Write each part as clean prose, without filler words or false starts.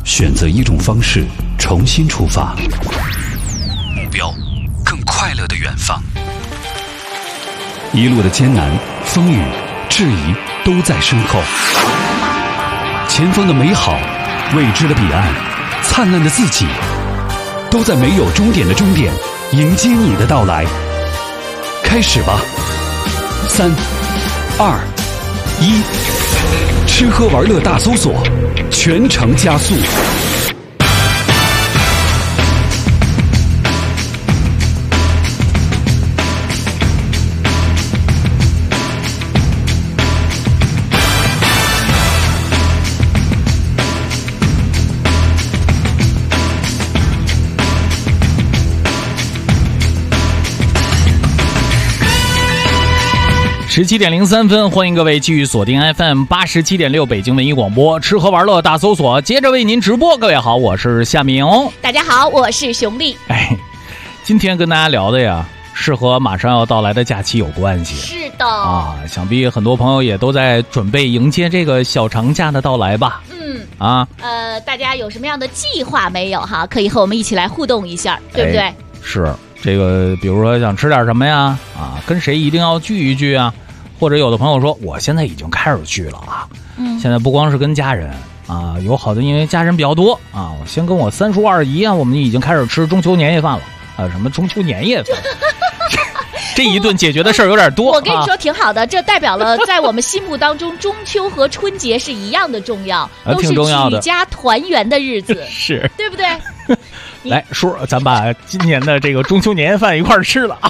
选择一种方式重新出发，目标更快乐的远方。一路的艰难、风雨、质疑都在身后，前方的美好、未知的彼岸、灿烂的自己，都在没有终点的终点迎接你的到来。开始吧，3、2、1，吃喝玩乐大搜索，全程加速。 17:03，欢迎各位继续锁定 FM 87.6北京文艺广播，吃喝玩乐大搜索，接着为您直播。各位好，我是夏明。 大家好，我是熊丽。 今天跟大家聊的呀，是和马上要到来的假期有关系。 是的啊，想必很多朋友也都在准备迎接这个小长假的到来吧。 大家有什么样的计划没有哈？可以和我们一起来互动一下，对不对？ 是这个，比如说想吃点什么呀？跟谁一定要聚一聚啊？或者有的朋友说，我现在已经开始聚了啊。现在不光是跟家人啊，有好的，因为家人比较多啊，我先跟我三叔二姨啊，我们已经开始吃中秋年夜饭了。什么中秋年夜饭？这一顿解决的事儿有点多。 我跟你说挺好的，这代表了在我们心目当中，中秋和春节是一样的重要，都是举家团圆的日子， 是对不对？ 来，叔，咱把今年的这个中秋年夜饭一块儿吃了。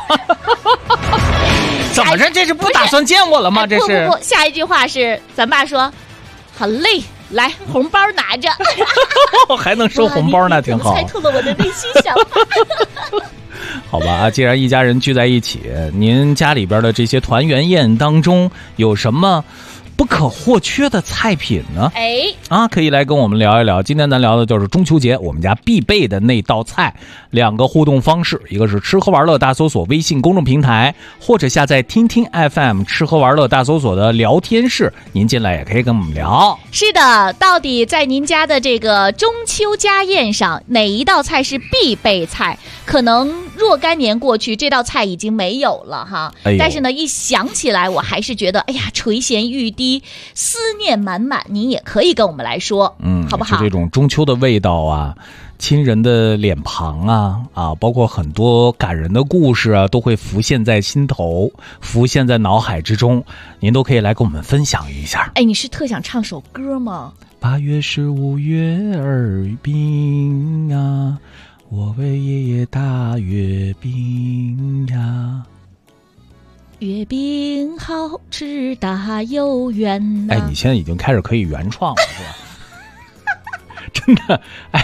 怎么着？这是不打算见我了吗？这是不，下一句话是咱爸说，好嘞，来红包拿着。 还能收红包，那挺好。 猜透了我的内心想法。 好吧，既然一家人聚在一起，您家里边的这些团圆宴当中有什么不可或缺的菜品呢？可以来跟我们聊一聊。今天咱聊的就是中秋节我们家必备的那道菜。2个互动方式，一个是吃喝玩乐大搜索微信公众平台，或者下载听听 FM 吃喝玩乐大搜索的聊天室，您进来也可以跟我们聊。 是的，到底在您家的这个中秋家宴上，哪一道菜是必备菜？可能若干年过去，这道菜已经没有了哈。但是呢，一想起来，我还是觉得，垂涎欲滴，思念满满。您也可以跟我们来说，好不好？ 是这种中秋的味道啊，亲人的脸庞啊，包括很多感人的故事啊，都会浮现在心头，浮现在脑海之中。您都可以来跟我们分享一下。 你是特想唱首歌吗 ？8月15月儿饼啊，我为爷爷打月饼呀。 月饼好吃大又圆呐。 你现在已经开始可以原创了，是吧？真的，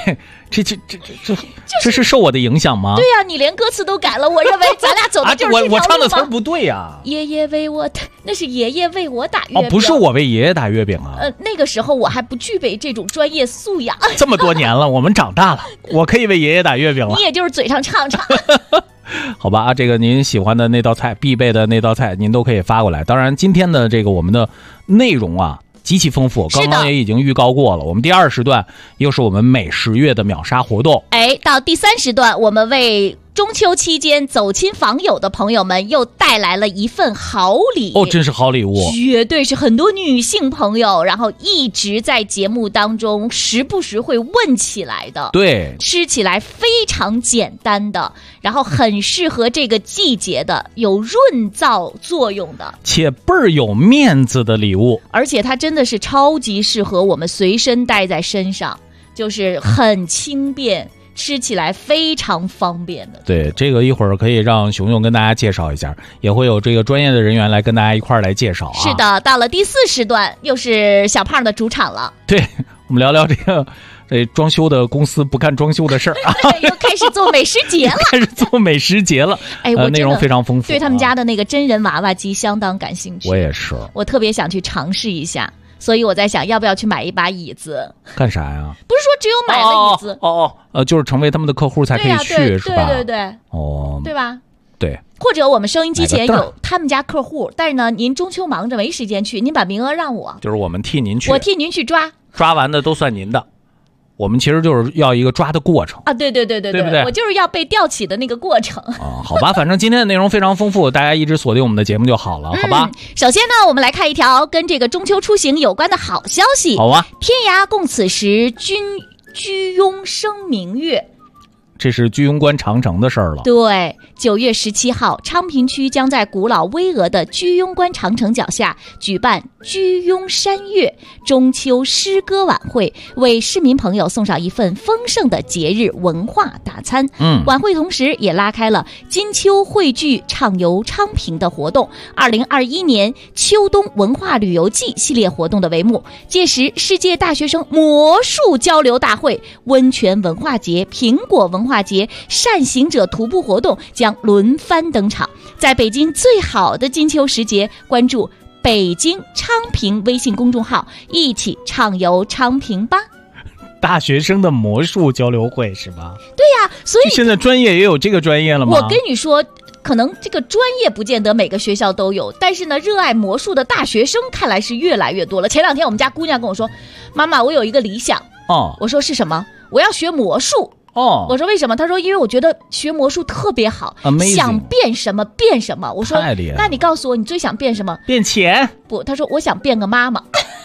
这是受我的影响吗？ 对呀，你连歌词都改了，我认为咱俩走的就是这条路吗？ 我唱的词儿不对呀。 爷爷为我，那是爷爷为我打月饼。 不是我为爷爷打月饼啊。 那个时候我还不具备这种专业素养。 这么多年了，我们长大了，我可以为爷爷打月饼了。 你也就是嘴上唱唱。 好吧，这个您喜欢的那道菜，必备的那道菜，您都可以发过来。当然，今天的这个我们的内容啊，极其丰富，刚刚也已经预告过了。我们第2时段又是我们每10月的秒杀活动。 到第3时段，我们为中秋期间走亲访友的朋友们又带来了一份好礼。 真是好礼物， 绝对是很多女性朋友然后一直在节目当中时不时会问起来的。 对， 吃起来非常简单的，然后很适合这个季节的，有润燥作用的， 且倍儿有面子的礼物。 而且它真的是超级适合我们随身带在身上，就是很轻便，吃起来非常方便的。 对，这个一会儿可以让熊熊跟大家介绍一下，也会有这个专业的人员来跟大家一块儿来介绍啊。 是的，到了第4时段又是小胖的主场了。 对，我们聊聊这装修的公司不干装修的事儿啊。 又开始做美食节了。 开始做美食节了。内容非常丰富。 对他们家的那个真人娃娃机相当感兴趣。 我也是，我特别想去尝试一下。所以我在想，要不要去买一把椅子？ 干啥呀？ 不是说只有买了椅子就是成为他们的客户才可以去，是吧？ 对，对吧？ 对。 或者我们收音机前有他们家客户，但是呢，您中秋忙着没时间去，您把名额让我， 就是我们替您去， 我替您去抓完的都算您的。 我们其实就是要一个抓的过程啊，对不对？我就是要被吊起的那个过程啊。好吧，反正今天的内容非常丰富，大家一直锁定我们的节目就好了，好吧？ 首先呢，我们来看一条跟这个中秋出行有关的好消息。 好啊， 天涯共此时，居庸生明月。 这是居庸关长城的事儿了。 对，9月17号，昌平区将在古老巍峨的居庸关长城脚下举办居庸山月中秋诗歌晚会，为市民朋友送上一份丰盛的节日文化大餐。晚会同时也拉开了金秋汇聚畅游昌平的活动，2021年秋冬文化旅游季系列活动的帷幕。届时，世界大学生魔术交流大会、温泉文化节、苹果文化节、善行者徒步活动将轮番登场。在北京最好的金秋时节，关注北京昌平微信公众号，一起畅游昌平吧。 大学生的魔术交流会是吧？ 对呀，所以现在专业也有这个专业了吗？ 我跟你说，可能这个专业不见得每个学校都有，但是呢，热爱魔术的大学生看来是越来越多了。前2天我们家姑娘跟我说，妈妈，我有一个理想。我说是什么？我要学魔术。我说为什么？他说因为我觉得学魔术特别好，想变什么变什么。我说那你告诉我你最想变什么？ 变钱？ 不，他说我想变个妈妈。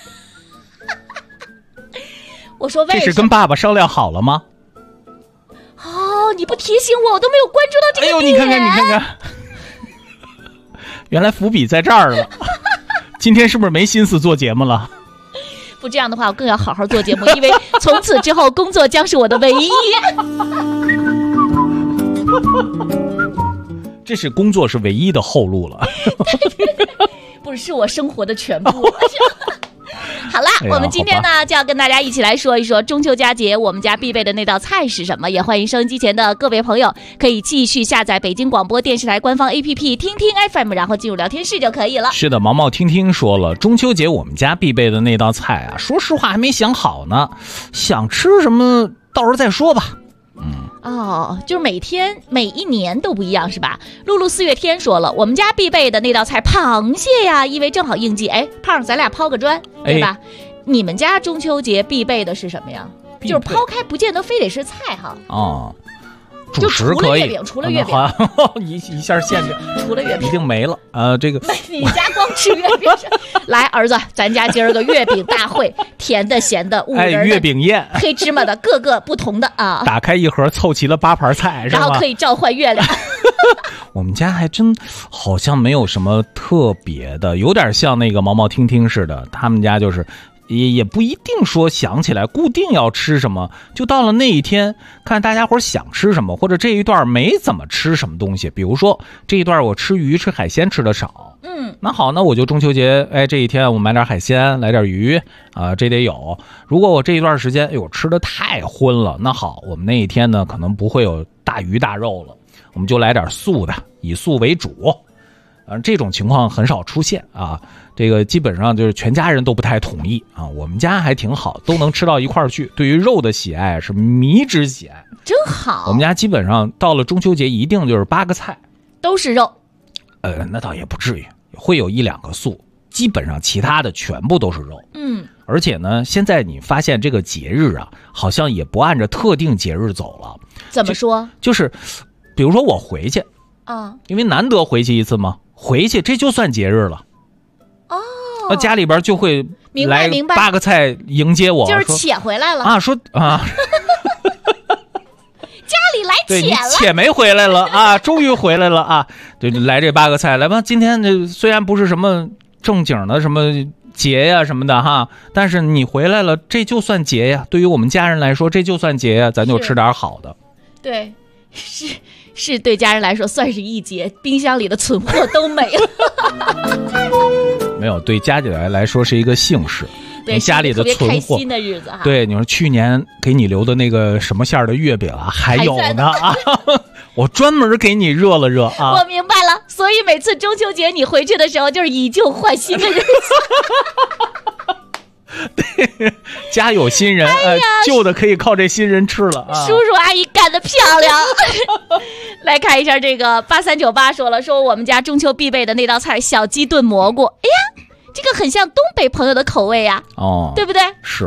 我说为什么？ 这是跟爸爸商量好了吗？ 你不提醒我都没有关注到这个点。 你看看，原来伏笔在这儿了。今天是不是没心思做节目了？ 不这样的话，我更要好好做节目，因为从此之后工作将是我的唯一。 这是工作是唯一的后路了。 不是我生活的全部。好啦，我们今天呢就要跟大家一起来说一说中秋佳节我们家必备的那道菜是什么。也欢迎收音机前的各位朋友可以继续下载北京广播电视台官方 APP 听听 FM， 然后进入聊天室就可以了。 是的，毛毛听听说了，中秋节我们家必备的那道菜啊，说实话还没想好呢，想吃什么到时候再说吧。 就是每一年都不一样是吧？露露4月天说了，我们家必备的那道菜螃蟹呀，因为正好应季。胖咱俩抛个砖，对吧？你们家中秋节必备的是什么呀？就是抛开不见得非得是菜哈。 主食可以， 除了月饼， 一下限制， 除了月饼一定没了。这个你家光吃月饼来，儿子，咱家今儿个月饼大会，甜的、咸的、五仁的、 月饼宴、 黑芝麻的，各个不同的啊。 打开一盒，凑齐了8盘菜，是吧？ 然后可以召唤月亮。 我们家还真好像没有什么特别的，有点像那个毛毛听听似的，他们家就是。也不一定说想起来固定要吃什么，就到了那一天看大家伙想吃什么，或者这一段没怎么吃什么东西。比如说这一段我吃鱼吃海鲜吃的少，那好，那我就中秋节这一天我买点海鲜来点鱼这得有。如果我这一段时间吃的太荤了，那好，我们那一天呢可能不会有大鱼大肉了，我们就来点素的，以素为主。这种情况很少出现啊，这个基本上就是全家人都不太统一啊。我们家还挺好，都能吃到一块儿去。对于肉的喜爱是迷之喜爱， 真好。 我们家基本上到了中秋节一定就是8个菜， 都是肉。 那倒也不至于，会有1、2个素，基本上其他的全部都是肉。而且呢，现在你发现这个节日啊，好像也不按照特定节日走了。 怎么说？ 就是比如说我回去因为难得回去一次嘛。回去这就算节日了，那家里边就会来8个菜迎接我， 就是且回来了说家里来且了， 对，你且没回来了终于回来了对，来这8个菜来吧。今天这虽然不是什么正经的什么节呀什么的但是你回来了，这就算节呀。对于我们家人来说，这就算节呀，咱就吃点好的。 对，是对家人来说算是一节，冰箱里的存货都没了。 没有，对家里来说是一个幸事。 对， 家里的存货， 开心的日子对，你说去年给你留的那个什么馅的月饼还有呢我专门给你热了热我明白了，所以每次中秋节你回去的时候，就是以旧换新的日子。 对，家有新人，旧的可以靠这新人吃了叔叔阿姨干得漂亮。来看一下这个8398说我们家中秋必备的那道菜小鸡炖蘑菇。这个很像东北朋友的口味呀， 对不对？ 是，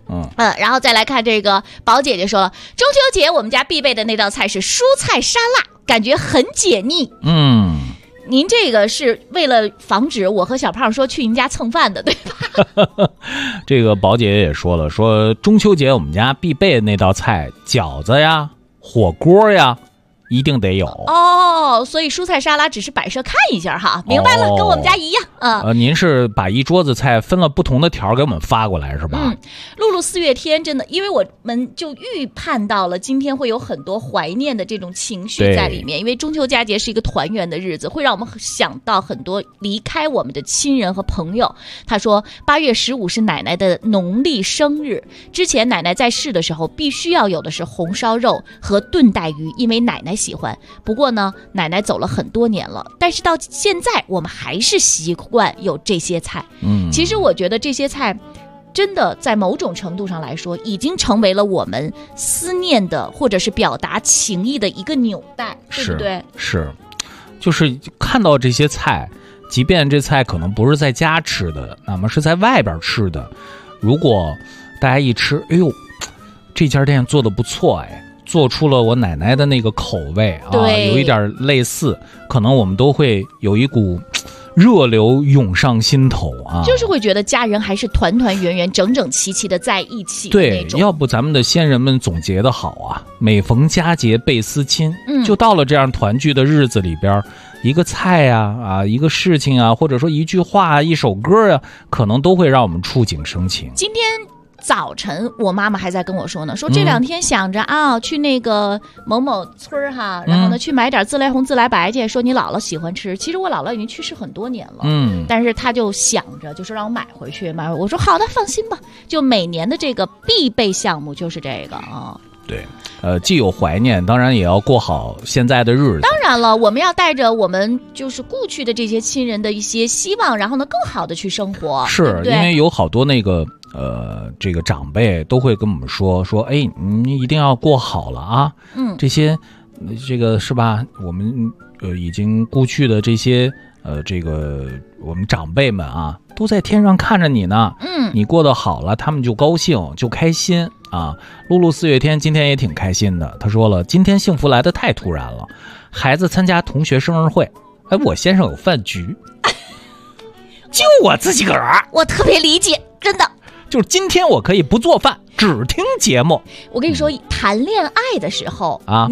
然后再来看这个宝姐姐说了，中秋节我们家必备的那道菜是蔬菜沙拉，感觉很解腻。您这个是为了防止我和小胖说去您家蹭饭的，对吧？ 这个宝姐姐也说了，说中秋节我们家必备的那道菜，饺子呀、火锅呀，一定得有哦，所以蔬菜沙拉只是摆设看一下哈，明白了，跟我们家一样您是把一桌子菜分了不同的条给我们发过来是吧？ 露露4月天真的，因为我们就预判到了今天会有很多怀念的这种情绪在里面，因为中秋佳节是一个团圆的日子，会让我们想到很多离开我们的亲人和朋友。他说8月15是奶奶的农历生日，之前奶奶在世的时候必须要有的是红烧肉和炖带鱼，因为奶奶喜欢。不过呢，奶奶走了很多年了，但是到现在我们还是习惯有这些菜。其实我觉得这些菜真的在某种程度上来说，已经成为了我们思念的或者是表达情谊的一个纽带，对不对？ 是，就是看到这些菜，即便这菜可能不是在家吃的，那么是在外边吃的，如果大家一吃，哎呦，这家店做的不错，哎，做出了我奶奶的那个口味啊，有一点类似，可能我们都会有一股热流涌上心头啊， 就是会觉得家人还是团团圆圆、整整齐齐的在一起的那种。 对，要不咱们的先人们总结的好啊，每逢佳节倍思亲。就到了这样团聚的日子里边，一个菜啊，一个事情啊，或者说一句话、一首歌啊，可能都会让我们触景生情。 今天早晨我妈妈还在跟我说呢，说这2天想着去那个某某村哈，然后呢去买点自来红自来白去，说你姥姥喜欢吃。其实我姥姥已经去世很多年了，但是她就想着就说让我买回去。我说好的，放心吧。就每年的这个必备项目就是这个啊。 对，既有怀念，当然也要过好现在的日子。 当然了，我们要带着我们就是故去的这些亲人的一些希望，然后呢更好的去生活。 是，因为有好多那个这个长辈都会跟我们说，哎，你一定要过好了啊。这些这个是吧？我们已经故去的这些这个我们长辈们啊，都在天上看着你呢。你过得好了，他们就高兴就开心啊。露露4月天今天也挺开心的，她说了，今天幸福来得太突然了，孩子参加同学生日会，哎，我先生有饭局，就我自己个儿。 我特别理解，真的。 就是今天我可以不做饭，只听节目。 我跟你说，谈恋爱的时候啊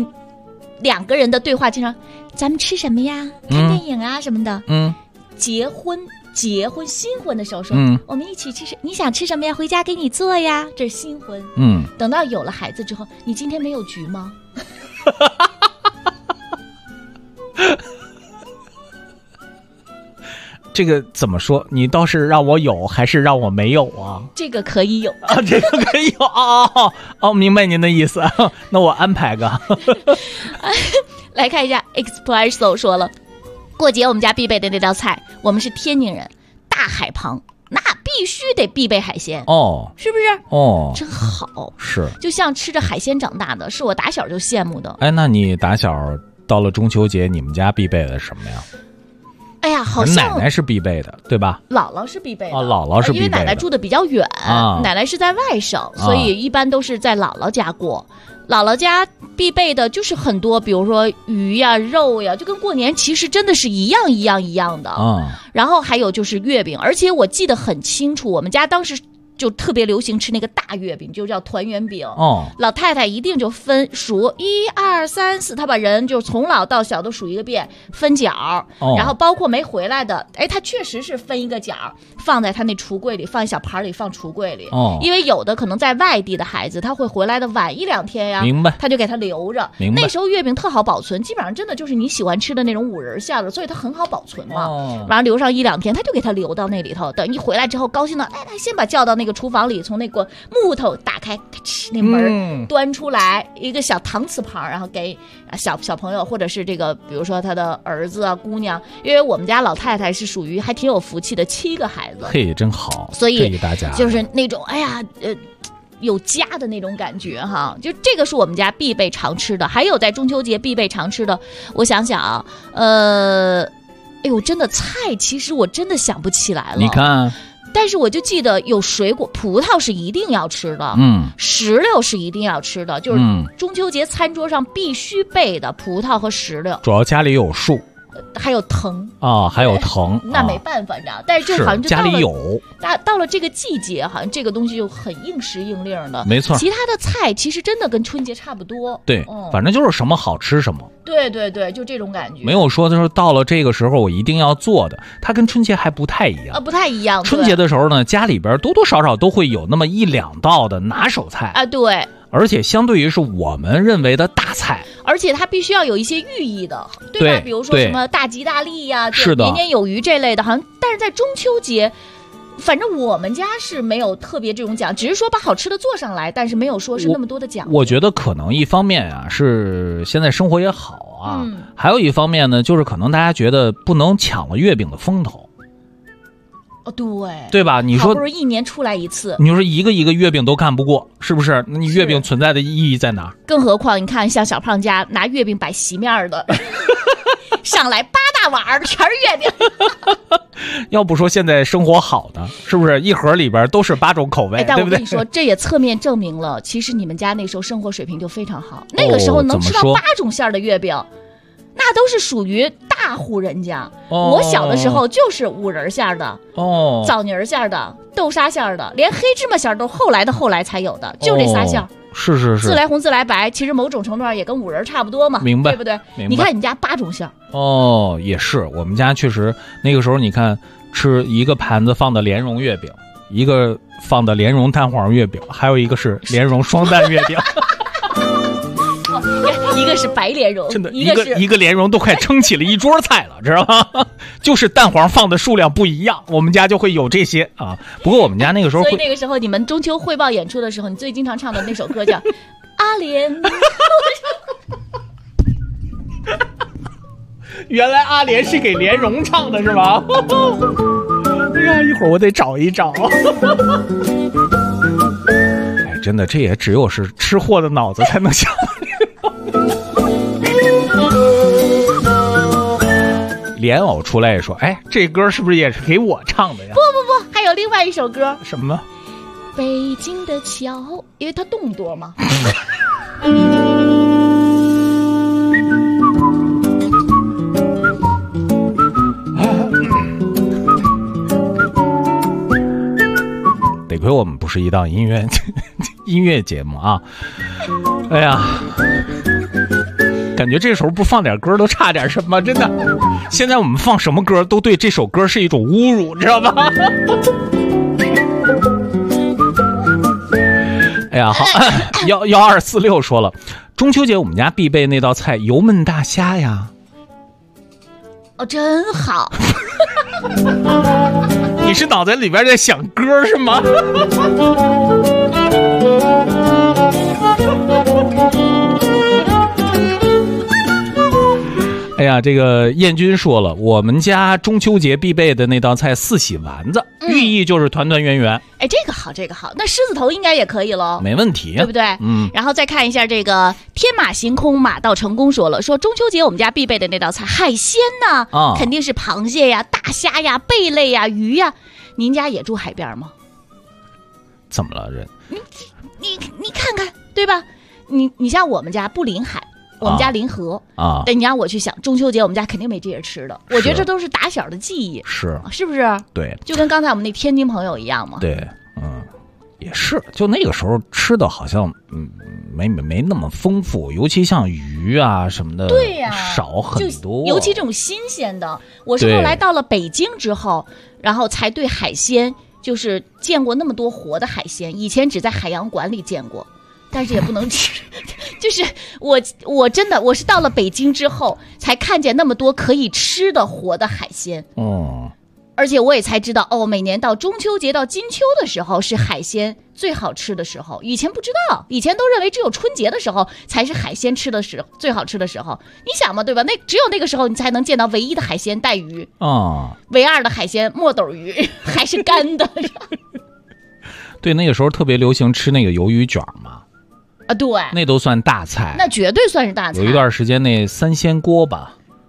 ，2个人的对话经常，咱们吃什么呀？看电影啊什么的。结婚新婚的时候说，我们一起吃，你想吃什么呀？回家给你做呀。这是新婚。等到有了孩子之后，你今天没有局吗？ 这个怎么说？你倒是让我有，还是让我没有啊？ 这个可以有啊，这个可以有哦，明白您的意思。那我安排个。 来看一下 Expresso 说了，过节我们家必备的那道菜，我们是天津人，大海旁，那必须得必备海鲜哦，是不是？哦，真好， 是， 就像吃着海鲜长大的，是我打小就羡慕的。 哎，那你打小到了中秋节，你们家必备的什么呀？ 哎呀，好像奶奶是必备的，对吧？ 姥姥是必备的， 姥姥是必备的， 因为奶奶住的比较远，奶奶是在外省，所以一般都是在姥姥家过。姥姥家必备的就是很多，比如说鱼呀、肉呀，就跟过年其实真的是一样的。然后还有就是月饼，而且我记得很清楚，我们家当时就特别流行吃那个大月饼，就叫团圆饼。老太太一定就数1、2、3、4，她把人就从老到小都数一个遍，分角。然后包括没回来的，哎，她确实是分一个角，放在她那橱柜里，放一小盘里，放橱柜里。因为有的可能在外地的孩子，他会回来的晚1、2天呀， 明白？ 他就给他留着。那时候月饼特好保存，基本上真的就是你喜欢吃的那种5仁馅的，所以它很好保存嘛。完了留上1、2天，他就给他留到那里头，等一回来之后高兴的，哎，他先把叫到那个厨房里，从那个木头打开，咔哧，那门端出来一个小搪瓷盘，然后给小朋友，或者是这个比如说他的儿子啊、姑娘，因为我们家老太太是属于还挺有福气的，7个孩子， 嘿，真好， 所以大家就是那种哎呀有家的那种感觉哈。就这个是我们家必备常吃的，还有在中秋节必备常吃的，我想想啊，哎呦，真的菜其实我真的想不起来了。 你看。 但是我就记得有水果，葡萄是一定要吃的，石榴是一定要吃的，就是中秋节餐桌上必须备的葡萄和石榴。 主要家里有树。 还有藤啊，还有藤， 那没办法，你知道？但是就好像就家里有， 到了这个季节，好像这个东西就很应时应令的。 没错， 其他的菜其实真的跟春节差不多。 对，反正就是什么好吃什么。 对对对，就这种感觉。 没有说的时候到了这个时候我一定要做的，它跟春节还不太一样啊，不太一样。 春节的时候呢，家里边多多少少都会有那么1-2道的拿手菜啊，对。 而且相对于是我们认为的大菜， 而且它必须要有一些寓意的，对吧？比如说什么大吉大利呀， 是的， 年年有余这类的，好像。但是在中秋节，反正我们家是没有特别这种讲，只是说把好吃的做上来，但是没有说是那么多的讲究。 我觉得可能一方面啊是现在生活也好啊，还有一方面呢，就是可能大家觉得不能抢了月饼的风头。对吧？你说好不容易一年出来一次， 你说一个一个月饼都干不过，是不是？那你月饼存在的意义在哪？ 更何况你看，像小胖家拿月饼摆席面的，上来8大碗全是月饼。 要不说现在生活好呢，是不是？一盒里边都是8种口味， 但我跟你说，这也侧面证明了，其实你们家那时候生活水平就非常好，那个时候能吃到8种馅的月饼。那都是属于大户人家。我小的时候就是5仁馅的，枣泥馅的，豆沙馅的，连黑芝麻馅都后来才有的，就这仨馅。 是自来红自来白，其实某种程度上也跟5仁差不多嘛， 明白对不对？你看你家8种馅。 也是，我们家确实那个时候你看吃一个盘子放的莲蓉月饼，一个放的莲蓉蛋黄月饼，还有一个是莲蓉双蛋月饼。 一个是白莲蓉， 真的，一个莲蓉都快撑起了一桌菜了，知道吗？就是蛋黄放的数量不一样，我们家就会有这些啊。不过我们家那个时候， 所以那个时候你们中秋汇报演出的时候，你最经常唱的那首歌叫《阿莲》。 原来阿莲是给莲蓉唱的是吧？哎呀，一会儿我得找一找。哎，真的，这也只有是吃货的脑子才能想。莲藕出来也说：“哎，这歌是不是也是给我唱的呀？” 不，还有另外一首歌。 什么？ 北京的桥，因为它动多嘛。 得亏我们不是一档音乐节目啊！哎呀。感觉这时候不放点歌都差点什么，真的。现在我们放什么歌都对这首歌是一种侮辱，知道吧？哎呀，好，11246说了，中秋节我们家必备那道菜油焖大虾呀。 真好。 你是脑袋里边在想歌是吗？哎呀，这个燕君说了，我们家中秋节必备的那道菜4喜丸子，寓意就是团团圆圆。 哎，这个好，那狮子头应该也可以了， 没问题， 对不对？然后再看一下这个天马行空马到成功说了，说中秋节我们家必备的那道菜海鲜呢，肯定是螃蟹呀、大虾呀、贝类呀、鱼呀。您家也住海边吗？ 怎么了人？ 你看看，对吧？你像我们家不临海。我们家临河啊，但你让我去想中秋节，我们家肯定没这些吃的。我觉得这都是打小的记忆，是不是？ 对， 就跟刚才我们那天津朋友一样嘛。 对，也是。就那个时候吃的好像没那么丰富，尤其像鱼啊什么的， 对呀， 少很多。 尤其这种新鲜的，我是后来到了北京之后，然后才对海鲜就是见过那么多活的海鲜，以前只在海洋馆里见过。但是也不能吃，就是我真的我是到了北京之后才看见那么多可以吃的活的海鲜，而且我也才知道每年到中秋节到金秋的时候是海鲜最好吃的时候，以前不知道，以前都认为只有春节的时候才是海鲜吃的时候最好吃的时候。你想嘛，对吧？那只有那个时候你才能见到唯一的海鲜带鱼唯二的海鲜墨斗鱼还是干的。 对，那个时候特别流行吃那个鱿鱼卷嘛。对，那都算大菜， 那绝对算是大菜。 有一段时间那3鲜锅吧，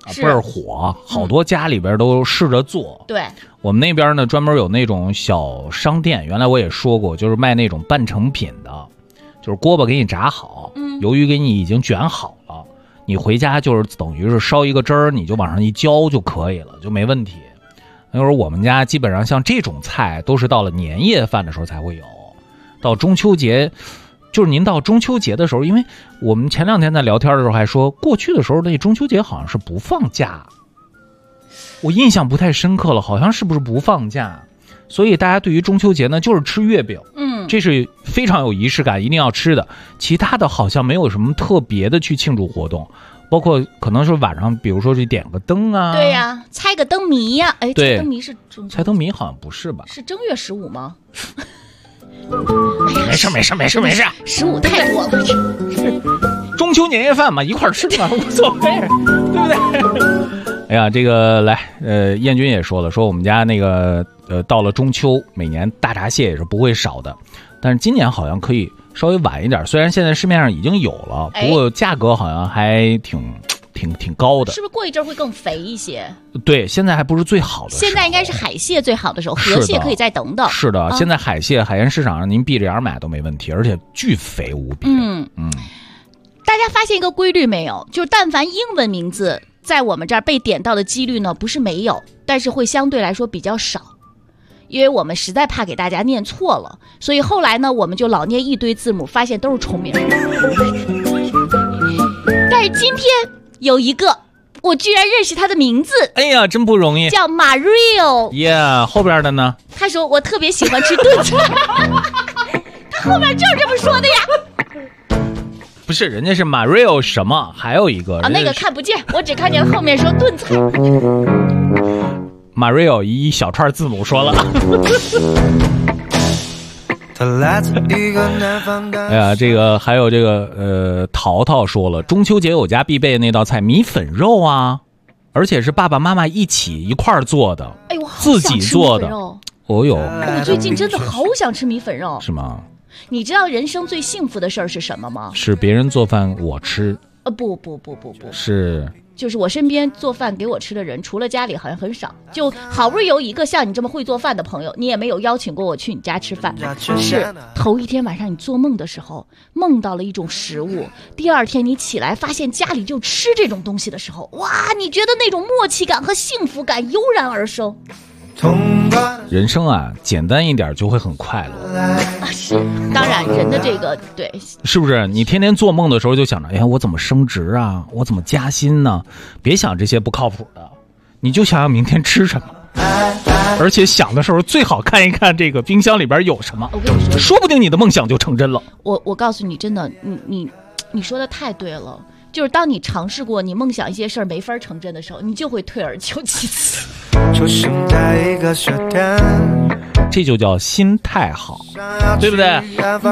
倍儿火，好多家里边都试着做。 对， 我们那边呢专门有那种小商店，原来我也说过，就是卖那种半成品的，就是锅巴给你炸好，鱿鱼给你已经卷好了，你回家就是等于是烧一个汁儿，你就往上一浇就可以了，就没问题。那会儿我们家基本上像这种菜都是到了年夜饭的时候才会有，到中秋节。就是您到中秋节的时候，因为我们前2天在聊天的时候还说，过去的时候那中秋节好像是不放假，我印象不太深刻了，好像是不是不放假？所以大家对于中秋节呢，就是吃月饼，这是非常有仪式感，一定要吃的。其他的好像没有什么特别的去庆祝活动，包括可能是晚上，比如说是点个灯啊， 对呀，猜个灯谜呀，哎，猜灯谜是中秋节， 猜灯谜好像不是吧？ 是正月15吗？ 没事 ，15太多了。 中秋年夜饭嘛，一块吃嘛，无所谓，对不对？哎呀，这个来，燕军也说了，说我们家那个到了中秋，每年大闸蟹也是不会少的，但是今年好像可以稍微晚一点，虽然现在市面上已经有了，不过价格好像还挺高的， 是不是过一阵会更肥一些？ 对，现在还不是最好的时候， 现在应该是海蟹最好的时候，河蟹可以再等等。 是的，现在海鲜市场上您闭着眼买都没问题，而且巨肥无比。 大家发现一个规律没有？就是但凡英文名字在我们这儿被点到的几率呢，不是没有，但是会相对来说比较少，因为我们实在怕给大家念错了，所以后来呢，我们就老念一堆字母，发现都是重名。但是今天有一个，我居然认识他的名字， 哎呀，真不容易， 叫 Mario。 Yeah， 后边的呢？ 他说我特别喜欢吃炖菜，他后边就是这么说的呀。 不是，人家是 Mario 什么？还有一个那个看不见，我只看见后面说炖菜。 Mario 一小串字母说了。哎呀，这个还有这个淘淘说了，中秋节我家必备那道菜米粉肉啊，而且是爸爸妈妈一块儿做的， 哎呦，自己做的。 哦哟， 我最近真的好想吃米粉肉。 是吗？ 你知道人生最幸福的事儿是什么吗？ 是别人做饭我吃。 不， 是。 就是我身边做饭给我吃的人，除了家里好像很少，就好不容易有一个像你这么会做饭的朋友，你也没有邀请过我去你家吃饭。是头一天晚上你做梦的时候，梦到了一种食物，第二天你起来发现家里就吃这种东西的时候，哇，你觉得那种默契感和幸福感油然而生。 人生啊，简单一点就会很快乐。 是，当然人的这个对， 是不是？你天天做梦的时候就想着，哎呀，我怎么升职啊？我怎么加薪呢？别想这些不靠谱的，你就想想明天吃什么。而且想的时候最好看一看这个冰箱里边有什么。 我跟你说， 说不定你的梦想就成真了。 我告诉你，真的，你说的太对了。就是当你尝试过你梦想一些事儿没法成真的时候，你就会退而求其次。 这就叫心态好，对不对？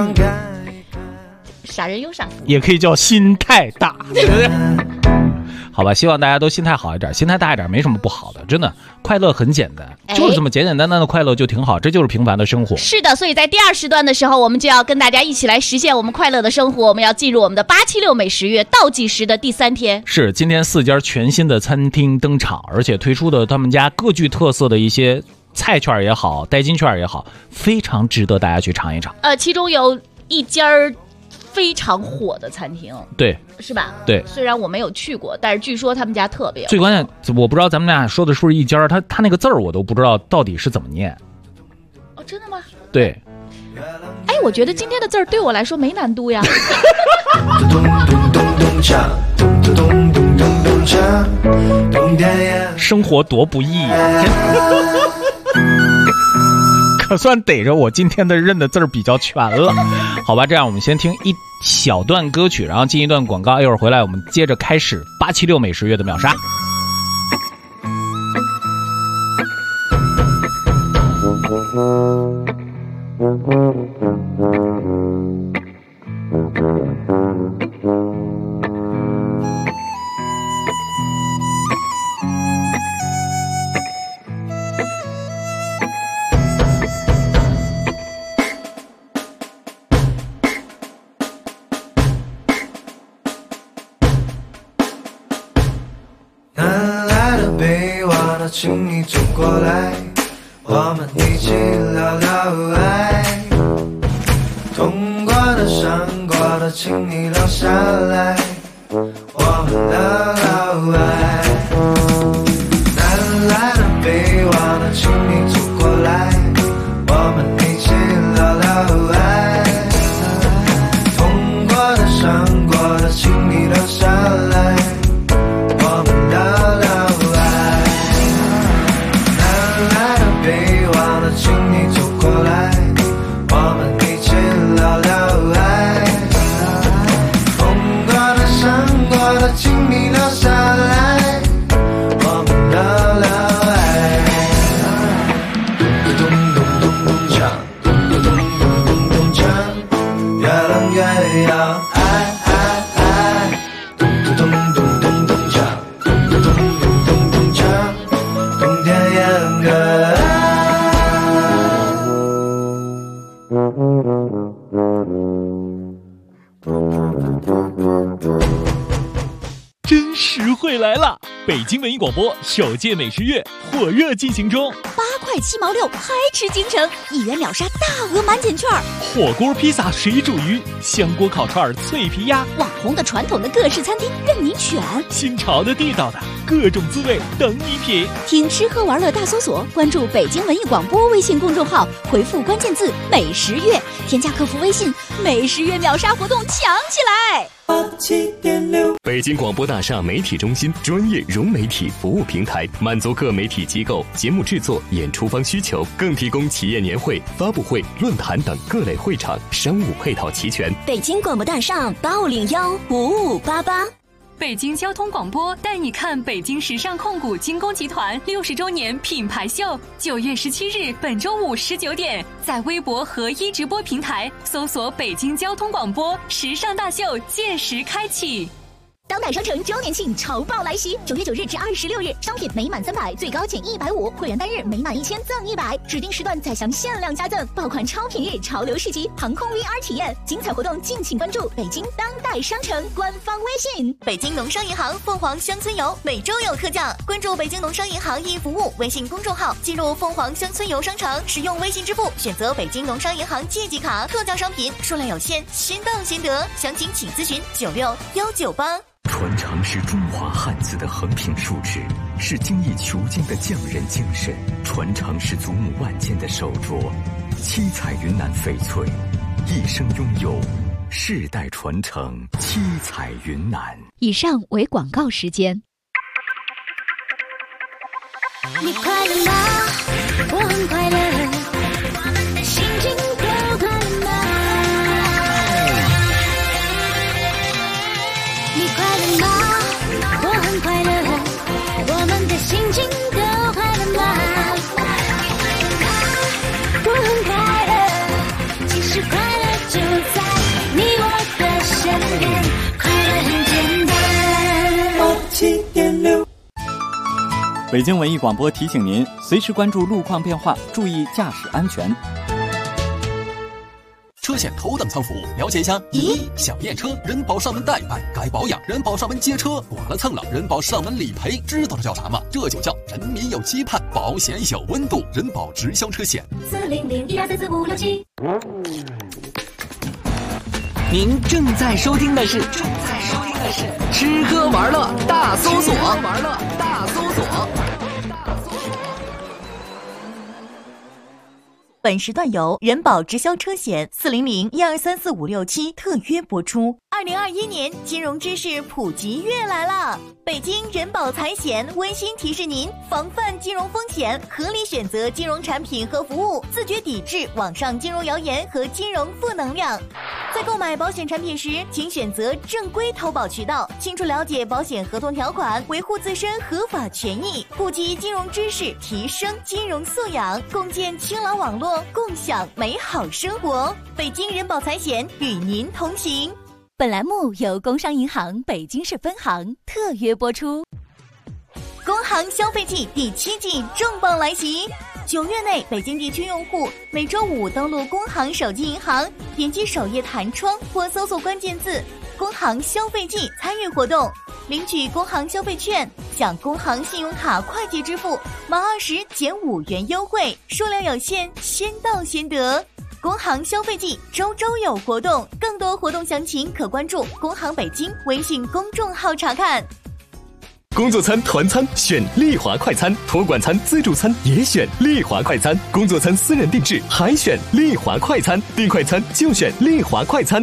傻人有傻福， 也可以叫心态大，对不对？好吧，希望大家都心态好一点，心态大一点没什么不好的，真的，快乐很简单，就是这么简简单单的快乐就挺好，这就是平凡的生活。 是的，所以在第2时段的时候，我们就要跟大家一起来实现我们快乐的生活，我们要进入我们的876美食月倒计时的第3天。 是，今天4家全新的餐厅登场，而且推出的他们家各具特色的一些菜券也好，代金券也好，非常值得大家去尝一尝。 其中有一家非常火的餐厅， 对， 是吧？ 对， 虽然我没有去过，但是据说他们家特别好。 最关键，我不知道咱们俩说的是不是一家，他那个字儿我都不知道到底是怎么念。 哦，真的吗？ 对。 哎，我觉得今天的字儿对我来说没难度呀。 生活多不易呀！可算逮着我今天的认的字儿比较全了。好吧，这样我们先听一小段歌曲，然后进一段广告，一会儿回来我们接着开始876美食月的秒杀。 北望的请你走过来，我们一起聊聊爱。痛过的伤过的请你留下来，我们聊聊爱。南来的北望的请你走过来，我们一起聊聊爱。痛过的伤过的请你留下来，我们聊聊爱。南来的北望的请你走过来，我们一起聊聊爱。痛过的伤过的请你留下来，我们聊聊爱。咚咚咚咚锵，咚咚咚咚咚锵，越浪越要爱爱爱。咚咚咚咚咚咚锵，咚咚咚咚咚锵，冬天也很可爱。 真实惠来了！北京文艺广播首届美食月火热进行中 ，8块7毛6，嗨吃京城，1元秒杀大额满减券， 火锅、披萨、水煮鱼、香锅、烤串、脆皮鸭， 网红的、传统的各式餐厅任你选， 新潮的、地道的，各种滋味等你品。 听吃喝玩乐大搜索，关注北京文艺广播微信公众号，回复关键字“美食月”，添加客服微信，美食月秒杀活动抢起来！87.6 北京广播大厦媒体中心专业融媒体服务平台，满足各媒体机构节目制作、演出方需求，更提供企业年会、发布会、论坛等各类会场，商务配套齐全。 北京广播大厦8515588。 北京交通广播带你看北京时尚控股精工集团60周年品牌秀，9月17日本周五19点，在微博和一直播平台搜索北京交通广播时尚大秀，届时开启。 当代商城周年庆潮爆来袭，9月9日至26日，商品每满300最高减150，会员单日每满1000赠100，指定时段再享限量加赠，爆款超品日、潮流市集、航空 VR 体验，精彩活动敬请关注北京当代商城官方微信。 北京农商银行凤凰乡村游每周有特价，关注北京农商银行一服务微信公众号，进入凤凰乡村游商城，使用微信支付，选择北京农商银行借记卡，特价商品数量有限，先到先得，详情请咨询96198。 传承是中华汉字的横平竖直，是精益求精的匠人精神；传承是祖母万千的手镯，七彩云南翡翠，一生拥有，世代传承，七彩云南。 以上为广告时间。 你快乐吗？我很快乐，我们的心情都快乐吗？你快乐吗？我很快乐，我们的心情都快乐吗？我很快乐，其实快乐就在你我的身边，快乐很简单。 87.6北京文艺广播提醒您，随时关注路况变化，注意驾驶安全。 车险头等舱服务，了解一下。小验车，人保上门代办；该保养，人保上门接车；剐了蹭了，人保上门理赔。知道这叫啥吗？这就叫人民有期盼，保险有温度。人保直销车险。 40012344567。 您正在收听的是吃喝玩乐大搜索。 本时段由人保直销车险40012344567特约播出。2021年金融知识普及月来了，北京人保财险温馨提示您：防范金融风险，合理选择金融产品和服务，自觉抵制网上金融谣言和金融负能量。在购买保险产品时，请选择正规投保渠道，清楚了解保险合同条款，维护自身合法权益，普及金融知识，提升金融素养，共建清朗网络，共享美好生活。北京人保财险与您同行。 本栏目由工商银行北京市分行特约播出。 工行消费季第7季重磅来袭！9月内，北京地区用户每周5登录工行手机银行，点击首页弹窗或搜索关键字“工行消费季”参与活动。 领取工行消费券，享工行信用卡快捷支付，满20减5元优惠，数量有限，先到先得。工行消费季周周有活动，更多活动详情可关注工行北京微信公众号查看。 工作餐、团餐选丽华快餐，托管餐、自助餐也选丽华快餐，工作餐私人定制还选丽华快餐，订快餐就选丽华快餐。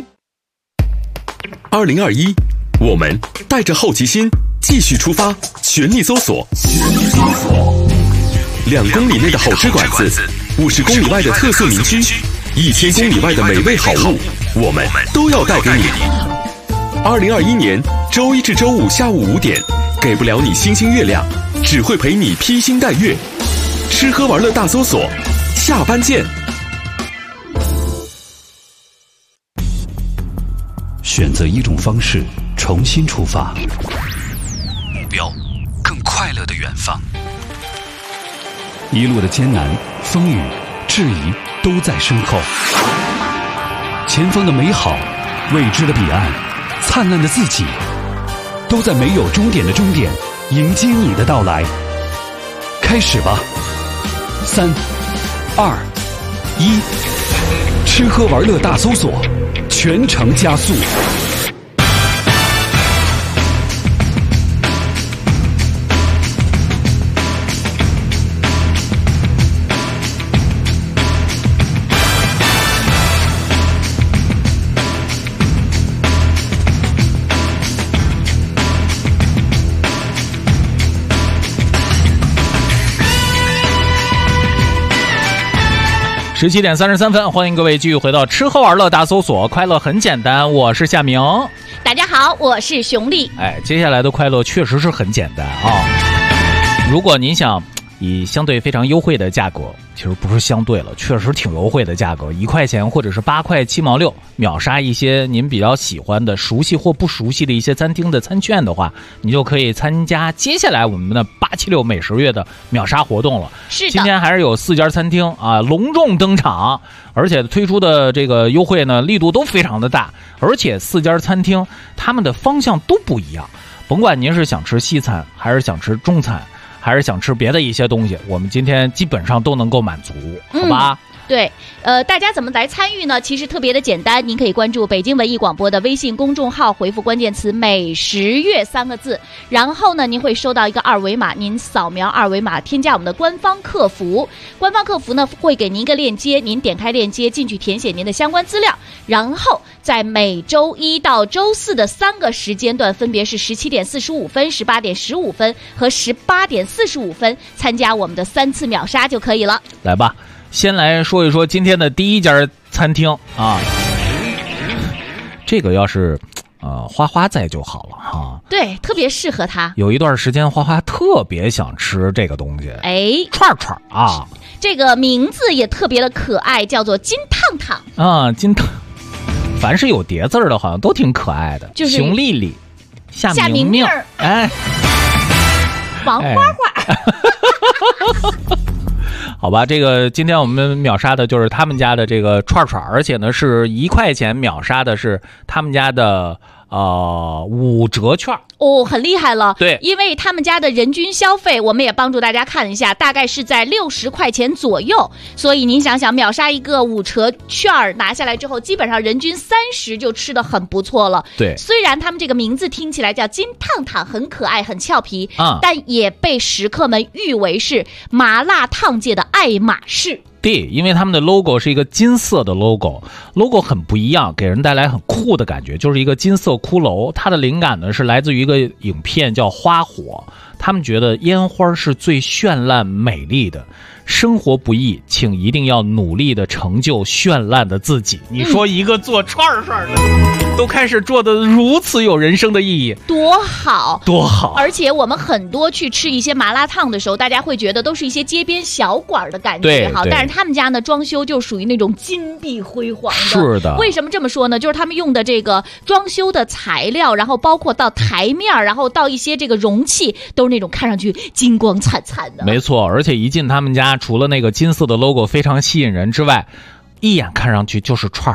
2021，我们带着好奇心继续出发，全力搜索。2公里内的好吃馆子，50公里外的特色名区，1000公里外的美味好物，我们都要带给你。2021年周一至周五下午5点，给不了你星星月亮，只会陪你披星戴月。吃喝玩乐大搜索，下班见。 选择一种方式，重新出发，目标更快乐的远方。一路的艰难、风雨、质疑都在身后，前方的美好、未知的彼岸、灿烂的自己，都在没有终点的终点迎接你的到来。开始吧，3、2、1，吃喝玩乐大搜索，全程加速。 17点33分，欢迎各位继续回到吃喝玩乐大搜索，快乐很简单，我是夏明。 大家好，我是熊丽。 接下来的快乐确实是很简单啊。如果您想以相对非常优惠的价格，其实不是相对了，确实挺优惠的价格，1块钱或者是8块7毛6，秒杀一些您比较喜欢的、熟悉或不熟悉的一些餐厅的餐券的话，你就可以参加接下来我们的876美食月的秒杀活动了。 是的， 今天还是有4家餐厅啊隆重登场，而且推出的这个优惠呢力度都非常的大，而且4家餐厅他们的方向都不一样，甭管您是想吃西餐还是想吃中餐，还是想吃别的一些东西，我们今天基本上都能够满足，好吧？ 对，大家怎么来参与呢？其实特别的简单，您可以关注北京文艺广播的微信公众号，回复关键词美食月3个字，然后呢您会收到一个二维码，您扫描二维码添加我们的官方客服，官方客服呢会给您一个链接，您点开链接进去填写您的相关资料，然后在每周1到周4的3个时间段，分别是17点45分、18点15分和18点45分，参加我们的3次秒杀就可以了。 来吧，先来说一说今天的第一家餐厅啊，这个要是花花在就好了哈。 对，特别适合他。 有一段时间花花特别想吃这个东西，串串啊， 这个名字也特别的可爱，叫做金烫烫啊，金烫。凡是有叠字的，好像都挺可爱的，就是熊丽丽、夏明明， 王花花。 好吧，这个今天我们秒杀的就是他们家的这个串串，而且呢是1块钱秒杀的是他们家的5折券哦，很厉害了。 对， 因为他们家的人均消费，我们也帮助大家看一下，大概是在60块钱左右。所以您想想，秒杀一个5折券拿下来之后，基本上人均30就吃得很不错了。 对， 虽然他们这个名字听起来叫金烫烫，很可爱，很俏皮，但也被食客们誉为是麻辣烫界的爱马仕。 对，因为他们的 logo 是一个金色的 logo 很不一样，给人带来很酷的感觉，就是一个金色骷髅。它的灵感呢是来自于一个影片叫《花火》，他们觉得烟花是最绚烂美丽的，生活不易，请一定要努力的成就绚烂的自己。你说一个做串串的都开始做得如此有人生的意义， 多好多好。 而且我们很多去吃一些麻辣烫的时候，大家会觉得都是一些街边小馆的感觉哈，但是他们家呢装修就属于那种金碧辉煌的。 是的， 为什么这么说呢？就是他们用的这个装修的材料，然后包括到台面，然后到一些这个容器，都是那种看上去金光灿灿的。 没错，而且一进他们家，除了那个金色的 logo 非常吸引人之外，一眼看上去就是串串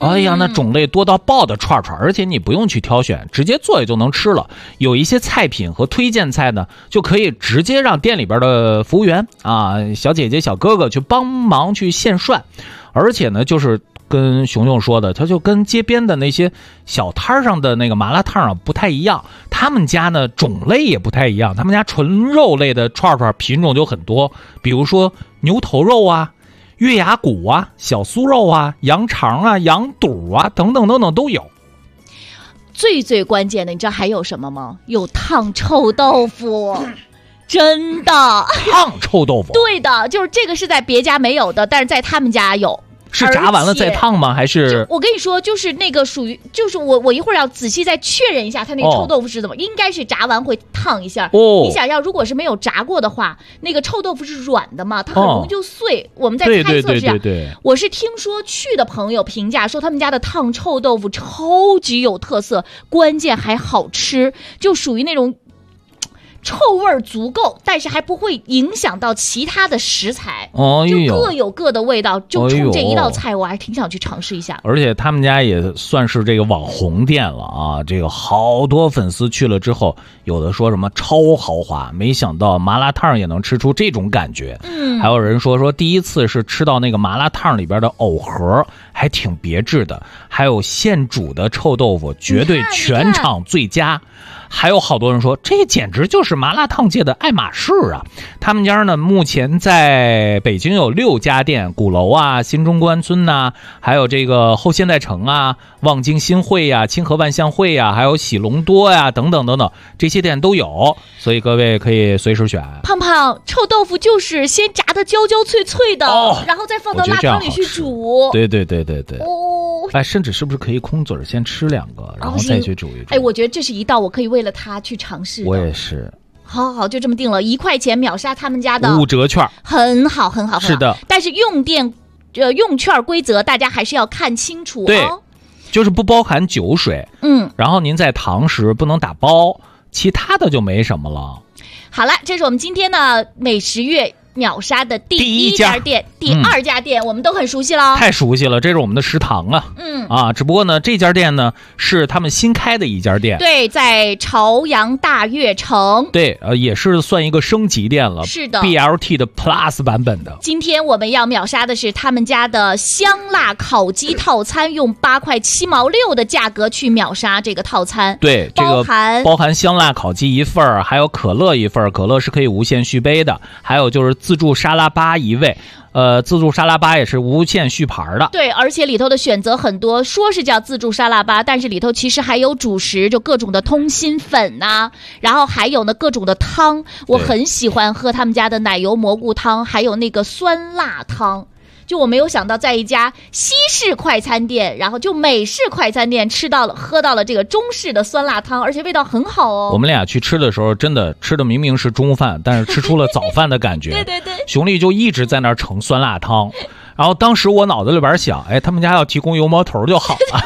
哎呀，那种类多到爆的串串，而且你不用去挑选，直接做也就能吃了。有一些菜品和推荐菜呢，就可以直接让店里边的服务员啊、小姐姐、小哥哥去帮忙去现涮，而且呢，就是跟熊熊说的，他就跟街边的那些小摊上的那个麻辣烫啊不太一样，他们家呢种类也不太一样，他们家纯肉类的串串品种就很多，比如说牛头肉啊、月牙骨啊、小酥肉啊、羊肠啊、羊肚啊等等等等都有。 最关键的，你知道还有什么吗？有烫臭豆腐。真的烫臭豆腐？ 对的，就是这个是在别家没有的，但是在他们家有。 是炸完了再烫吗？还是我跟你说，就是那个属于，就是我一会儿要仔细再确认一下，它那个臭豆腐是怎么，应该是炸完会烫一下。你想要，如果是没有炸过的话，那个臭豆腐是软的嘛，它很容易就碎。我们在猜测是这样。我是听说去的朋友评价说，他们家的烫臭豆腐超级有特色，关键还好吃，就属于那种。臭味足够，但是还不会影响到其他的食材，就各有各的味道。就冲这一道菜，我还挺想去尝试一下。 而且他们家也算是这个网红店了啊！这个好多粉丝去了之后，有的说什么超豪华，没想到麻辣烫也能吃出这种感觉。还有人说第一次是吃到那个麻辣烫里边的藕盒，还挺别致的。还有现煮的臭豆腐，绝对全场最佳。还有好多人说，这简直就是麻辣烫界的爱马仕啊！他们家呢，目前在北京有6家店，鼓楼啊、新中关村呐、还有这个后现代城啊、望京新会呀、清河万象汇呀，还有喜隆多呀等等等等，这些店都有，所以各位可以随时选。 胖胖，臭豆腐就是先炸的焦焦脆脆的，然后再放到辣汤里去煮。 对。哎，甚至是不是可以空嘴先吃2个，然后再去煮一煮？ 哎，我觉得这是一道我可以为了他去尝试的。 我也是。 好，就这么定了，1块钱秒杀他们家的 5折券， 很好。 是的， 但是用券规则大家还是要看清楚哦。 对，就是不包含酒水。然后您在堂食不能打包，其他的就没什么了。好了，这是我们今天的美食月秒杀的第1家店，第2家店我们都很熟悉了， 太熟悉了，这是我们的食堂啊。只不过呢，这家店呢是他们新开的一家店， 对，在朝阳大悦城， 对，也是算一个升级店了， 是的 ，BLT 的 Plus 版本的。 今天我们要秒杀的是他们家的香辣烤鸡套餐，用8块7毛6的价格去秒杀这个套餐。 对，这个包含香辣烤鸡1份，还有可乐1份，可乐是可以无限续杯的，还有就是自助沙拉吧1位。自助沙拉吧也是无限续盘的。 对，而且里头的选择很多，说是叫自助沙拉吧，但是里头其实还有主食，就各种的通心粉呐，然后还有呢各种的汤。我很喜欢喝他们家的奶油蘑菇汤，还有那个酸辣汤。就我没有想到，在一家西式快餐店，然后就美式快餐店喝到了这个中式的酸辣汤，而且味道很好哦。 我们俩去吃的时候，真的吃的明明是中饭，但是吃出了早饭的感觉。 对。 熊丽就一直在那儿盛酸辣汤，然后当时我脑子里边想，哎，他们家要提供油馍头就好了。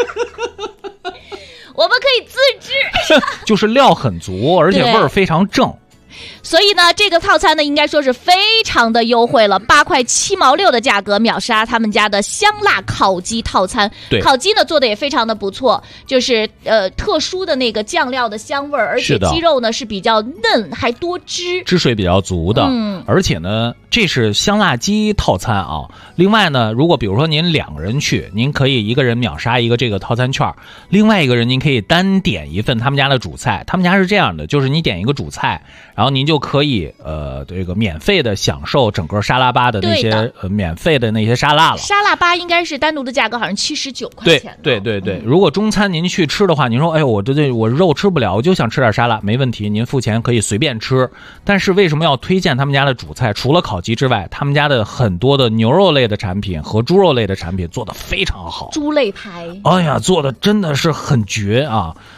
我们可以自制。 就是料很足，而且味儿非常正。 所以呢，这个套餐呢，应该说是非常的优惠了，8块7毛6的价格秒杀他们家的香辣烤鸡套餐。 对， 烤鸡呢做的也非常的不错，就是特殊的那个酱料的香味儿，而且鸡肉呢是比较嫩，还多汁水比较足的。而且呢，这是香辣鸡套餐啊。另外呢，如果比如说您2个人去，您可以1个人秒杀一个这个套餐券，另外1个人您可以单点一份他们家的主菜。他们家是这样的，就是你点一个主菜，然后您就可以这个免费的享受整个沙拉吧的那些免费的那些沙拉了。 沙拉吧应该是单独的价格好像79块钱。 对。如果中餐您去吃的话，您说哎我肉吃不了，我就想吃点沙拉，没问题，您付钱可以随便吃。但是为什么要推荐他们家的主菜？除了烤鸡之外，他们家的很多的牛肉类的产品和猪肉类的产品做得非常好。 猪肋排， 哎呀，做的真的是很绝啊！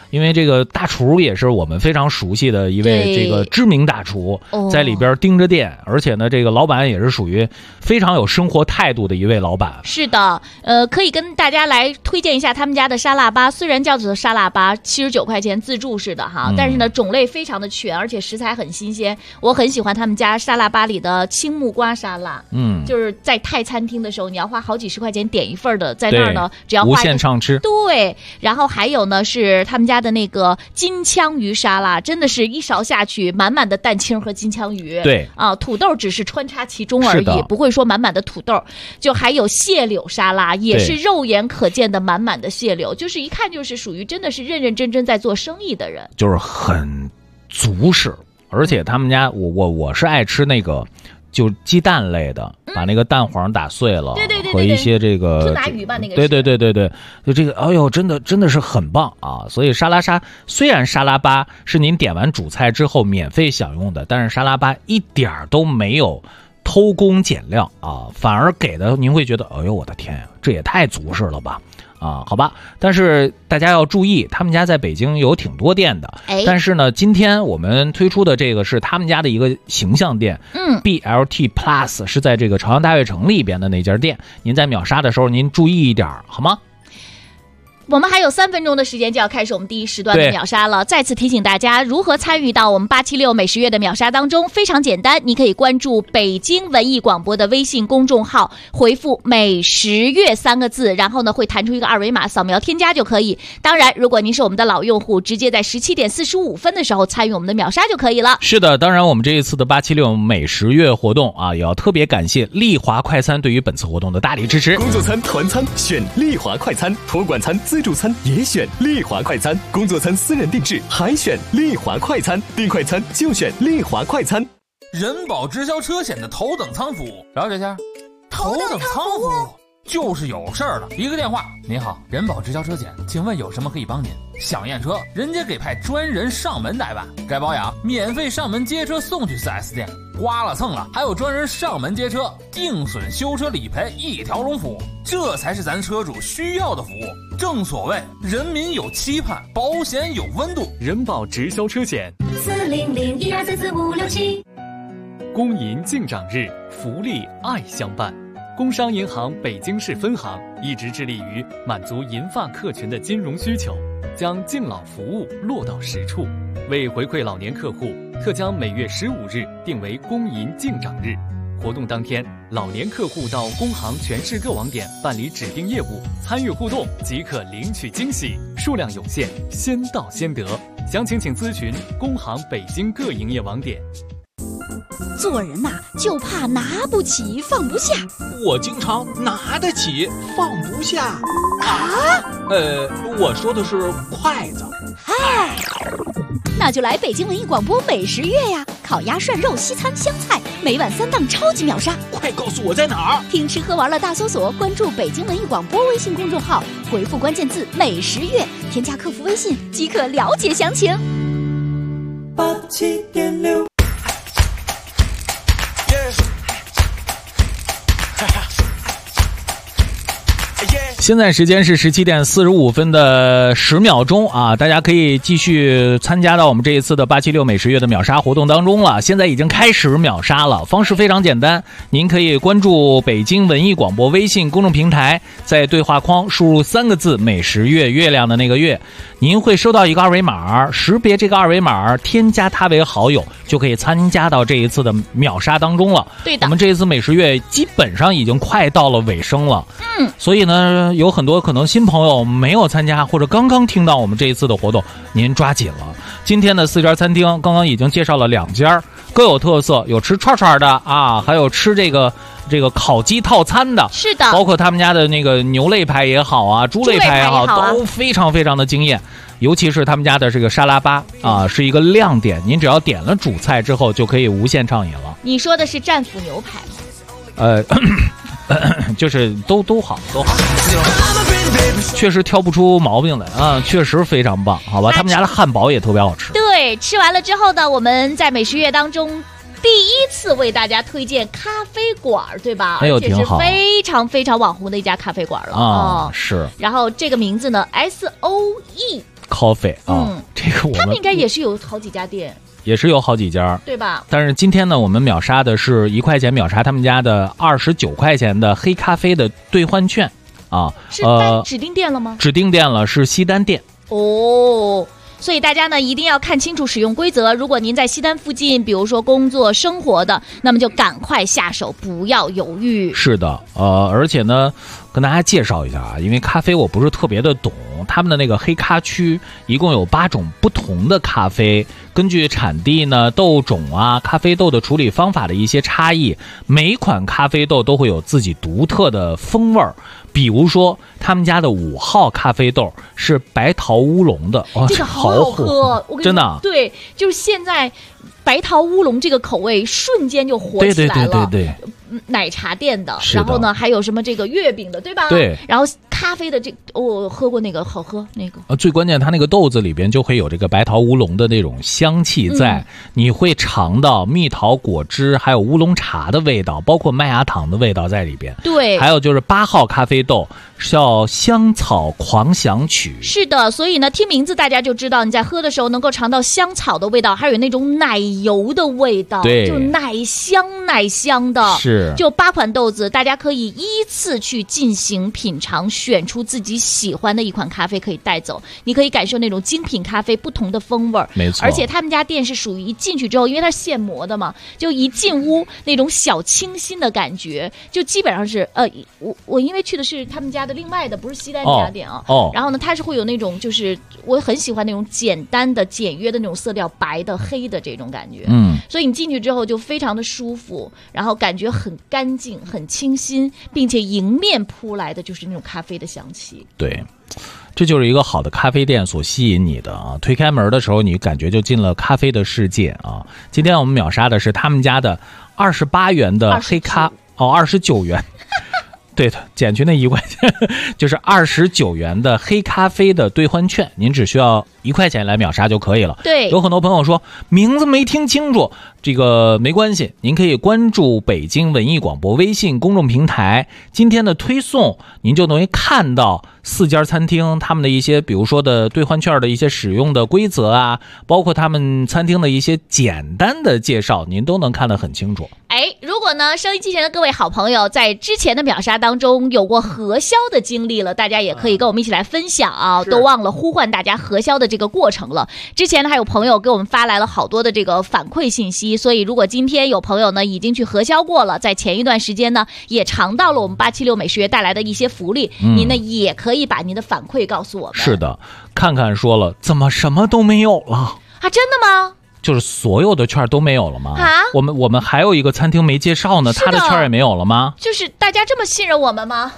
因为这个大厨也是我们非常熟悉的一位这个知名大厨，在里边盯着店，而且呢，这个老板也是属于非常有生活态度的一位老板。 是的，可以跟大家来推荐一下他们家的沙拉吧，虽然叫做沙拉吧，79块钱自助式的哈，但是呢种类非常的全，而且食材很新鲜。我很喜欢他们家沙拉吧里的青木瓜沙拉，就是在泰餐厅的时候，你要花好几十块钱点一份的，在那儿呢只要花无限畅吃。 对，然后还有呢是他们家的那个金枪鱼沙拉，真的是一勺下去满满的蛋清和金枪鱼。 对啊，土豆只是穿插其中而已，不会说满满的土豆。就还有蟹柳沙拉，也是肉眼可见的满满的蟹柳，就是一看就是属于真的是认认真真在做生意的人， 就是很足实。而且他们家我是爱吃那个就鸡蛋类的，把那个蛋黄打碎了， 对， 和一些这个春拿鱼吧，那个对，就这个，哎呦，真的是很棒啊！所以沙拉虽然沙拉吧是您点完主菜之后免费享用的，但是沙拉吧一点都没有偷工减料啊，反而给的您会觉得，哎呦我的天呀，这也太足实了吧！啊，好吧，但是大家要注意，他们家在北京有挺多店的，但是呢，今天我们推出的这个是他们家的一个形象店，BLT Plus 是在这个朝阳大悦城里边的那家店，您在秒杀的时候您注意一点，好吗？ 我们还有3分钟的时间就要开始我们第一时段的秒杀了。再次提醒大家，如何参与到我们876美食月的秒杀当中，非常简单，你可以关注北京文艺广播的微信公众号，回复美食月3个字，然后呢会弹出一个2维码，扫描添加就可以。当然，如果您是我们的老用户，直接在17点45分的时候参与我们的秒杀就可以了。 是的，当然我们这一次的876美食月活动啊，也要特别感谢丽华快餐对于本次活动的大力支持。 工作餐、团餐选丽华快餐，托管餐、自助餐也选丽华快餐，工作餐私人定制还选丽华快餐，订快餐就选丽华快餐。 人保直销车险的头等舱服务，了解一下。头等舱服务就是有事儿了，一个电话，您好，人保直销车险，请问有什么可以帮您？想验车，人家给派专人上门代办；该保养，免费上门接车送去 4S 店；刮了蹭了，还有专人上门接车，定损修车理赔一条龙服务，这才是咱车主需要的服务。正所谓人民有期盼，保险有温度。 人保直销车险 40012344567。 公银敬长日，福利爱相伴。工商银行北京市分行一直致力于满足银发客群的金融需求，将敬老服务落到实处。为回馈老年客户，特将每月15日定为公银敬长日。活动当天，老年客户到工行全市各网点办理指定业务，参与互动即可领取惊喜，数量有限，先到先得。详情请咨询工行北京各营业网点。 做人呐，就怕拿不起放不下。 我经常拿得起放不下啊。 我说的是筷子。 嗨，那就来北京文艺广播美食月呀！烤鸭、涮肉、西餐、湘菜，每晚3档超级秒杀。 快告诉我在哪儿？ 听吃喝玩乐大搜索，关注北京文艺广播微信公众号，回复关键字美食月，添加客服微信即可了解详情。 87.6。 现在时间是17点45分的10秒钟啊，大家可以继续参加到我们这一次的876美食月的秒杀活动当中了。现在已经开始秒杀了，方式非常简单，您可以关注北京文艺广播微信公众平台，在对话框输入3个字美食月，月亮的那个月，您会收到一个2维码，识别这个2维码，添加它为好友，就可以参加到这一次的秒杀当中了。 对的， 我们这一次美食月基本上已经快到了尾声了，所以呢，有很多可能新朋友没有参加，或者刚刚听到我们这一次的活动，您抓紧了。今天的4家餐厅刚刚已经介绍了2家，各有特色，有吃串串的啊，还有吃这个烤鸡套餐的， 是的， 包括他们家的那个牛肋排也好啊，猪肋排也好，都非常非常的惊艳。尤其是他们家的这个沙拉吧啊，是一个亮点，您只要点了主菜之后就可以无限畅饮了。 你说的是战斧牛排吗？ 就是都好，确实挑不出毛病来啊，确实非常棒，好吧？他们家的汉堡也特别好吃。 对，吃完了之后呢，我们在美食月当中第一次为大家推荐咖啡馆，对吧？ 哎呦，挺好， 而且是非常非常网红的一家咖啡馆了啊，是。 然后这个名字呢 ，SOE Coffee 啊，这个他们应该也是有好几家店。 也是有好几家， 对吧？ 但是今天呢，我们秒杀的是1块钱秒杀他们家的29块钱的黑咖啡的兑换券啊。 是指定店了吗？ 指定店了，是西单店。 哦。所以大家呢一定要看清楚使用规则。如果您在西单附近，比如说工作生活的，那么就赶快下手，不要犹豫。 是的，而且呢，跟大家介绍一下啊，因为咖啡我不是特别的懂，他们的那个黑咖区一共有8种不同的咖啡，根据产地呢、豆种啊、咖啡豆的处理方法的一些差异，每款咖啡豆都会有自己独特的风味儿。比如说他们家的5号咖啡豆是白桃乌龙的， 这个好好喝，我跟你说真的。 对，就是现在白桃乌龙这个口味瞬间就火起来了。 对。 奶茶店的，然后呢还有什么这个月饼的，对吧？ 对。 然后咖啡的我喝过那个，好喝那个。 最关键它那个豆子里边就会有这个白桃乌龙的那种香气在，你会尝到蜜桃果汁还有乌龙茶的味道，包括麦芽糖的味道在里边。 对。 还有就是8号咖啡豆叫香草狂想曲。 是的，所以呢听名字大家就知道你在喝的时候能够尝到香草的味道，还有那种奶油的味道， 对， 就奶香的。 是。 就8款豆子，大家可以依次去进行品尝，选出自己喜欢的一款咖啡可以带走。你可以感受那种精品咖啡不同的风味， 没错。 而且他们家店是属于一进去之后，因为它是现磨的嘛，就一进屋那种小清新的感觉，就基本上是我因为去的是他们家的另外的，不是西单这家店啊。然后呢，它是会有那种就是我很喜欢那种简单的、简约的那种色调，白的、黑的这种感觉。所以你进去之后就非常的舒服，然后感觉很干净、很清新，并且迎面扑来的就是那种咖啡的香气。 对，这就是一个好的咖啡店所吸引你的啊！推开门的时候，你感觉就进了咖啡的世界啊！今天我们秒杀的是他们家的28元的黑咖29元。对的，减去那1块钱，就是29元的黑咖啡的兑换券，您只需要1块钱来秒杀就可以了。 对， 有很多朋友说名字没听清楚，这个没关系，您可以关注北京文艺广播微信公众平台，今天的推送您就能看到4家餐厅他们的一些，比如说的兑换券的一些使用的规则啊，包括他们餐厅的一些简单的介绍，您都能看得很清楚。 如果呢收音机前的各位好朋友在之前的秒杀当中有过核销的经历了，大家也可以跟我们一起来分享啊，都忘了呼唤大家核销的这个过程了。之前呢还有朋友给我们发来了好多的这个反馈信息，所以如果今天有朋友呢已经去核销过了，在前一段时间呢也尝到了我们876美食月带来的一些福利，您呢也可以把您的反馈告诉我们。 是的，看看说了怎么什么都没有了啊？真的吗？ 就是所有的券都没有了吗？ 啊， 我们还有一个餐厅没介绍呢，他的券也没有了吗？ 就是大家这么信任我们吗？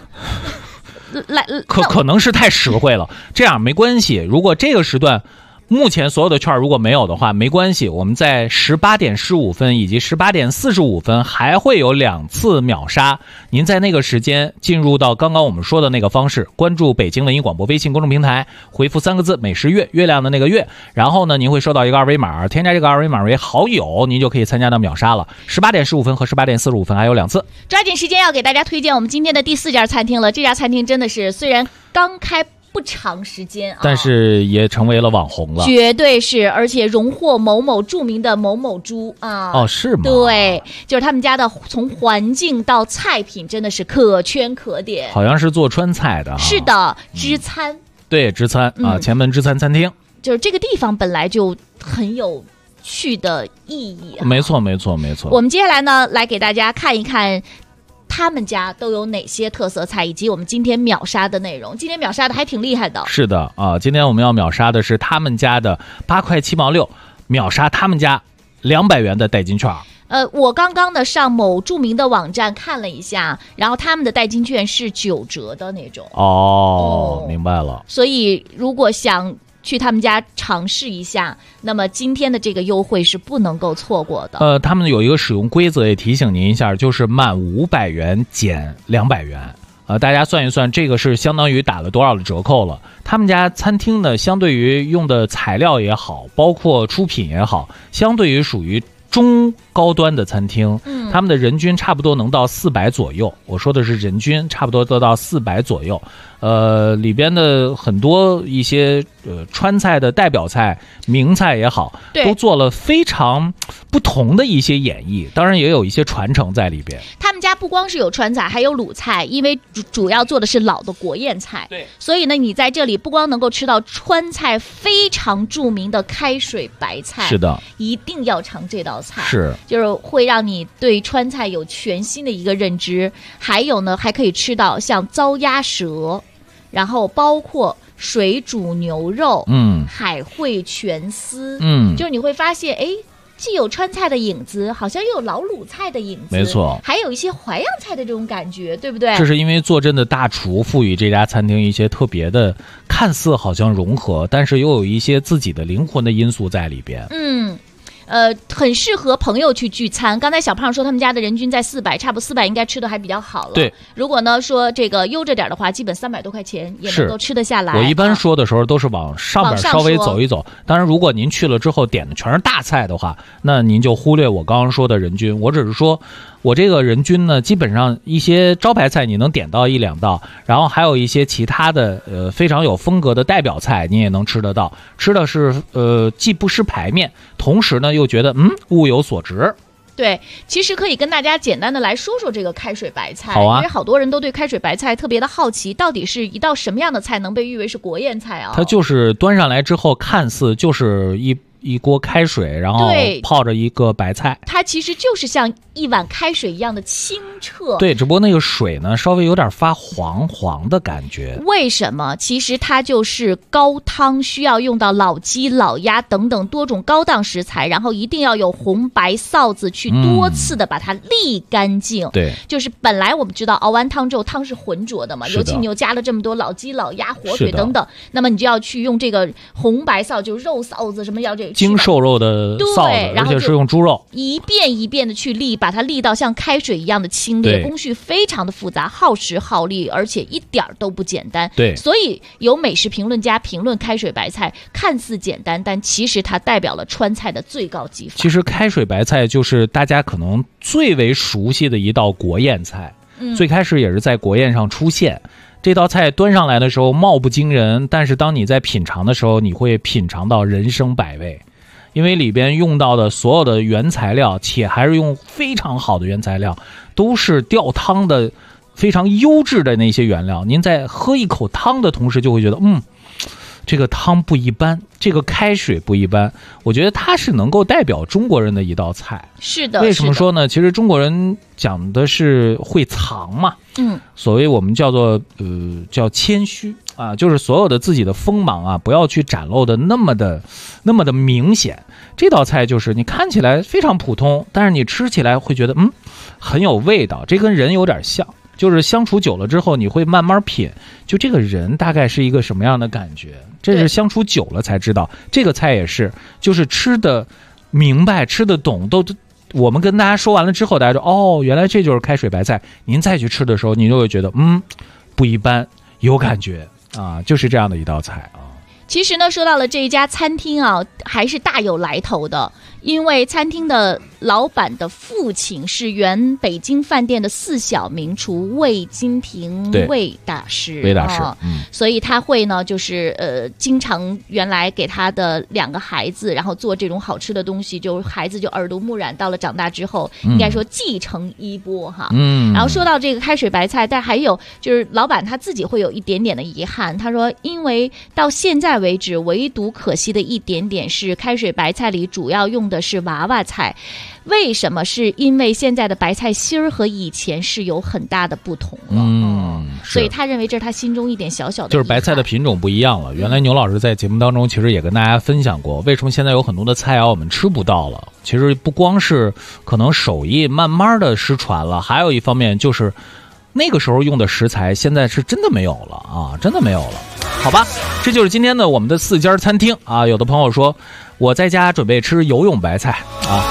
可能是太实惠了。这样没关系，如果这个时段目前所有的券如果没有的话，没关系，我们在18点15分以及18点45分还会有2次秒杀。您在那个时间进入到刚刚我们说的那个方式，关注北京文艺广播微信公众平台，回复3个字美食月，月亮的那个月，然后呢您会收到一个二维码，添加这个二维码为好友，您就可以参加到秒杀了。18点15分和18点45分还有2次。 抓紧时间要给大家推荐我们今天的第4家餐厅了。这家餐厅真的是虽然刚开不长时间， 但是也成为了网红了， 绝对是，而且荣获某某著名的某某猪啊！ 哦，是吗？ 对，就是他们家的从环境到菜品真的是可圈可点， 好像是做川菜的， 是的，知餐， 对，知餐啊，前门知餐餐厅， 就是这个地方本来就很有趣的意义， 没错，没错，没错。 我们接下来呢，来给大家看一看他们家都有哪些特色菜，以及我们今天秒杀的内容。今天秒杀的还挺厉害的。 是的啊，今天我们要秒杀的是他们家的8块7毛6，秒杀他们家200元的代金券。 我刚刚呢上某著名的网站看了一下，然后他们的代金券是9折的那种。 哦，明白了。 所以如果想去他们家尝试一下，那么今天的这个优惠是不能够错过的。 他们有一个使用规则也提醒您一下，就是满500元减200元。大家算一算，这个是相当于打了多少的折扣了？他们家餐厅呢，相对于用的材料也好，包括出品也好，相对于属于中高端的餐厅，他们的人均差不多能到400左右。我说的是人均差不多都到400左右。 里边的很多一些川菜的代表菜、名菜也好，都做了非常不同的一些演绎，当然也有一些传承在里边。 他们家不光是有川菜，还有鲁菜，因为主要做的是老的国宴菜， 对， 所以呢，你在这里不光能够吃到川菜非常著名的开水白菜， 是的， 一定要尝这道菜， 是， 就是会让你对川菜有全新的一个认知。还有呢，还可以吃到像糟鸭舌，然后包括水煮牛肉，海烩全丝，就是你会发现，哎，既有川菜的影子，好像又有老鲁菜的影子， 没错， 还有一些淮扬菜的这种感觉，对不对？ 这是因为坐镇的大厨赋予这家餐厅一些特别的，看似好像融合，但是又有一些自己的灵魂的因素在里边。 很适合朋友去聚餐。刚才小胖说他们家的人均在400，差不多400应该吃的还比较好了。 对， 如果呢说这个悠着点的话，基本300多块钱也能够吃得下来。 我一般说的时候都是往上边稍微走一走。当然，如果您去了之后点的全是大菜的话，那您就忽略我刚刚说的人均。我只是说，我这个人均呢，基本上一些招牌菜你能点到1、2道，然后还有一些其他的非常有风格的代表菜你也能吃得到。吃的是既不失排面，同时呢又觉得物有所值。 对，其实可以跟大家简单的来说说这个开水白菜， 好啊， 因为好多人都对开水白菜特别的好奇，到底是一道什么样的菜能被誉为是国宴菜啊？ 它就是端上来之后，看似就是一锅开水，然后泡着一个白菜， 它其实就是像一碗开水一样的清澈。 对，只不过那个水呢稍微有点发黄黄的感觉。 为什么？其实它就是高汤，需要用到老鸡、老鸭等等多种高档食材，然后一定要有红白臊子去多次的把它沥干净。 对， 就是本来我们知道熬完汤之后汤是浑浊的嘛，尤其你又加了这么多老鸡、老鸭、火腿等等，那么你就要去用这个红白臊，就是肉臊子什么要这个。 精瘦肉的臊子，而且是用猪肉， 一遍一遍的去沥，把它沥到像开水一样的清冽，工序非常的复杂，耗时耗力，而且一点都不简单。 对， 所以有美食评论家评论开水白菜看似简单，但其实它代表了川菜的最高技法。 其实开水白菜就是大家可能最为熟悉的一道国宴菜，最开始也是在国宴上出现。这道菜端上来的时候貌不惊人，但是当你在品尝的时候，你会品尝到人生百味。因为里边用到的所有的原材料，且还是用非常好的原材料，都是吊汤的非常优质的那些原料。您在喝一口汤的同时，就会觉得这个汤不一般，这个开水不一般。我觉得它是能够代表中国人的一道菜。 是的。 为什么说呢？其实中国人讲的是会藏嘛，所谓我们叫做叫谦虚啊，就是所有的自己的锋芒啊，不要去展露的那么的明显。这道菜就是你看起来非常普通，但是你吃起来会觉得很有味道。这跟人有点像。就是相处久了之后，你会慢慢品，就这个人大概是一个什么样的感觉，这是相处久了才知道。这个菜也是，就是吃的明白、吃得懂，都我们跟大家说完了之后，大家说原来这就是开水白菜。您再去吃的时候，您就会觉得不一般，有感觉啊，就是这样的一道菜啊。 其实呢，说到了这一家餐厅啊，还是大有来头的。因为餐厅的老板的父亲是原北京饭店的4小名厨魏金亭魏大师，所以他会呢，就是经常原来给他的2个孩子，然后做这种好吃的东西，就孩子就耳濡目染，到了长大之后，应该说继承衣钵哈。然后说到这个开水白菜，但还有就是老板他自己会有一点点的遗憾，他说因为到现在为止，唯独可惜的一点点是开水白菜里主要用的是娃娃菜。为什么？是因为现在的白菜心儿和以前是有很大的不同了，所以他认为这是他心中一点小小的遗憾， 就是白菜的品种不一样了。原来牛老师在节目当中其实也跟大家分享过，为什么现在有很多的菜肴我们吃不到了。其实不光是可能手艺慢慢的失传了，还有一方面就是那个时候用的食材现在是真的没有了啊，真的没有了。好吧，这就是今天的我们的4家餐厅啊。有的朋友说我在家准备吃游泳白菜啊。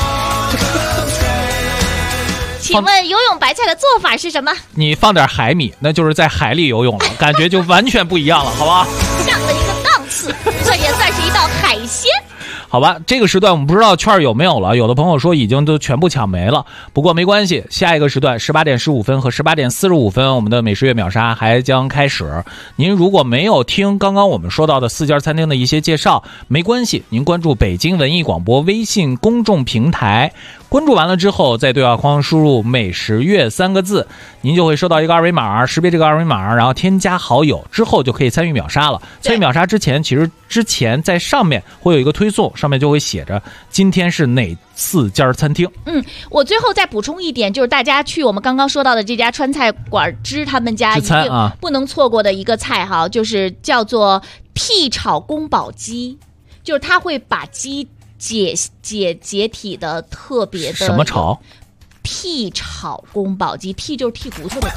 请问游泳白菜的做法是什么？ 你放点海米，那就是在海里游泳了，感觉就完全不一样了，好吧？ 上了一个档次，这也算是一道海鲜。 好吧，这个时段我们不知道券有没有了，有的朋友说已经都全部抢没了，不过没关系，下一个时段18点15分和18点45分，我们的美食月秒杀还将开始。您如果没有听刚刚我们说到的4家餐厅的一些介绍，没关系，您关注北京文艺广播微信公众平台，关注完了之后，在对话框输入美食月3个字，您就会收到一个二维码，识别这个二维码，然后添加好友之后就可以参与秒杀了。参与秒杀之前，其实之前在上面会有一个推送，上面就会写着今天是哪4家餐厅。 我最后再补充一点，就是大家去我们刚刚说到的这家川菜馆之他们家一定不能错过的一个菜哈，就是叫做屁炒宫保鸡，就是他会把鸡解体的特别的。 什么炒？ 屁炒宫保鸡，屁就是剔骨头的剔。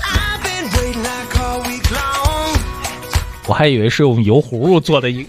我还以为是用油葫芦做的一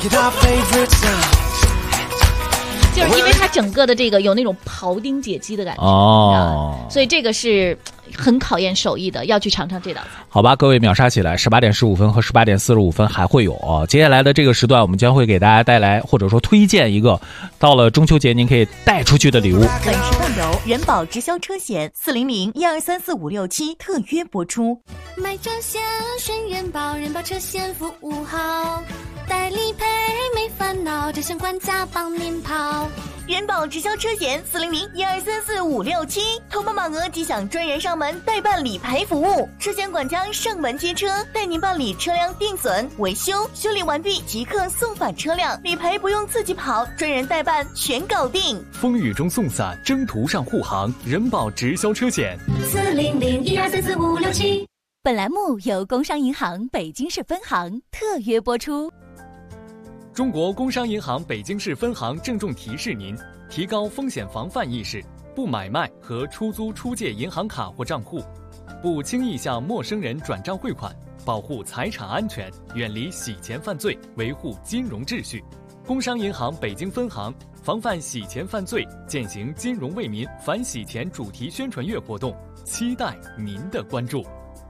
就是因为它整个的这个有那种庖丁解鸡的感觉所以这个是很考验手艺的，要去尝尝这道菜。 好吧，各位秒杀起来，18点15分和18点45分还会有接下来的这个时段，我们将会给大家带来或者说推荐一个到了中秋节您可以带出去的礼物。 本时段由人保直销车险400-1234567特约播出。 买车险选人保，人保车险服务好，代理赔没烦恼，这险管家帮您跑。 人保直销车险400-1234567，投保满额即享专人上门代办理赔服务，车险管家上门接车，带您办理车辆定损、维修，修理完毕即刻送返车辆，理赔不用自己跑，专人代办全搞定。 风雨中送伞，征途上护航，人保直销车险 400-1234567。 本栏目由工商银行北京市分行特约播出。 中国工商银行北京市分行郑重提示您：提高风险防范意识，不买卖和出租出借银行卡或账户，不轻易向陌生人转账汇款，保护财产安全，远离洗钱犯罪，维护金融秩序。工商银行北京分行防范洗钱犯罪，践行金融为民反洗钱主题宣传月活动，期待您的关注。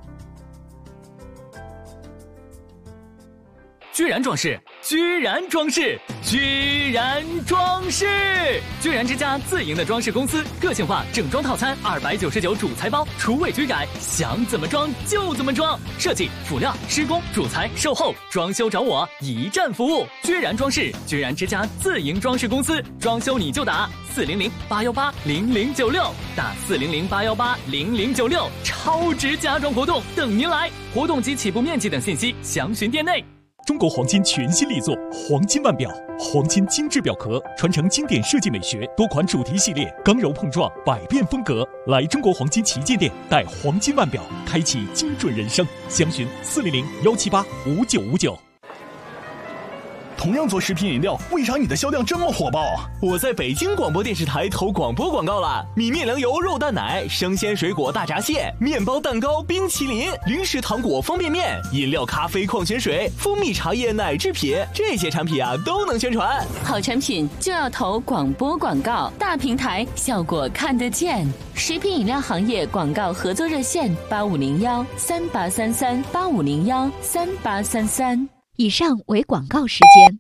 居然装饰，居然装饰，居然装饰！居然之家自营的装饰公司，个性化整装套餐299主材包，厨卫居改，想怎么装就怎么装。设计、辅料、施工、主材、售后、装修找我，一站服务。居然装饰，居然之家自营装饰公司，装修你就打400-818-0096，打400-818-0096，超值家装活动等您来。活动及起步面积等信息详询店内。 中国黄金全新力作黄金腕表，黄金精致表壳，传承经典设计美学，多款主题系列，刚柔碰撞，百变风格。来中国黄金旗舰店，带黄金腕表，开启精准人生。详询400-178-5959。 同样做食品饮料，为啥你的销量这么火爆啊？我在北京广播电视台投广播广告了，米面粮油肉蛋奶，生鲜水果大闸蟹，面包蛋糕冰淇淋，零食糖果方便面，饮料咖啡矿泉水，蜂蜜茶叶奶制品，这些产品啊都能宣传。 好产品就要投广播广告，大平台效果看得见。食品饮料行业广告合作热线8501-3833-8501-3833。 以上为广告时间。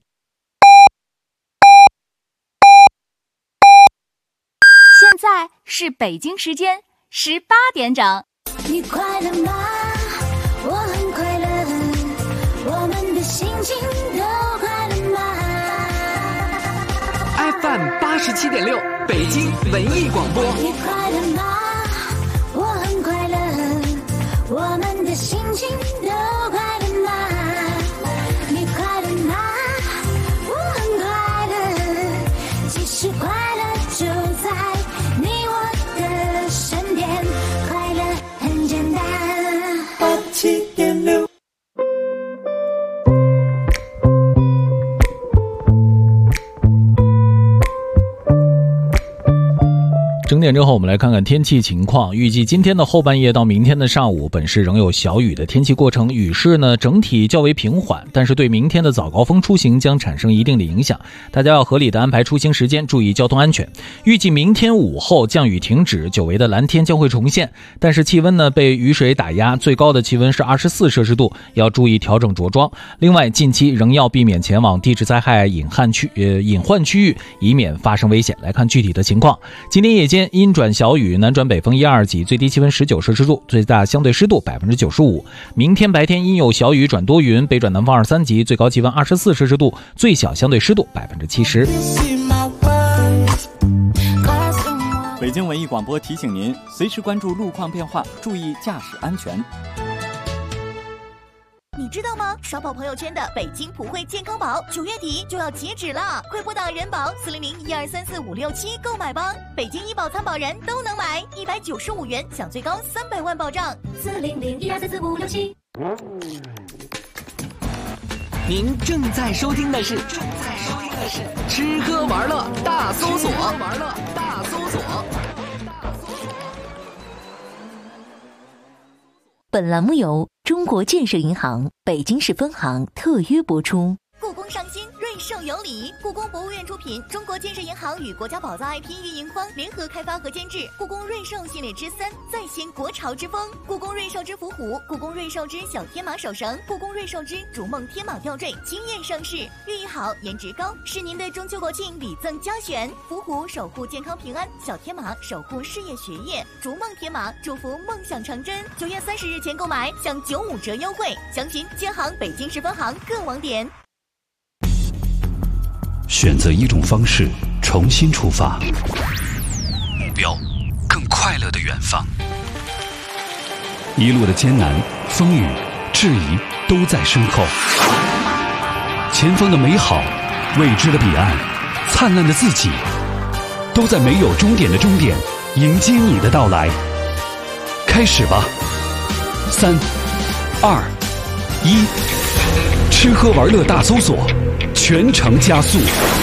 现在是北京时间18点整。 你快乐吗？我很快乐，我们的心情都快乐吗 ？FM 87.6，北京文艺广播。 你快乐吗？我很快乐，我们的心情都快乐吗？你快乐吗？我很快乐，其实快乐就在你我的身边，快乐很简单。87.6。 整点之后我们来看看天气情况，预计今天的后半夜到明天的上午本市仍有小雨的天气过程，雨势呢整体较为平缓，但是对明天的早高峰出行将产生一定的影响，大家要合理的安排出行时间，注意交通安全。预计明天午后降雨停止，久违的蓝天将会重现，但是气温呢被雨水打压，最高的气温是24摄氏度，要注意调整着装。另外近期仍要避免前往地质灾害隐患区域，以免发生危险。来看具体的情况，今天夜间阴转小雨，南转北风1-2级，最低气温19摄氏度，最大相对湿度95%。明天白天阴有小雨转多云，北转南风2-3级，最高气温24摄氏度，最小相对湿度70%。 北京文艺广播提醒您，随时关注路况变化，注意驾驶安全。 你知道吗？刷爆朋友圈的北京普惠健康宝9月底就要截止了，快拨打人保400-1234567购买吧！北京医保参保人都能买，195元享最高300万保障。 400-1234567。您正在收听的是吃喝玩乐大搜索。 本栏目由中国建设银行北京市分行特约播出。故宫上新，瑞兽有礼。故宫博物院出品，中国建设银行与国家宝藏 IP 运营方联合开发和监制故宫瑞兽系列之3，再现国潮之风。故宫瑞兽之伏虎，故宫瑞兽之小天马手绳，故宫瑞兽之逐梦天马吊坠惊艳上市，寓意好，颜值高，是您的中秋国庆礼赠佳选。伏虎守护健康平安，小天马守护事业学业，逐梦天马祝福梦想成真。9月30日前购买享95折优惠，详询建行北京市分行各网点。 选择一种方式重新出发，目标更快乐的远方。一路的艰难、风雨、质疑都在身后，前方的美好、未知的彼岸、灿烂的自己，都在没有终点的终点迎接你的到来。开始吧，3、2、1，吃喝玩乐大搜索，全程加速。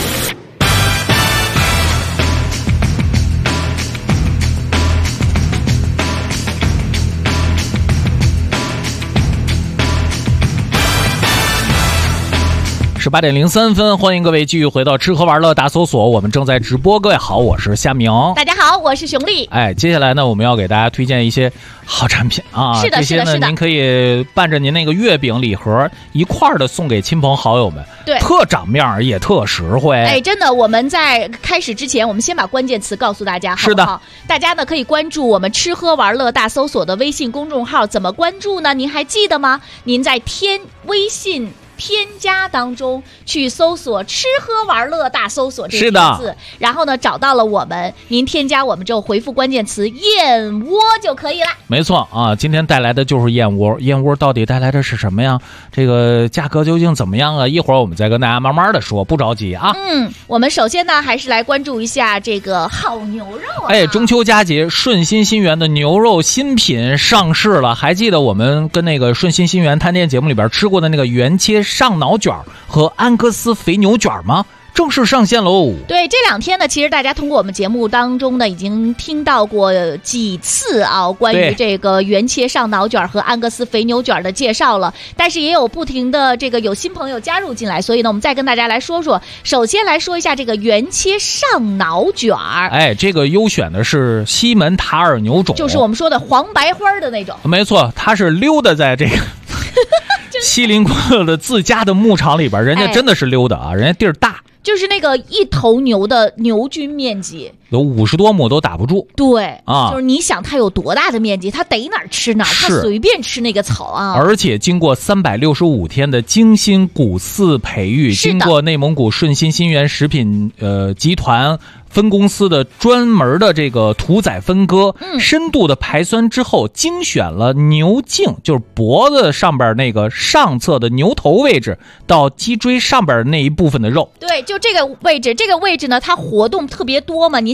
18点03分，欢迎各位继续回到吃喝玩乐大搜索，我们正在直播。各位好，我是夏明。 大家好，我是熊丽。 接下来呢，我们要给大家推荐一些好产品啊。 是的， 这些呢，您可以伴着您那个月饼礼盒一块儿的送给亲朋好友们。 对， 特长面也特实惠。 真的，我们在开始之前，我们先把关键词告诉大家，好不好？是的，大家呢可以关注我们吃喝玩乐大搜索的微信公众号，怎么关注呢？您还记得吗？您在微信添加当中去搜索吃喝玩乐大搜索这个字，然后呢找到了我们，您添加我们之后回复关键词燕窝就可以了。 没错啊，今天带来的就是燕窝。燕窝到底带来的是什么呀？这个价格究竟怎么样啊？一会儿我们再跟大家慢慢的说，不着急啊。 我们首先呢还是来关注一下这个好牛肉啊。 中秋佳节，顺心新源的牛肉新品上市了。还记得我们跟那个顺心新源探店节目里边吃过的那个原切上脑卷和安格斯肥牛卷吗？正式上线喽！ 对，这2天呢，其实大家通过我们节目当中呢，已经听到过几次啊，关于这个原切上脑卷和安格斯肥牛卷的介绍了。但是也有不停的有新朋友加入进来，所以呢，我们再跟大家来说说。首先来说一下这个原切上脑卷。 这个优选的是西门塔尔牛种， 就是我们说的黄白花的那种。 没错，它是溜达在这个锡林郭勒的自家的牧场里边，人家真的是溜达啊，人家地儿大。 就是那个一头牛的牛均面积有50多亩都打不住。 对啊，就是你想它有多大的面积，它逮哪儿吃哪儿，它随便吃那个草啊。 而且经过365天的精心骨饲培育，经过内蒙古顺心新源食品集团分公司的专门的这个屠宰分割，深度的排酸之后，精选了牛颈，就是脖子上边那个上侧的牛头位置到脊椎上边那一部分的肉。 对，就这个位置，呢它活动特别多嘛，你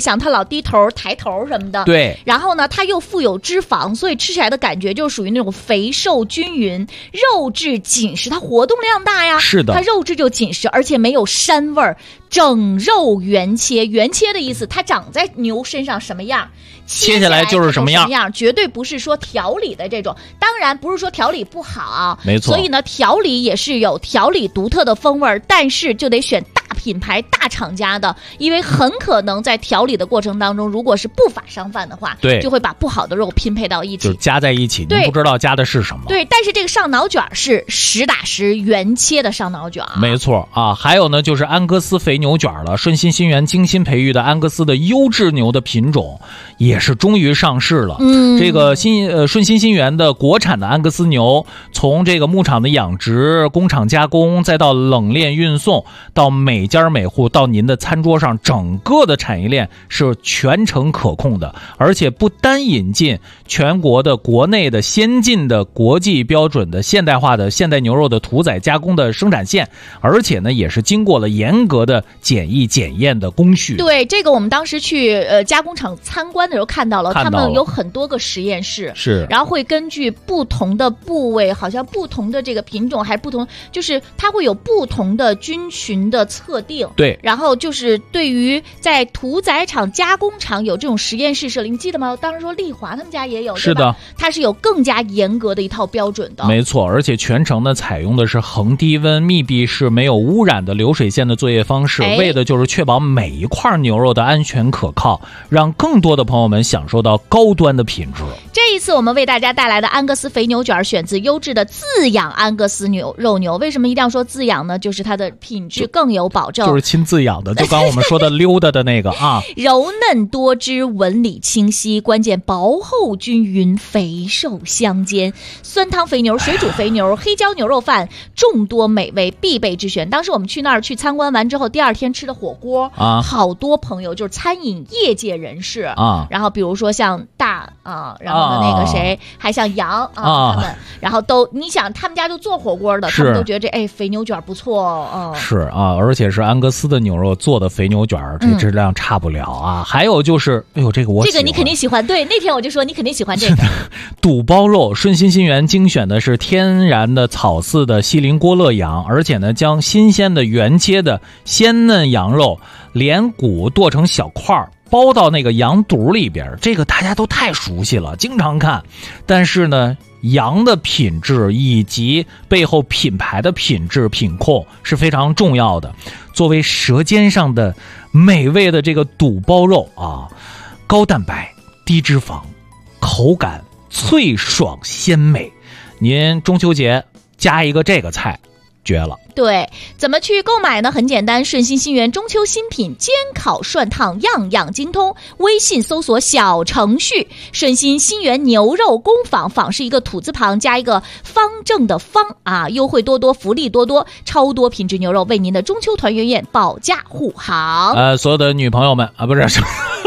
想它老低头抬头什么的， 对， 然后呢它又富有脂肪，所以吃起来的感觉就属于那种肥瘦均匀，肉质紧实，它活动量大呀， 是的， 它肉质就紧实，而且没有膻味儿，整肉原切，原切的意思它长在牛身上什么样， 切下来就是什么样， 绝对不是说调理的这种，当然不是说调理不好， 没错， 所以呢调理也是有调理独特的风味，但是就得选大品牌大厂家的，因为很可能在调理的过程当中，如果是不法商贩的话， 对， 就会把不好的肉拼配到一起， 就加在一起，您不知道加的是什么。 对，但是这个上脑卷是实打实原切的上脑卷， 没错啊。还有呢，就是安格斯肥牛卷了，顺心新源精心培育的安格斯的优质牛的品种，也是终于上市了。这个顺心新源的国产的安格斯牛，从这个牧场的养殖、工厂加工，再到冷链运送，到每家每户，到您的餐桌上，整个的产业链是全程可控的，而且不单引进全国的国内的先进的国际标准的现代化的现代牛肉的屠宰加工的生产线，而且呢也是经过了严格的检疫检验的工序。 对，这个我们当时去加工厂参观的时候看到了，他们有很多个实验室， 是， 然后会根据不同的部位，好像不同的这个品种还不同，就是它会有不同的菌群的测定。 对， 然后就是对于在屠宰场、加工厂有这种实验室设立，你记得吗？当时说丽华他们家也有， 是的， 它是有更加严格的一套标准的。 没错，而且全程呢采用的是恒低温、密闭式、没有污染的流水线的作业方式，为的就是确保每一块牛肉的安全可靠，让更多的朋友们享受到高端的品质。 这一次我们为大家带来的安格斯肥牛卷选自优质的自养安格斯肉牛，为什么一定要说自养呢？就是它的品质更有保证， 就是亲自养的，就刚我们说的溜达的那个啊， 柔嫩多汁，纹理清晰，关键薄厚均匀，肥瘦相间。酸汤肥牛、水煮肥牛、黑椒牛肉饭，众多美味必备之选。当时我们去那儿去参观完之后，第二天吃的火锅啊，好多朋友就是餐饮业界人士啊，然后比如说像大啊，然后那个谁，还像杨啊他们，然后都你想他们家就做火锅的，他们都觉得这肥牛卷不错， 是啊，而且是安格斯的牛肉做的肥牛卷，这质量差不了啊。还有就是，哎呦，这个我喜欢， 这个你肯定喜欢。对，那天我就说你肯定喜欢这个肚包肉。顺心新源精选的是天然的草饲的西林郭勒羊，而且呢，将新鲜的原切的鲜嫩羊肉连骨剁成小块儿，包到那个羊肚里边，这个大家都太熟悉了，经常看。但是呢，羊的品质以及背后品牌的品质品控是非常重要的。作为舌尖上的美味的这个肚包肉啊，高蛋白、低脂肪，口感脆爽鲜美。您中秋节加一个这个菜，绝了。 对，怎么去购买呢？很简单，顺心新源中秋新品，煎烤涮烫样样精通。微信搜索小程序顺心新源牛肉工坊，坊是一个土字旁加一个方正的方啊，优惠多多，福利多多，超多品质牛肉为您的中秋团圆宴保驾护航。 所有的女朋友们啊，不是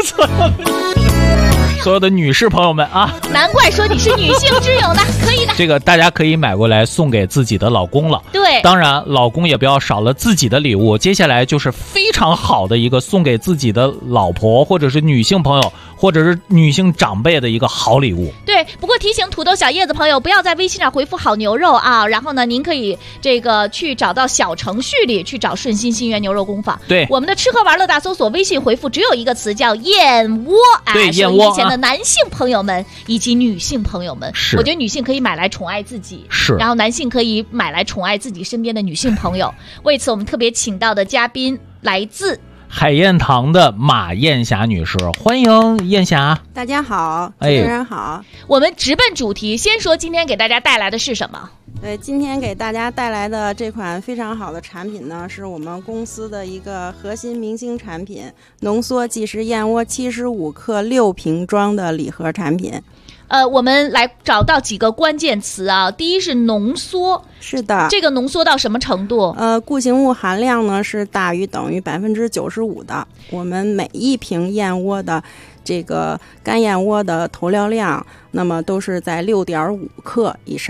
所有的女士朋友们啊， 难怪说你是女性之友呢，可以的。 这个大家可以买过来送给自己的老公了。 对， 当然老公也不要少了自己的礼物。接下来就是非常好的一个送给自己的老婆或者是女性朋友或者是女性长辈的一个好礼物。 对，不过提醒土豆小叶子朋友不要在微信上回复好牛肉啊，然后呢您可以这个去找到小程序里去找顺心新源牛肉工坊。 对， 我们的吃喝玩乐大搜索，微信回复只有一个词叫燕窝。 对，燕窝。 的男性朋友们以及女性朋友们，我觉得女性可以买来宠爱自己， 是， 然后男性可以买来宠爱自己身边的女性朋友。为此我们特别请到的嘉宾来自海燕堂的马艳霞女士，欢迎艳霞。 大家好，主持人好。 我们直奔主题，先说今天给大家带来的是什么？ 对，今天给大家带来的这款非常好的产品呢，是我们公司的一个核心明星产品——浓缩即食燕窝75克6瓶装的礼盒产品。 我们来找到几个关键词啊。第一是浓缩， 是的， 这个浓缩到什么程度？ 固形物含量呢是大于等于95%的。我们每一瓶燕窝的这个干燕窝的投料量，那么都是在6.5克以上。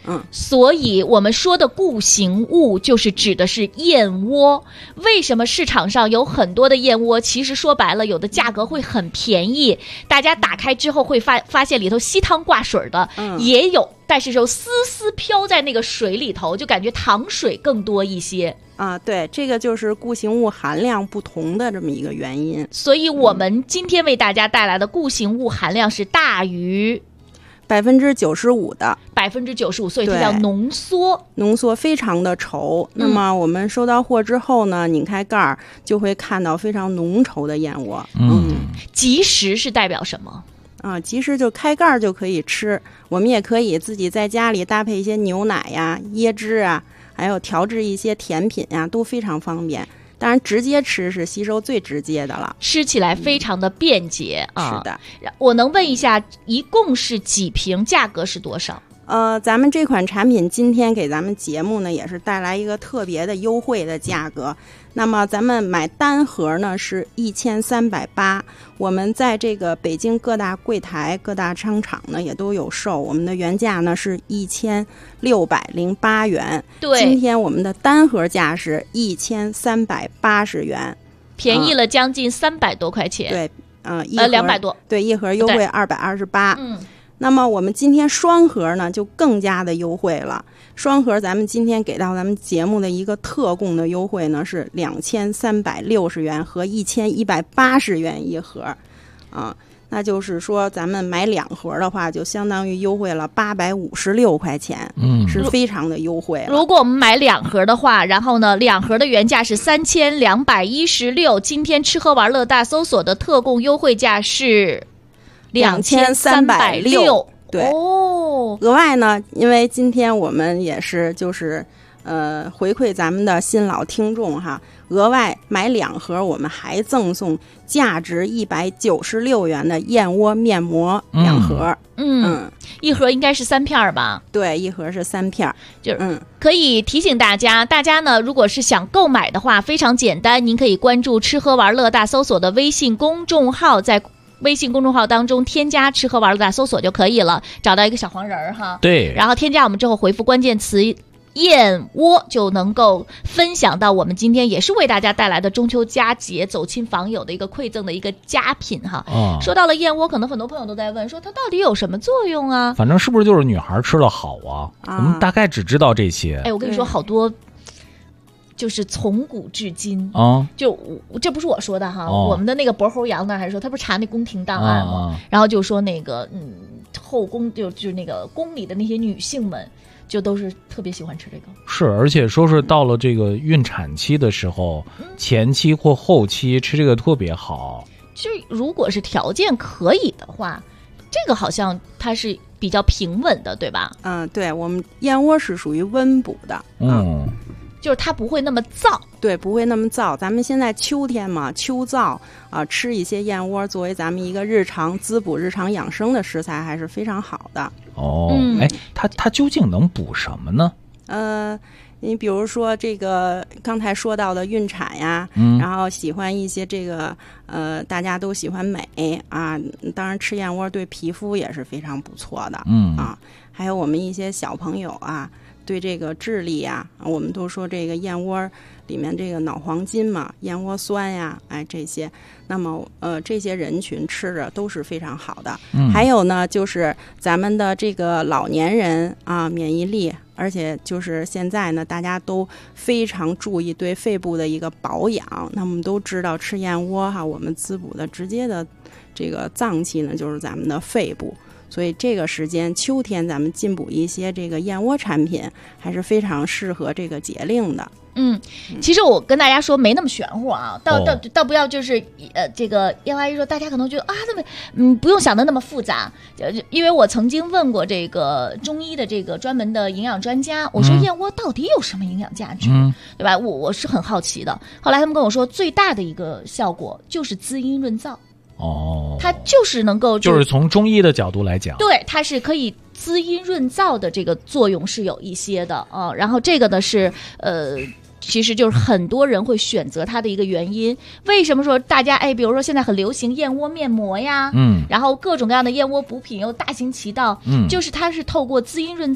所以我们说的固形物就是指的是燕窝。为什么市场上有很多的燕窝？其实说白了，有的价格会很便宜，大家打开之后会发现里头稀汤挂水的，也有，但是就丝丝飘在那个水里头，就感觉糖水更多一些。 对，这个就是固形物含量不同的这么一个原因。 所以我们今天为大家带来的固形物含量是大于 95%的 ，95%，所以它叫浓缩， 浓缩非常的稠。那么我们收到货之后呢，拧开盖儿就会看到非常浓稠的燕窝。 即食是代表什么？ 即食就开盖儿就可以吃。我们也可以自己在家里搭配一些牛奶呀、椰汁啊，还有调制一些甜品呀，都非常方便。当然直接吃是吸收最直接的了， 吃起来非常的便捷是的。 我能问一下，一共是几瓶，价格是多少？ 咱们这款产品今天给咱们节目呢，也是带来一个特别的优惠的价格。那么咱们买单盒呢是1380，我们在这个北京各大柜台、各大商场呢也都有售。我们的原价呢是1608元， 对， 今天我们的单盒价是1380元， 便宜了将近300多块钱。 对 ，200多， 对，一盒优惠228。那么我们今天双盒呢就更加的优惠了，双盒咱们今天给到咱们节目的一个特供的优惠呢是2360元和1180元一盒那就是说咱们买2盒的话就相当于优惠了856块钱，是非常的优惠了。 如果我们买2盒的话，然后呢2盒的原价是3216，今天吃喝玩乐大搜索的特供优惠价是2360， 对额外呢，因为今天我们也是就是回馈咱们的新老听众哈，额外买2盒，我们还赠送价值196元的燕窝面膜2盒。 一盒应该是3片吧？ 对，一盒是3片， 就是可以提醒大家呢，如果是想购买的话，非常简单，您可以关注吃喝玩乐大搜索的微信公众号，在微信公众号当中添加吃喝玩乐大搜索就可以了，找到一个小黄人哈， 对， 然后添加我们之后回复关键词燕窝，就能够分享到我们今天也是为大家带来的中秋佳节走亲访友的一个馈赠的一个佳品哈。说到了燕窝，可能很多朋友都在问，说它到底有什么作用啊？ 反正是不是就是女孩吃了好啊？我们大概只知道这些。 我跟你说，好多就是从古至今就这不是我说的哈，我们的那个伯侯阳呢还说，他不是查那宫廷档案吗？然后就说那个后宫就是那个宫里的那些女性们，就都是特别喜欢吃这个。 是，而且说是到了这个孕产期的时候，前期或后期吃这个特别好。 就如果是条件可以的话，这个好像它是比较平稳的，对吧？ 对，我们燕窝是属于温补的。 就是它不会那么燥， 对，不会那么燥。咱们现在秋天嘛，秋燥吃一些燕窝作为咱们一个日常滋补、日常养生的食材，还是非常好的。 它究竟能补什么呢？ 你比如说这个刚才说到的孕产呀，然后喜欢一些这个大家都喜欢美当然吃燕窝对皮肤也是非常不错的。还有我们一些小朋友对这个智力我们都说这个燕窝里面这个脑黄金嘛，燕窝酸呀，这些，那么这些人群吃着都是非常好的。还有呢，就是咱们的这个老年人免疫力，而且就是现在呢，大家都非常注意对肺部的一个保养。那我们都知道吃燕窝我们滋补的直接的这个脏器呢，就是咱们的肺部。所以这个时间秋天咱们进补一些这个燕窝产品还是非常适合这个节令的。 其实我跟大家说没那么玄乎倒不要就是这个燕窝一说，大家可能觉得那么不用想的那么复杂。因为我曾经问过这个中医的这个专门的营养专家，我说燕窝到底有什么营养价值，对吧？我是很好奇的。后来他们跟我说，最大的一个效果就是滋阴润燥。它就是能够就是从中医的角度来讲， 对，它是可以滋阴润燥的这个作用是有一些的然后这个呢是其实就是很多人会选择它的一个原因。为什么说大家比如说现在很流行燕窝面膜呀，然后各种各样的燕窝补品又大行其道，就是它是透过滋阴润燥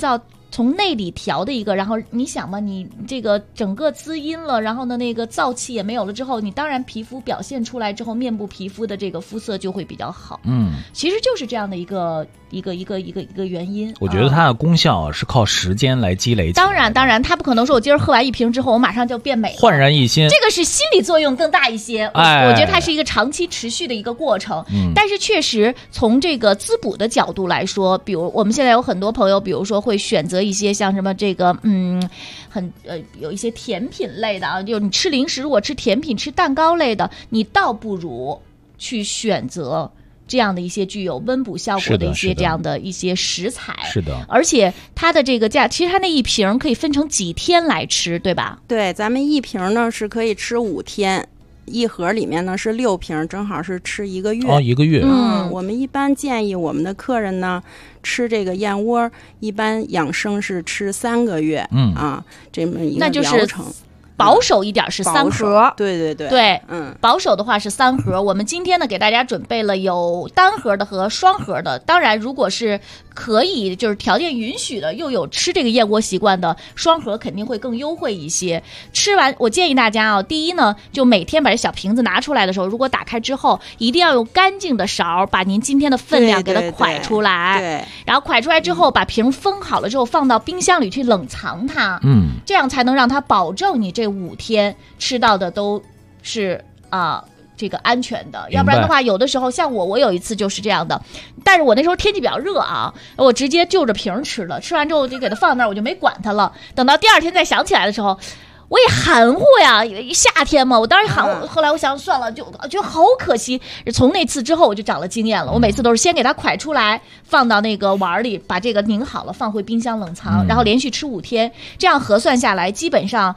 从内里调的一个，然后你想嘛，你这个整个滋阴了，然后呢那个燥气也没有了之后，你当然皮肤表现出来之后，面部皮肤的这个肤色就会比较好。其实就是这样的一个原因。 我觉得它的功效是靠时间来积累起来的。 当然，它不可能说我今儿喝完1瓶之后，我马上就变美了， 焕然一新。 这个是心理作用更大一些。我觉得它是一个长期持续的一个过程。但是确实从这个滋补的角度来说，比如我们现在有很多朋友，比如说会选择一些像什么这个有一些甜品类的啊，就你吃零食，如果吃甜品、吃蛋糕类的，你倒不如去选择这样的一些具有温补效果的一些这样的一些食材。 是的， 而且它的这个其实它那1瓶可以分成几天来吃，对吧？ 对，咱们1瓶呢是可以吃5天。1盒里面呢是6瓶，正好是吃1个月。 1个月。 我们一般建议我们的客人呢吃这个燕窝，一般养生是吃3个月。这么一个疗程。 保守一点是3盒， 对， 保守的话是3盒。我们今天呢给大家准备了有单盒的和双盒的，当然如果是可以就是条件允许的，又有吃这个燕窝习惯的，双盒肯定会更优惠一些。吃完我建议大家啊，第一呢就每天把这小瓶子拿出来的时候，如果打开之后一定要用干净的勺把您今天的分量给它蒯出来， 对， 然后蒯出来之后把瓶封好了之后放到冰箱里去冷藏它，这样才能让它保证你这5天吃到的都是这个安全的。要不然的话，有的时候像我有一次就是这样的，但是我那时候天气比较热啊，我直接就着瓶吃了，吃完之后就给它放那儿，我就没管它了。等到第2天再想起来的时候，我也含糊呀，夏天嘛，我当时含糊。后来我想算了，就觉得好可惜。从那次之后我就长了经验了，我每次都是先给它蒯出来，放到那个碗里，把这个拧好了，放回冰箱冷藏，然后连续吃5天，这样核算下来，基本上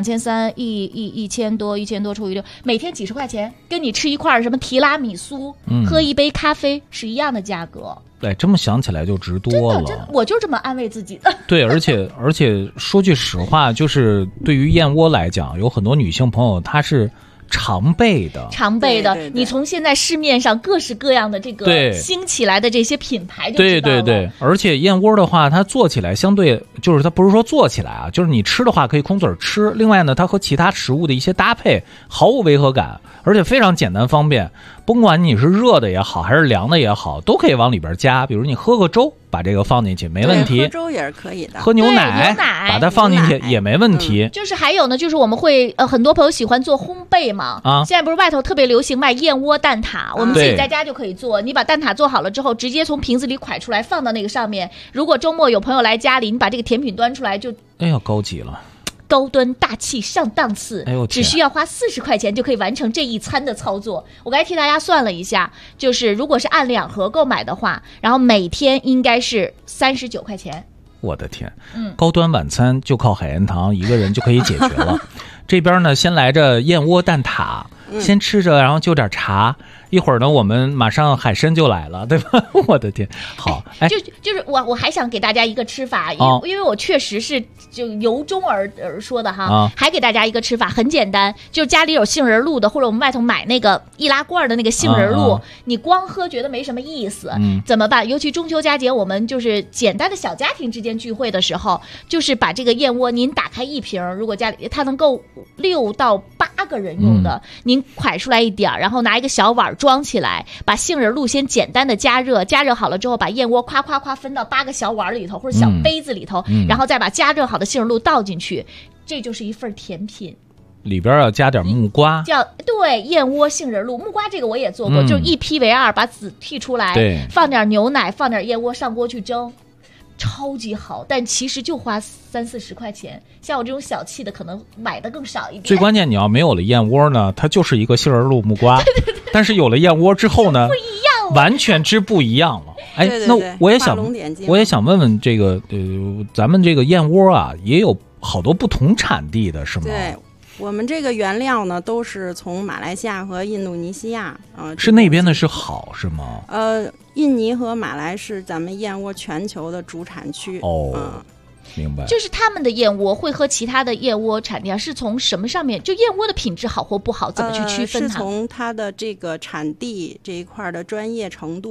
2300、1000多除以6，每天几十块钱，跟你吃一块什么提拉米苏，喝一杯咖啡是一样的价格。 对，这么想起来就值多了。 真的，我就这么安慰自己的。 对，而且说句实话，就是对于燕窝来讲，有很多女性朋友她是常备的，你从现在市面上各式各样的这个兴起来的这些品牌就知道了。对， 而且燕窝的话，它做起来相对就是它不是说做起来啊，就是你吃的话可以空嘴吃。另外呢，它和其他食物的一些搭配毫无违和感，而且非常简单方便。甭管你是热的也好，还是凉的也好，都可以往里边加。比如你喝个粥，把这个放进去没问题。 喝粥也是可以的。 喝牛奶把它放进去也没问题。 就是还有呢，就是我们会很多朋友喜欢做烘焙嘛。现在不是外头特别流行卖燕窝蛋挞，我们自己在家就可以做。你把蛋挞做好了之后，直接从瓶子里蒯出来，放到那个上面。如果周末有朋友来家里，你把这个甜品端出来就， 哎呀，高级了。 高端大气上档次，只需要花40块钱就可以完成这一餐的操作。我刚才替大家算了一下，就是如果是按2盒购买的话，然后每天应该是39块钱。 我的天，高端晚餐就靠海盐堂一个人就可以解决了。这边呢，先来着燕窝蛋挞，先吃着，然后就点茶。一会儿呢，我们马上海参就来了，对吧？我的天，好， 就是我还想给大家一个吃法，因为我确实是就由衷而说的哈，还给大家一个吃法，很简单，就是家里有杏仁露的，或者我们外头买那个易拉罐的那个杏仁露，你光喝觉得没什么意思，怎么办？尤其中秋佳节，我们就是简单的小家庭之间聚会的时候，就是把这个燕窝，您打开1瓶，如果家里它能够6到8个人用的，您蒯出来一点，然后拿一个小碗装起来，把杏仁露先简单的加热好了之后，把燕窝夸分到8个小碗里头或者小杯子里头，然后再把加热好的杏仁露倒进去，这就是一份甜品。 里边要加点木瓜， 对，燕窝杏仁露，木瓜这个我也做过，就是1劈为2，把籽剔出来，放点牛奶，放点燕窝上锅去蒸。超级好，但其实就花30-40块钱。像我这种小气的，可能买的更少一点。 最关键，你要没有了燕窝呢，它就是一个杏仁露木瓜。对。但是有了燕窝之后呢， 不一样了， 完全之不一样了。哎，那我也想问问这个咱们这个燕窝啊，也有好多不同产地的，是吗？ 对。我们这个原料呢，都是从马来西亚和印度尼西亚是那边的是好是吗？ 印尼和马来是咱们燕窝全球的主产区。 明白。 就是他们的燕窝会和其他的燕窝产地是从什么上面？就燕窝的品质好或不好，怎么去区分它？ 是从它的这个产地这一块的专业程度。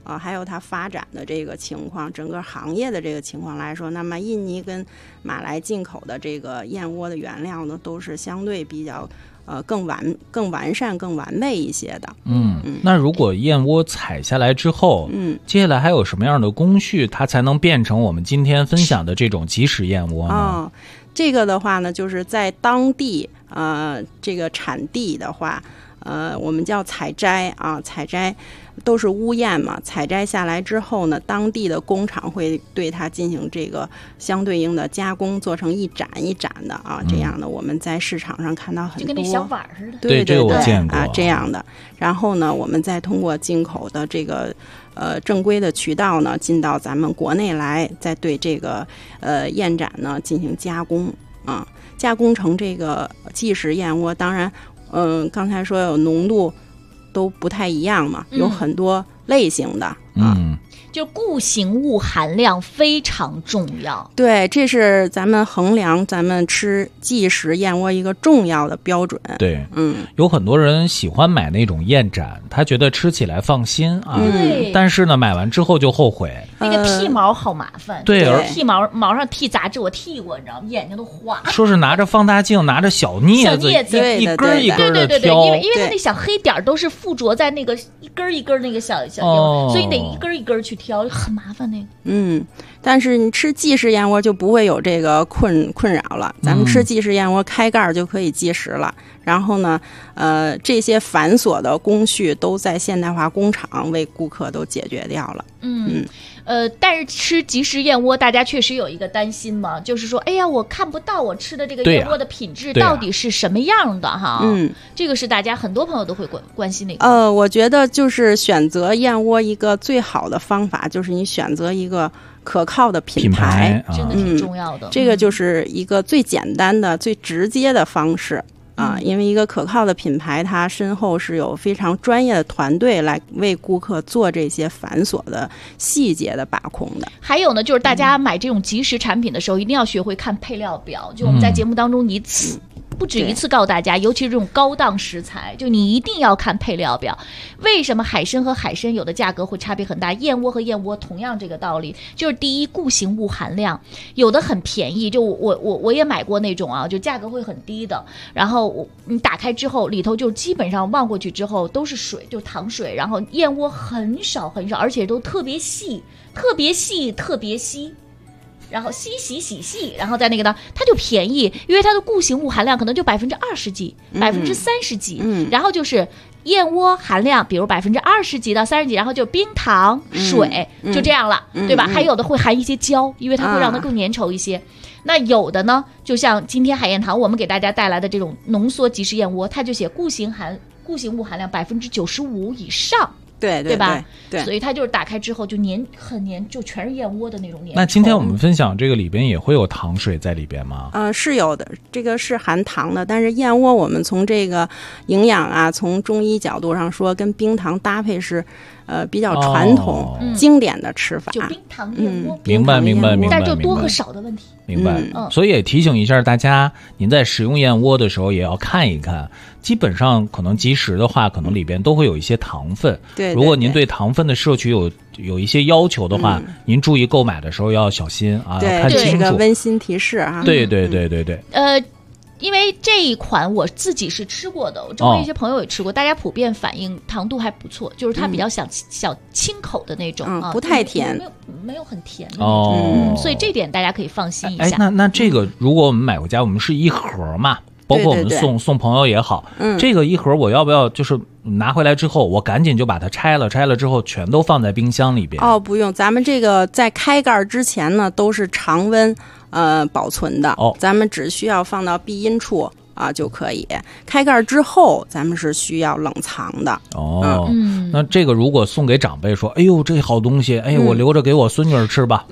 还有它发展的这个情况，整个行业的这个情况来说，那么印尼跟马来进口的这个燕窝的原料呢，都是相对比较更完善、更完备一些的。 那如果燕窝采下来之后，接下来还有什么样的工序，它才能变成我们今天分享的这种即食燕窝呢？ 这个的话呢，就是在当地这个产地的话，我们叫采摘啊，采摘都是屋燕嘛，采摘下来之后呢，当地的工厂会对它进行这个相对应的加工，做成一盏一盏的啊，这样的我们在市场上看到很多， 就跟那小碗似的。 对， 这个我见过这样的。然后呢，我们再通过进口的这个正规的渠道呢，进到咱们国内来，再对这个燕盏呢进行加工啊，加工成这个即食燕窝。当然，刚才说有浓度都不太一样嘛，有很多类型的就固形物含量非常重要。 对，这是咱们衡量咱们吃即食燕窝一个重要的标准。 对，有很多人喜欢买那种燕盏，他觉得吃起来放心啊，但是呢，买完之后就后悔。 那个剃毛好麻烦， 对， 剃毛上剃杂质，我剃过，你知道吗？眼睛都花。 说是拿着放大镜，拿着小镊子，一根一根的挑。 因为它那小黑点都是附着在那个一根一根那个小所以你得一根一根去挑，很麻烦那个。 但是你吃即食燕窝就不会有这个困扰了。咱们吃即食燕窝，开盖就可以即食了。然后呢，这些繁琐的工序都在现代化工厂为顾客都解决掉了。 但是吃即食燕窝，大家确实有一个担心嘛，就是说，哎呀，我看不到我吃的这个燕窝的品质到底是什么样的哈。这个是大家很多朋友都会关心的一个。 我觉得就是选择燕窝一个最好的方法，就是你选择一个可靠的品牌， 真的挺重要的。 这个就是一个最简单的、最直接的方式。因为一个可靠的品牌，它身后是有非常专业的团队来为顾客做这些繁琐的细节的把控的。 还有呢，就是大家买这种即食产品的时候，一定要学会看配料表。就我们在节目当中不止一次告诉大家，尤其是这种高档食材，就你一定要看配料表。为什么海参和海参有的价格会差别很大？燕窝和燕窝同样这个道理，就是第一，固形物含量有的很便宜，就我也买过那种啊，就价格会很低的，然后你打开之后里头就基本上望过去之后都是水，就糖水，然后燕窝很少很少，而且都特别细，特别细，特别稀。然后洗，然后在那个呢，它就便宜，因为它的固形物含量可能就20%几、30%几，然后就是燕窝含量，比如20%几到30%几，然后就冰糖、水，就这样了，对吧？还有的会含一些胶，因为它会让它更粘稠一些。那有的呢，就像今天海燕堂我们给大家带来的这种浓缩即食燕窝，它就写固形物含量95%以上。对吧？ 对， 所以它就是打开之后就很黏，就全是燕窝的那种黏。 那今天我们分享这个里边也会有糖水在里边吗？ 是有的，这个是含糖的。但是燕窝我们从这个营养啊，从中医角度上说，跟冰糖搭配是比较传统、经典的吃法。 就冰糖燕窝。 明白。 但是就多和少的问题。 明白。所以也提醒一下大家，您在食用燕窝的时候也要看一看。基本上可能即食的话，可能里边都会有一些糖分。 对， 如果您对糖分的摄取有一些要求的话，您注意购买的时候要小心啊，看清楚。 这是个温馨提示啊。 对。 因为这一款我自己是吃过的，我周围一些朋友也吃过，大家普遍反映糖度还不错，就是它比较小清口的那种不太甜， 没有很甜的那种，所以这点大家可以放心一下。 那这个如果我们买回家，我们是一盒嘛？包括我们送朋友也好，这个一盒我要不要就是拿回来之后，我赶紧就把它拆了之后全都放在冰箱里边？ 不用，咱们这个在开盖之前呢都是常温保存的，咱们只需要放到闭阴处就可以。开盖之后咱们是需要冷藏的。 那这个如果送给长辈说，哎呦这好东西，哎我留着给我孙女儿吃吧。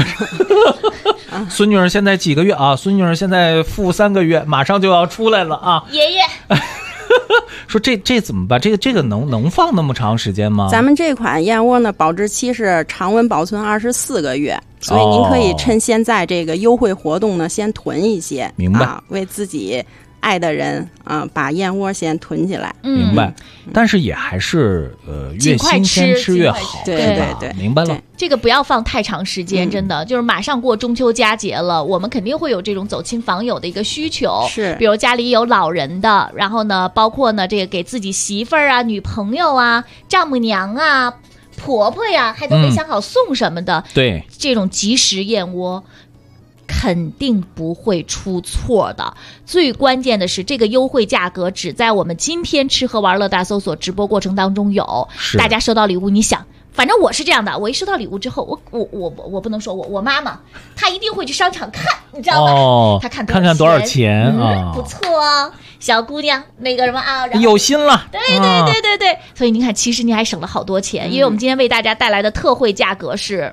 孙女儿现在几个月啊？孙女儿现在负3个月，马上就要出来了啊！ 爷爷说这怎么办？这个能放那么长时间吗？ 咱们这款燕窝呢，保质期是常温保存24个月，所以您可以趁现在这个优惠活动呢，先囤一些。 明白。 为自己爱的人把燕窝先囤起来。 明白。但是也还是越新鲜吃越好。 对， 明白了。 这个不要放太长时间，真的就是马上过中秋佳节了，我们肯定会有这种走亲访友的一个需求， 是， 比如家里有老人的，然后呢，包括呢这个给自己媳妇儿啊、女朋友啊、丈母娘啊、婆婆呀，还都没想好送什么的。 对， 这种即食燕窝肯定不会出错的。最关键的是，这个优惠价格只在我们今天吃喝玩乐大搜索直播过程当中有。大家收到礼物，你想，反正我是这样的，我一收到礼物之后，我不能说我妈妈，她一定会去商场看，你知道吧？她看多少钱啊？不错哦，小姑娘那个什么啊， 有心了。 对，所以你看，其实你还省了好多钱，因为我们今天为大家带来的特惠价格是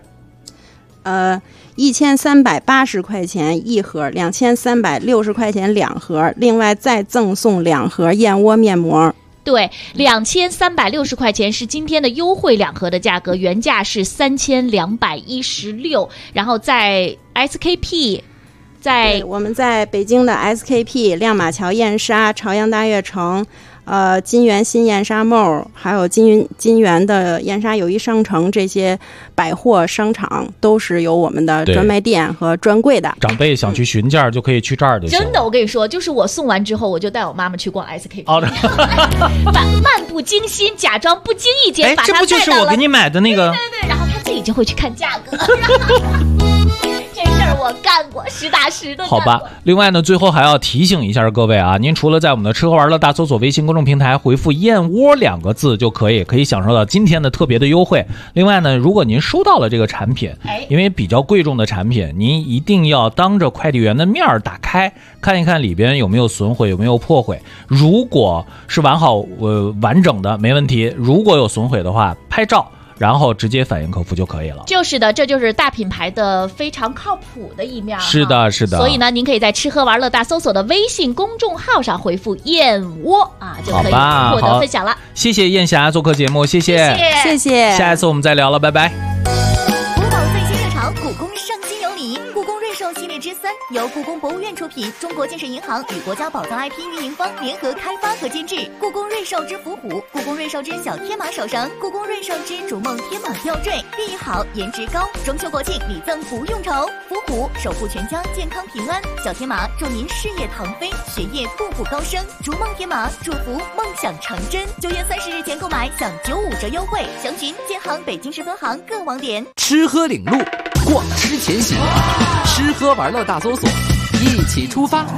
1380块钱一盒，2360块钱2盒，另外再赠送2盒燕窝面膜。 对，2360块钱是今天的优惠2盒的价格，原价是3216，然后在 SKP， 我们在北京的 SKP、亮马桥燕莎、朝阳大悦城、金源新燕莎 mall， 还有金源的燕莎友谊商城，这些百货商场都是有我们的专卖店和专柜的。 长辈想去询价就可以去这儿就行。 真的，我跟你说，就是我送完之后，我就带我妈妈去逛 SKP， 漫不经心，假装不经意间把它带到了。 这不就是我给你买的那个？ 对，然后她自己就会去看价格。这事儿我干过，实打实的。 好吧，另外呢，最后还要提醒一下各位啊，您除了在我们的吃喝玩乐大搜索微信公众平台回复燕窝2个字就可以享受到今天的特别的优惠。另外呢，如果您收到了这个产品，因为比较贵重的产品，您一定要当着快递员的面打开看一看里边有没有损毁，有没有破毁。如果是完整的没问题，如果有损毁的话，拍照然后直接反映客服就可以了。 就是的，这就是大品牌的非常靠谱的一面。 是的。 所以呢，您可以在吃喝玩乐大搜索的微信公众号上回复燕窝就可以获得分享了。 谢谢燕霞做客节目，谢谢。下一次我们再聊了，拜拜。 国宝最新热潮，故宫上新有礼，故宫瑞兽系列之3由故宫博物院出品，中国建设银行与国家宝藏 IP 运营方联合开发和监制。故宫瑞兽之伏虎，故宫瑞兽之小天马手绳，故宫瑞兽之逐梦天马吊坠，寓意好，颜值高，中秋国庆礼赠不用愁。伏虎守护全家健康平安，小天马祝您事业腾飞，学业步步高升，逐梦天马祝福梦想成真。9月30日前购买享95折优惠，详询建行北京市分行各网点。 吃喝领路，逛吃前行，吃喝玩乐大搜索，一起出发。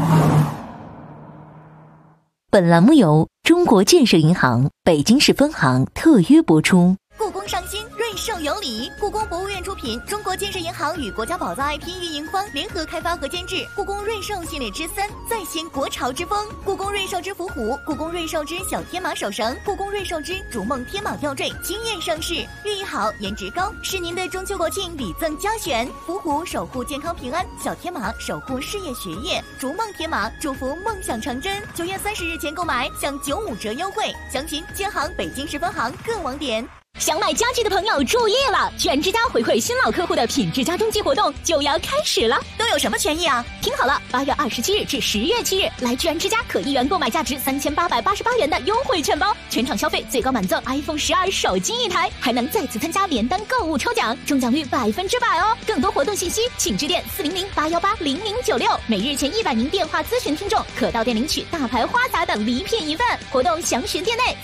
本栏目由中国建设银行北京市分行特约播出。故宫上新，瑞兽有礼，故宫博物院出品，中国建设银行与国家宝藏 IP 运营方联合开发和监制。故宫瑞兽系列之3再现国潮之风，故宫瑞兽之伏虎，故宫瑞兽之小天马手绳，故宫瑞兽之逐梦天马吊坠惊艳上市，寓意好，颜值高，是您的中秋国庆礼赠佳选。伏虎守护健康平安，小天马守护事业学业，逐梦天马祝福梦想成真。9月30日前购买享95折优惠，详询建行北京市分行各网点。想买家具的朋友注意了，全之家回馈新老客户的品质家中季活动就要开始了，都有什么权益啊？听好了，8月27日至10月7日，来全之家可1元购买价值3888元的优惠券包，全场消费最高满赠 iPhone 12手机1台，还能再次参加连单购物抽奖，中奖率100%哦！更多活动信息，请致电400-818-0096，每日前100名电话咨询听众可到店领取大牌花洒等礼品1份，活动详询店内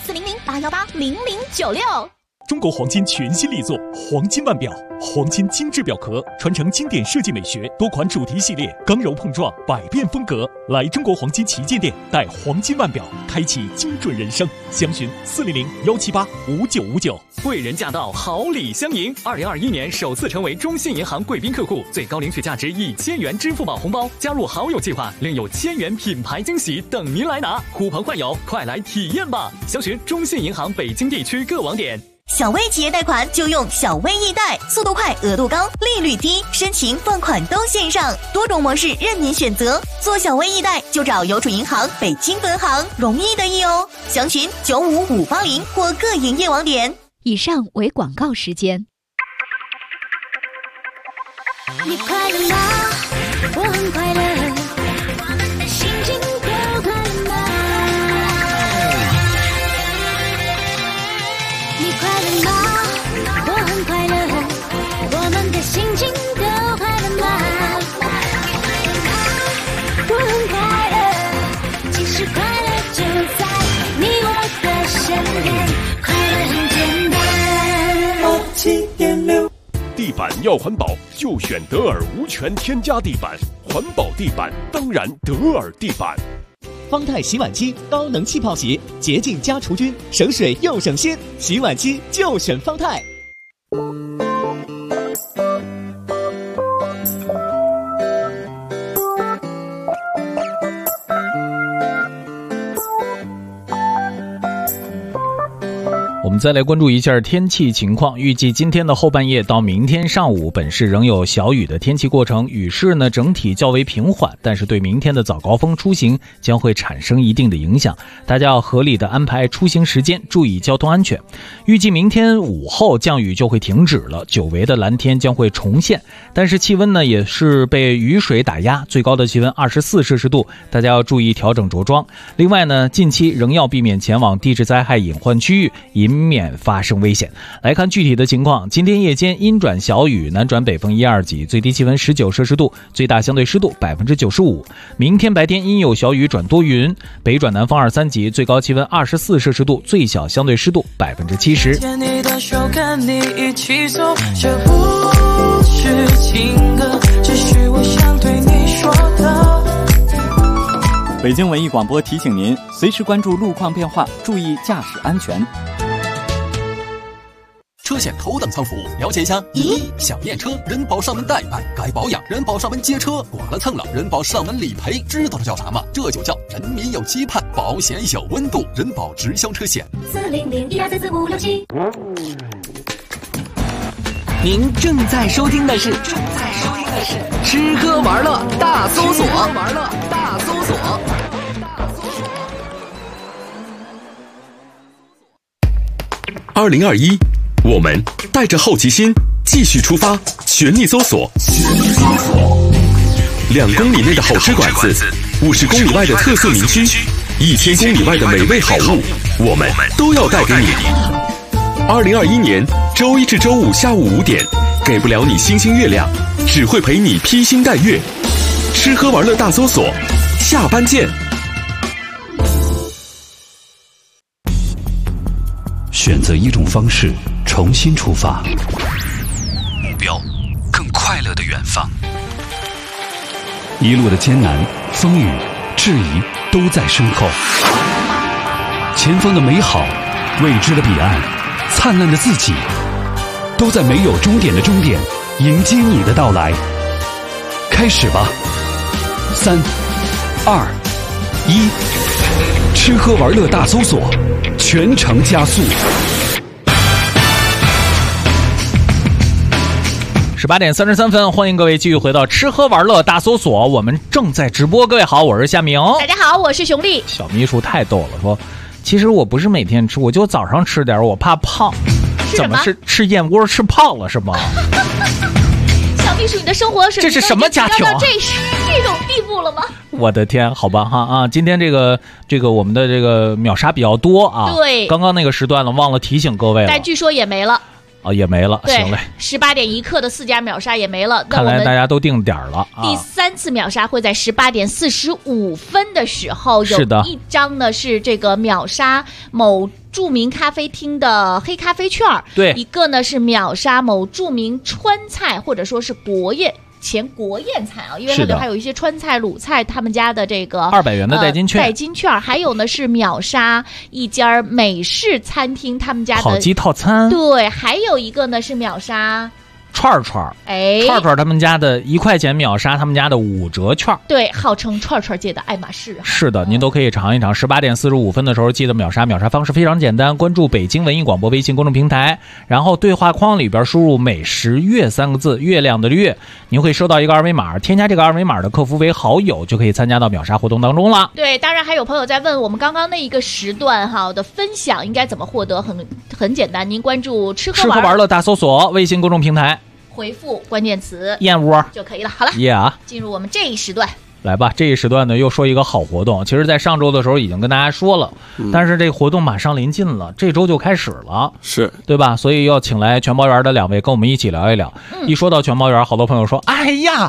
400-818-0096。 中国黄金全新力作黄金腕表，黄金精致表壳，传承经典设计美学，多款主题系列，刚柔碰撞，百变风格。来中国黄金旗舰店，带黄金腕表，开启精准人生。详询400-178-5959。 贵人驾到，好礼相迎。2021年首次成为中信银行贵宾客户，最高领取价值1000元支付宝红包，加入好友计划，另有1000元品牌惊喜等您来拿。呼朋唤友，快来体验吧！详询中信银行北京地区各网点。 小微企业贷款就用小微易贷，速度快，额度高，利率低，申请放款都线上，多种模式任您选择。做小微易贷就找邮储银行北京分行，容易得意哦。详询95580或各营业网点。 以上为广告时间。 你快乐吗？我很快乐，我们的心情都快乐。 97.6。地板要环保，就选德尔无醛添加地板，环保地板当然德尔地板。 方太洗碗机高能气泡洗，洁净加除菌，省水又省心，洗碗机就选方太。 我们再来关注一下天气情况，预计今天的后半夜到明天上午，本市仍有小雨的天气过程，雨势呢整体较为平缓，但是对明天的早高峰出行将会产生一定的影响，大家要合理的安排出行时间，注意交通安全。预计明天午后降雨就会停止了，久违的蓝天将会重现，但是气温呢也是被雨水打压，最高的气温24摄氏度，大家要注意调整着装。另外呢，近期仍要避免前往地质灾害隐患区域，以免发生危险。来看具体的情况，今天夜间阴转小雨，南转北风1、2级，最低气温19摄氏度，最大相对湿度95%。明天白天阴有小雨转多云，北转南风2、3级，最高气温24摄氏度，最小相对湿度70%。 牵你的手，跟你一起走，这不是情歌，只是我想对你说的。 北京文艺广播提醒您，随时关注路况变化，注意驾驶安全。 车险头等舱服务，了解一下。1. 小验车，人保上门代办，该保养，人保上门接车，剐了蹭了，人保上门理赔，知道这叫啥吗？这就叫人民有期盼，保险有温度，人保直销车险。 40012344567。 您正在收听的是吃喝玩乐大搜索。 2021，我们带着好奇心继续出发，全力搜索。2公里内的好吃馆子，50公里外的特色民居，1000公里外的美味好物，我们都要带给你。2021年周一至周五下午5点，给不了你星星月亮，只会陪你披星戴月。吃喝玩乐大搜索，下班见。 选择一种方式，重新出发，目标更快乐的远方。一路的艰难、风雨、质疑都在身后，前方的美好、未知的彼岸、灿烂的自己，都在没有终点的终点迎接你的到来。开始吧，3、2、1，吃喝玩乐大搜索，全程加速。 18点33分，欢迎各位继续回到吃喝玩乐大搜索，我们正在直播。各位好，我是夏明。 大家好，我是熊丽。 小秘书太逗了，说其实我不是每天吃，我就早上吃点，我怕胖。怎么是吃燕窝吃胖了是吗？ 小秘书，你的生活水平这是什么家庭啊？ 到这种地步了吗？ 我的天，好吧哈啊！今天这个我们的这个秒杀比较多啊。 对， 刚刚那个时段了，忘了提醒各位了。 但据说也没了。 也没了。 对， 行嘞。 18点一刻的4家秒杀也没了。 看来大家都定点了。 第3次秒杀会在18点45分的时候，有一张呢是这个秒杀某著名咖啡厅的黑咖啡券， 对， 一个呢是秒杀某著名川菜或者说是前国宴菜啊，因为它里还有一些川菜、鲁菜，他们家的这个 200元的代金券，还有呢是秒杀一家美式餐厅他们家的烤鸡套餐， 对，还有一个呢是秒杀串他们家的1块钱秒杀他们家的5折券， 对，号称串界的爱马仕。 是的，您都可以尝一尝。18点45分的时候记得秒杀方式非常简单，关注北京文艺广播微信公众平台，然后对话框里边输入美食月3个字，月亮的月，您会收到一个二维码，添加这个二维码的客服为好友，就可以参加到秒杀活动当中了。 对，当然还有朋友在问我们刚刚那一个时段的分享应该怎么获得，很简单，您关注吃喝玩乐大搜索微信公众平台， 回复关键词燕窝就可以了。好了，进入我们这一时段。 来吧，这一时段呢又说一个好活动，其实在上周的时候已经跟大家说了，但是这个活动马上临近了，这周就开始了， 是对吧？所以要请来全包园的2位跟我们一起聊一聊。一说到全包园，好多朋友说，哎呀，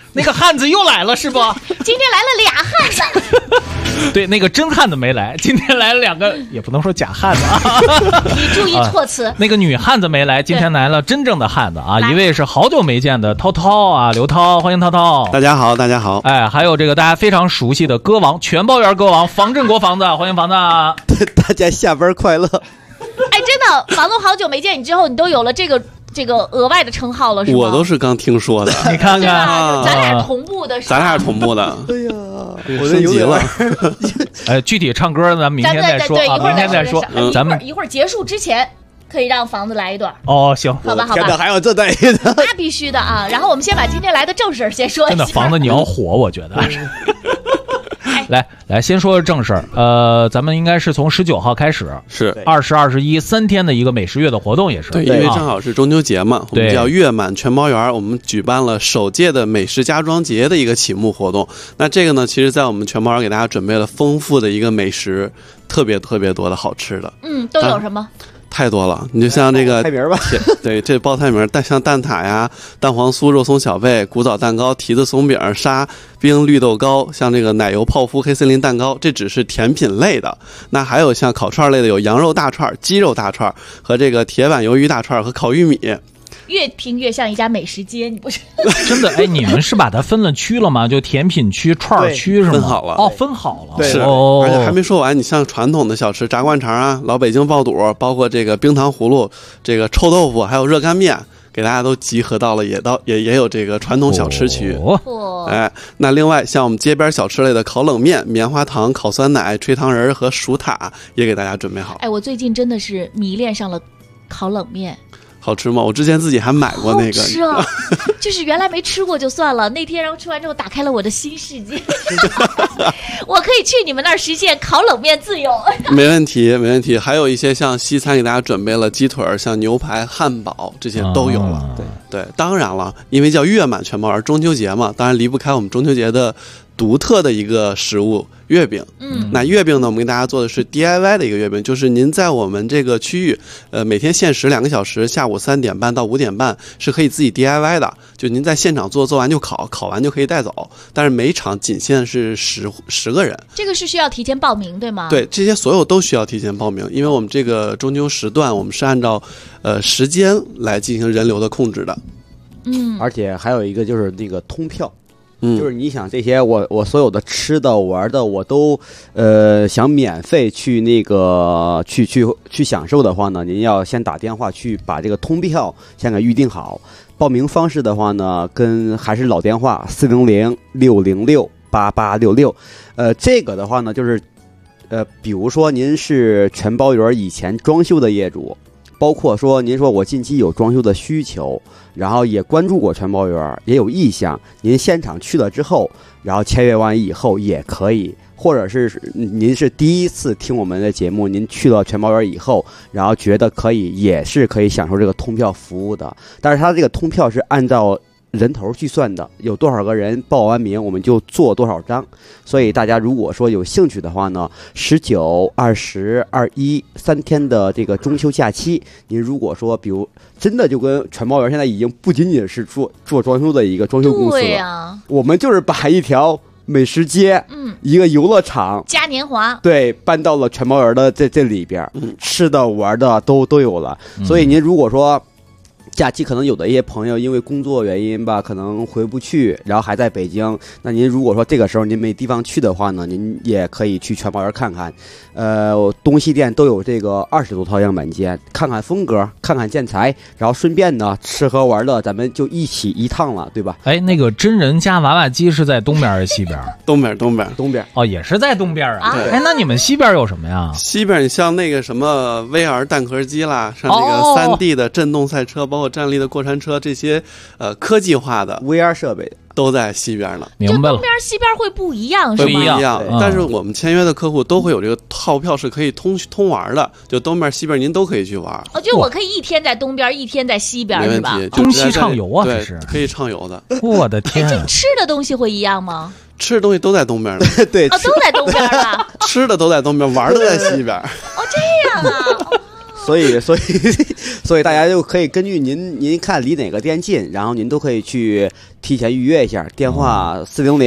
那个汉子又来了是不？ 今天来了俩汉子。 对，那个真汉子没来，今天来了2个，也不能说假汉子啊。 你注意措辞。 那个女汉子没来，今天来了真正的汉子啊！一位是好久没见的涛涛啊，刘涛，欢迎涛涛。 大家好，大家好。 哎，还有这个大家非常熟悉的歌王，全包圆歌王房振国房子，欢迎房子。 大家下班快乐。 哎，真的，房东好久没见你之后，你都有了这个额外的称号了，是吗？ 我都是刚听说的。 你看看， 咱俩同步的， 咱俩同步的。哎呀，我升级了。 哎，具体唱歌咱明天再说啊，明天再说。咱们一会儿结束之前。可以让房子来一段哦，行， 好吧， 天哪，还有这待遇的， 那必须的啊！然后我们先把今天来的正事先说一下。 真的，房子你要火，我觉得。来，先说正事儿。咱们应该是从19号开始， 是 20、21 3天的一个美食月的活动，也是对，因为正好是中秋节嘛，我们叫月满全包圆，我们举办了首届的美食家装节的一个启幕活动。那这个呢，其实在我们全包圆给大家准备了丰富的一个美食，特别多的好吃的。 都有什么？ 太多了，你就像这个菜名吧， 对，这报菜名，像蛋挞呀、蛋黄酥、肉松小贝、古早蛋糕、提子松饼、沙冰绿豆糕，像这个奶油泡芙黑森林蛋糕，这只是甜品类的。那还有像烤串类的，有羊肉大串、鸡肉大串和这个铁板鱿鱼大串和烤玉米。 越听越像一家美食街，你不是？ 真的哎，你们是把它分了区了吗？就甜品区、串区是吗？ 分好了哦，分好了。 是，而且还没说完，你像传统的小吃，炸灌肠啊、老北京爆肚，包括这个冰糖葫芦、这个臭豆腐，还有热干面，给大家都集合到了，也有这个传统小吃区。哎，那另外像我们街边小吃类的烤冷面、棉花糖、烤酸奶、吹糖人和薯塔也给大家准备好。 哎，我最近真的是迷恋上了烤冷面。 好吃吗？我之前自己还买过那个。 好吃啊！就是原来没吃过就算了，那天然后吃完之后打开了我的新世界。我可以去你们那儿实现烤冷面自由。 没问题。还有一些像西餐给大家准备了鸡腿，像牛排、汉堡这些都有了。对，当然了，因为叫月满全包圆，中秋节嘛，当然离不开我们中秋节的独特的一个食物月饼。那月饼呢，我们给大家做的是 DIY 的一个月饼，就是您在我们这个区域，每天限时2个小时，下午3点半到5点半是可以自己 DIY 的，就您在现场做完就烤完就可以带走，但是每场仅限是10个人。 这个是需要提前报名对吗？ 对，这些所有都需要提前报名，因为我们这个中秋时段我们是按照时间来进行人流的控制的。 而且还有一个就是那个通票。就是你想这些我所有的吃的玩的我都想免费去那个去享受的话呢，您要先打电话去把这个通票先给预定好。报名方式的话呢，还是老电话400-606-8866。这个的话呢，就是比如说您是全包圆以前装修的业主，包括说您说我近期有装修的需求，然后也关注过全包圆，也有意向，您现场去了之后，然后签约完以后也可以，或者是您是第一次听我们的节目，您去了全包圆以后，然后觉得可以，也是可以享受这个通票服务的。但是它这个通票是按照人头计算的，有多少个人报完名我们就做多少张。所以大家如果说有兴趣的话呢，19、20、21 3天的这个中秋假期，您如果说比如真的就跟全包圆现在已经不仅仅是做装修的一个装修公司了， 对啊， 我们就是把一条美食街，一个游乐场嘉年华， 对，搬到了全包圆的这里边，吃的玩的都有了。所以您如果说假期可能有的一些朋友因为工作原因吧，可能回不去，然后还在北京，那您如果说这个时候您没地方去的话呢，您也可以去全包圆看看。东西店都有这个20多套样板间，看看风格，看看建材，然后顺便呢吃喝玩乐，咱们就一起一趟了，对吧？ 哎，那个真人加娃娃机是在东边还是西边？ 东边哦，也是在东边啊。 对， 哎，那你们西边有什么呀？ 西边你像那个什么 VR 蛋壳机啦，像这个3D 的震动赛车，包括站立的过山车，这些科技化的 VR 设备都在西边呢。 明白了， 东边西边会不一样是吗？ 不一样，但是我们签约的客户都会有这个套票是可以通玩的，就东边西边您都可以去玩。 就我可以一天在东边，一天在西边，是吧？ 东西畅游啊，这是可以畅游的。 我的天！ 吃的东西会一样吗？ 吃的东西都在东边呢。 对， 都在东边啊。 吃的都在东边，玩的在西边。 这样啊。 所以大家就可以根据您看离哪个店近，然后您都可以去提前预约一下，电话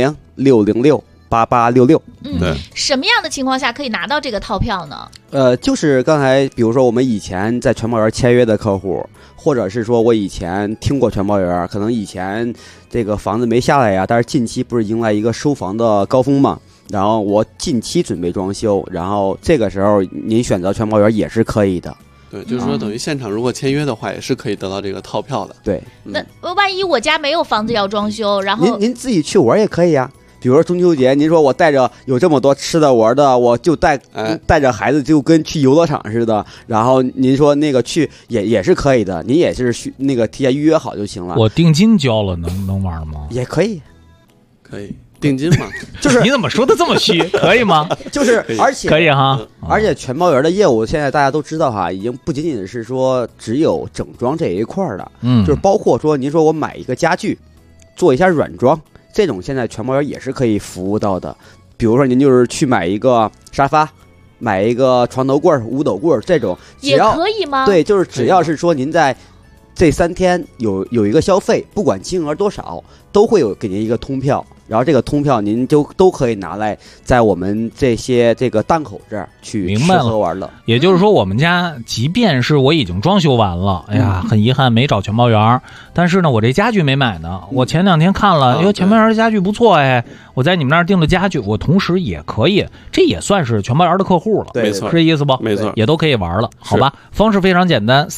400-606-8866。 对，什么样的情况下可以拿到这个套票呢？ 就是刚才比如说我们以前在全包园签约的客户，或者是说我以前听过全包园，可能以前这个房子没下来呀，但是近期不是迎来一个收房的高峰嘛，然后我近期准备装修，然后这个时候您选择全包园也是可以的。 对，就是说等于现场如果签约的话，也是可以得到这个套票的。 对， 那万一我家没有房子要装修，然后您自己去玩也可以呀。比如说中秋节，您说我带着有这么多吃的玩的，我就带着孩子就跟去游乐场似的，然后您说那个去也是可以的，您也是那个提前预约好就行了。 我定金交了，能玩吗？ 也可以， 可以定金嘛？ 就是你怎么说的这么虚？可以吗？ 就是而且可以哈， 而且全包园的业务现在大家都知道哈，已经不仅仅是说只有整装这一块的，就是包括说您说我买一个家具，做一下软装。这种现在全包园也是可以服务到的，比如说您就是去买一个沙发，买一个床头柜、五斗柜这种， 也可以吗？ 对，就是只要是说您在这3天有一个消费，不管金额多少，都会有给您一个通票，然后这个通票您就都可以拿来在我们这个档口这儿去吃喝玩乐。 也就是说，我们家即便是我已经装修完了，哎呀，很遗憾没找全包园，但是呢，我这家具没买呢。我前2天看了，全包园的家具不错哎，我在你们那儿订的家具，我同时也可以，这也算是全包园的客户了， 没错， 是这意思不？ 没错， 也都可以玩了，好吧？方式非常简单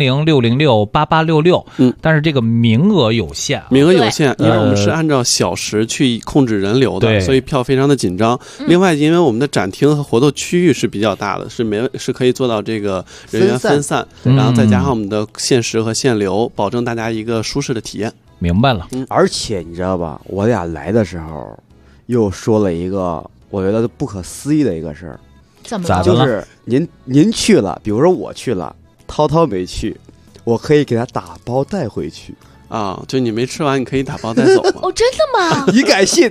，400-606-8866。但是这个名额有限， 名额有限，因为我们是按照小时去控制人流的，所以票非常的紧张。另外，因为我们的展厅和活动区域是比较大的，是可以做到这个人员分散，然后再加上我们的限时和限流，保证大家一个舒适的体验。 明白了。 而且你知道吧，我俩来的时候又说了一个我觉得不可思议的一个事儿。 怎么了？就是您去了，比如说我去了，涛涛没去，我可以给他打包带回去啊！就你没吃完，你可以打包带走吗？ 哦，真的吗？ 你敢信？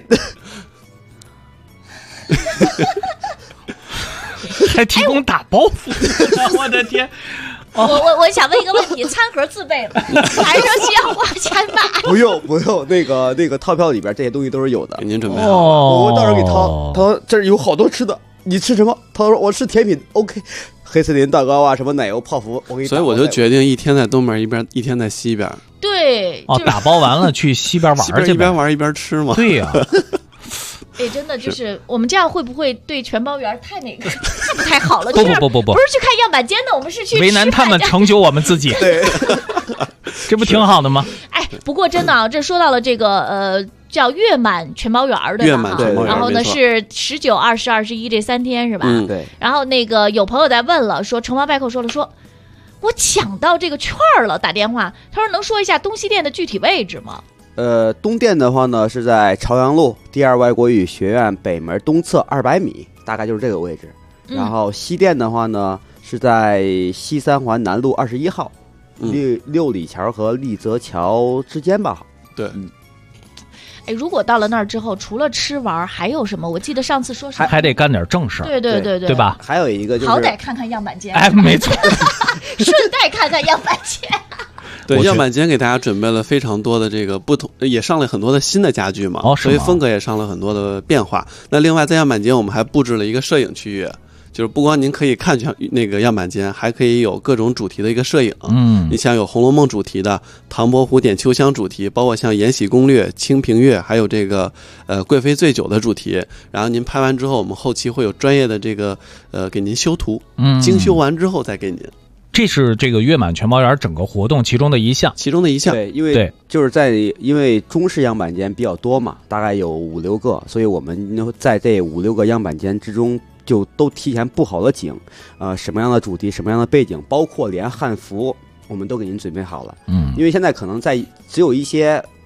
还提供打包服务，我的天！ 我想问一个问题，餐盒自备吗？还是说需要花钱买？ 不用，那个套票里边这些东西都是有的， 给您准备好。 我到时候给涛这儿有好多吃的，你吃什么？涛说我吃甜品 ，OK。黑森林蛋糕啊，什么奶油泡芙，我给你。 所以我就决定一天在东边，一天在西边。 对， 打包完了去西边玩去， 一边玩一边吃嘛。 对呀。 哎，真的就是我们这样会不会对全包园太不太好了？ 不， 不是去看样板间的，我们是去为难他们，成就我们自己。 对， 这不挺好的吗？ 哎，不过真的啊，这说到了这个叫月满全包园的， 月满全包园， 然后呢是19、20、21这3天是吧？ 对。 然后那个有朋友在问了，说承包百口说我抢到这个券了，打电话，他说能说一下东西店的具体位置吗？ 东店的话呢是在朝阳路第2外国语学院北门东侧200米，大概就是这个位置。然后西店的话呢是在西三环南路21号，六里桥和立泽桥之间吧。 对。 哎，如果到了那儿之后，除了吃玩还有什么？我记得上次说是还得干点正事儿， 对吧？ 还有一个就是好歹看看样板间， 哎，没错， 顺带看看样板间。 对，样板间给大家准备了非常多的这个不同，也上了很多的新的家具嘛，所以风格也上了很多的变化。那另外在样板间我们还布置了一个摄影区域，就是不光您可以看那个样板间，还可以有各种主题的一个摄影。你像有《红楼梦》主题的、唐伯虎点秋香主题，包括像《延禧攻略》、《清平乐》，还有这个贵妃醉酒的主题。然后您拍完之后，我们后期会有专业的这个给您修图，精修完之后再给您。 这是这个月满全包园整个活动其中的一项， 对，因为就是因为中式样板间比较多嘛，大概有5、6个，所以我们在这5、6个样板间之中就都提前布好了景，什么样的主题，什么样的背景，包括连汉服我们都给您准备好了。因为现在可能在只有一些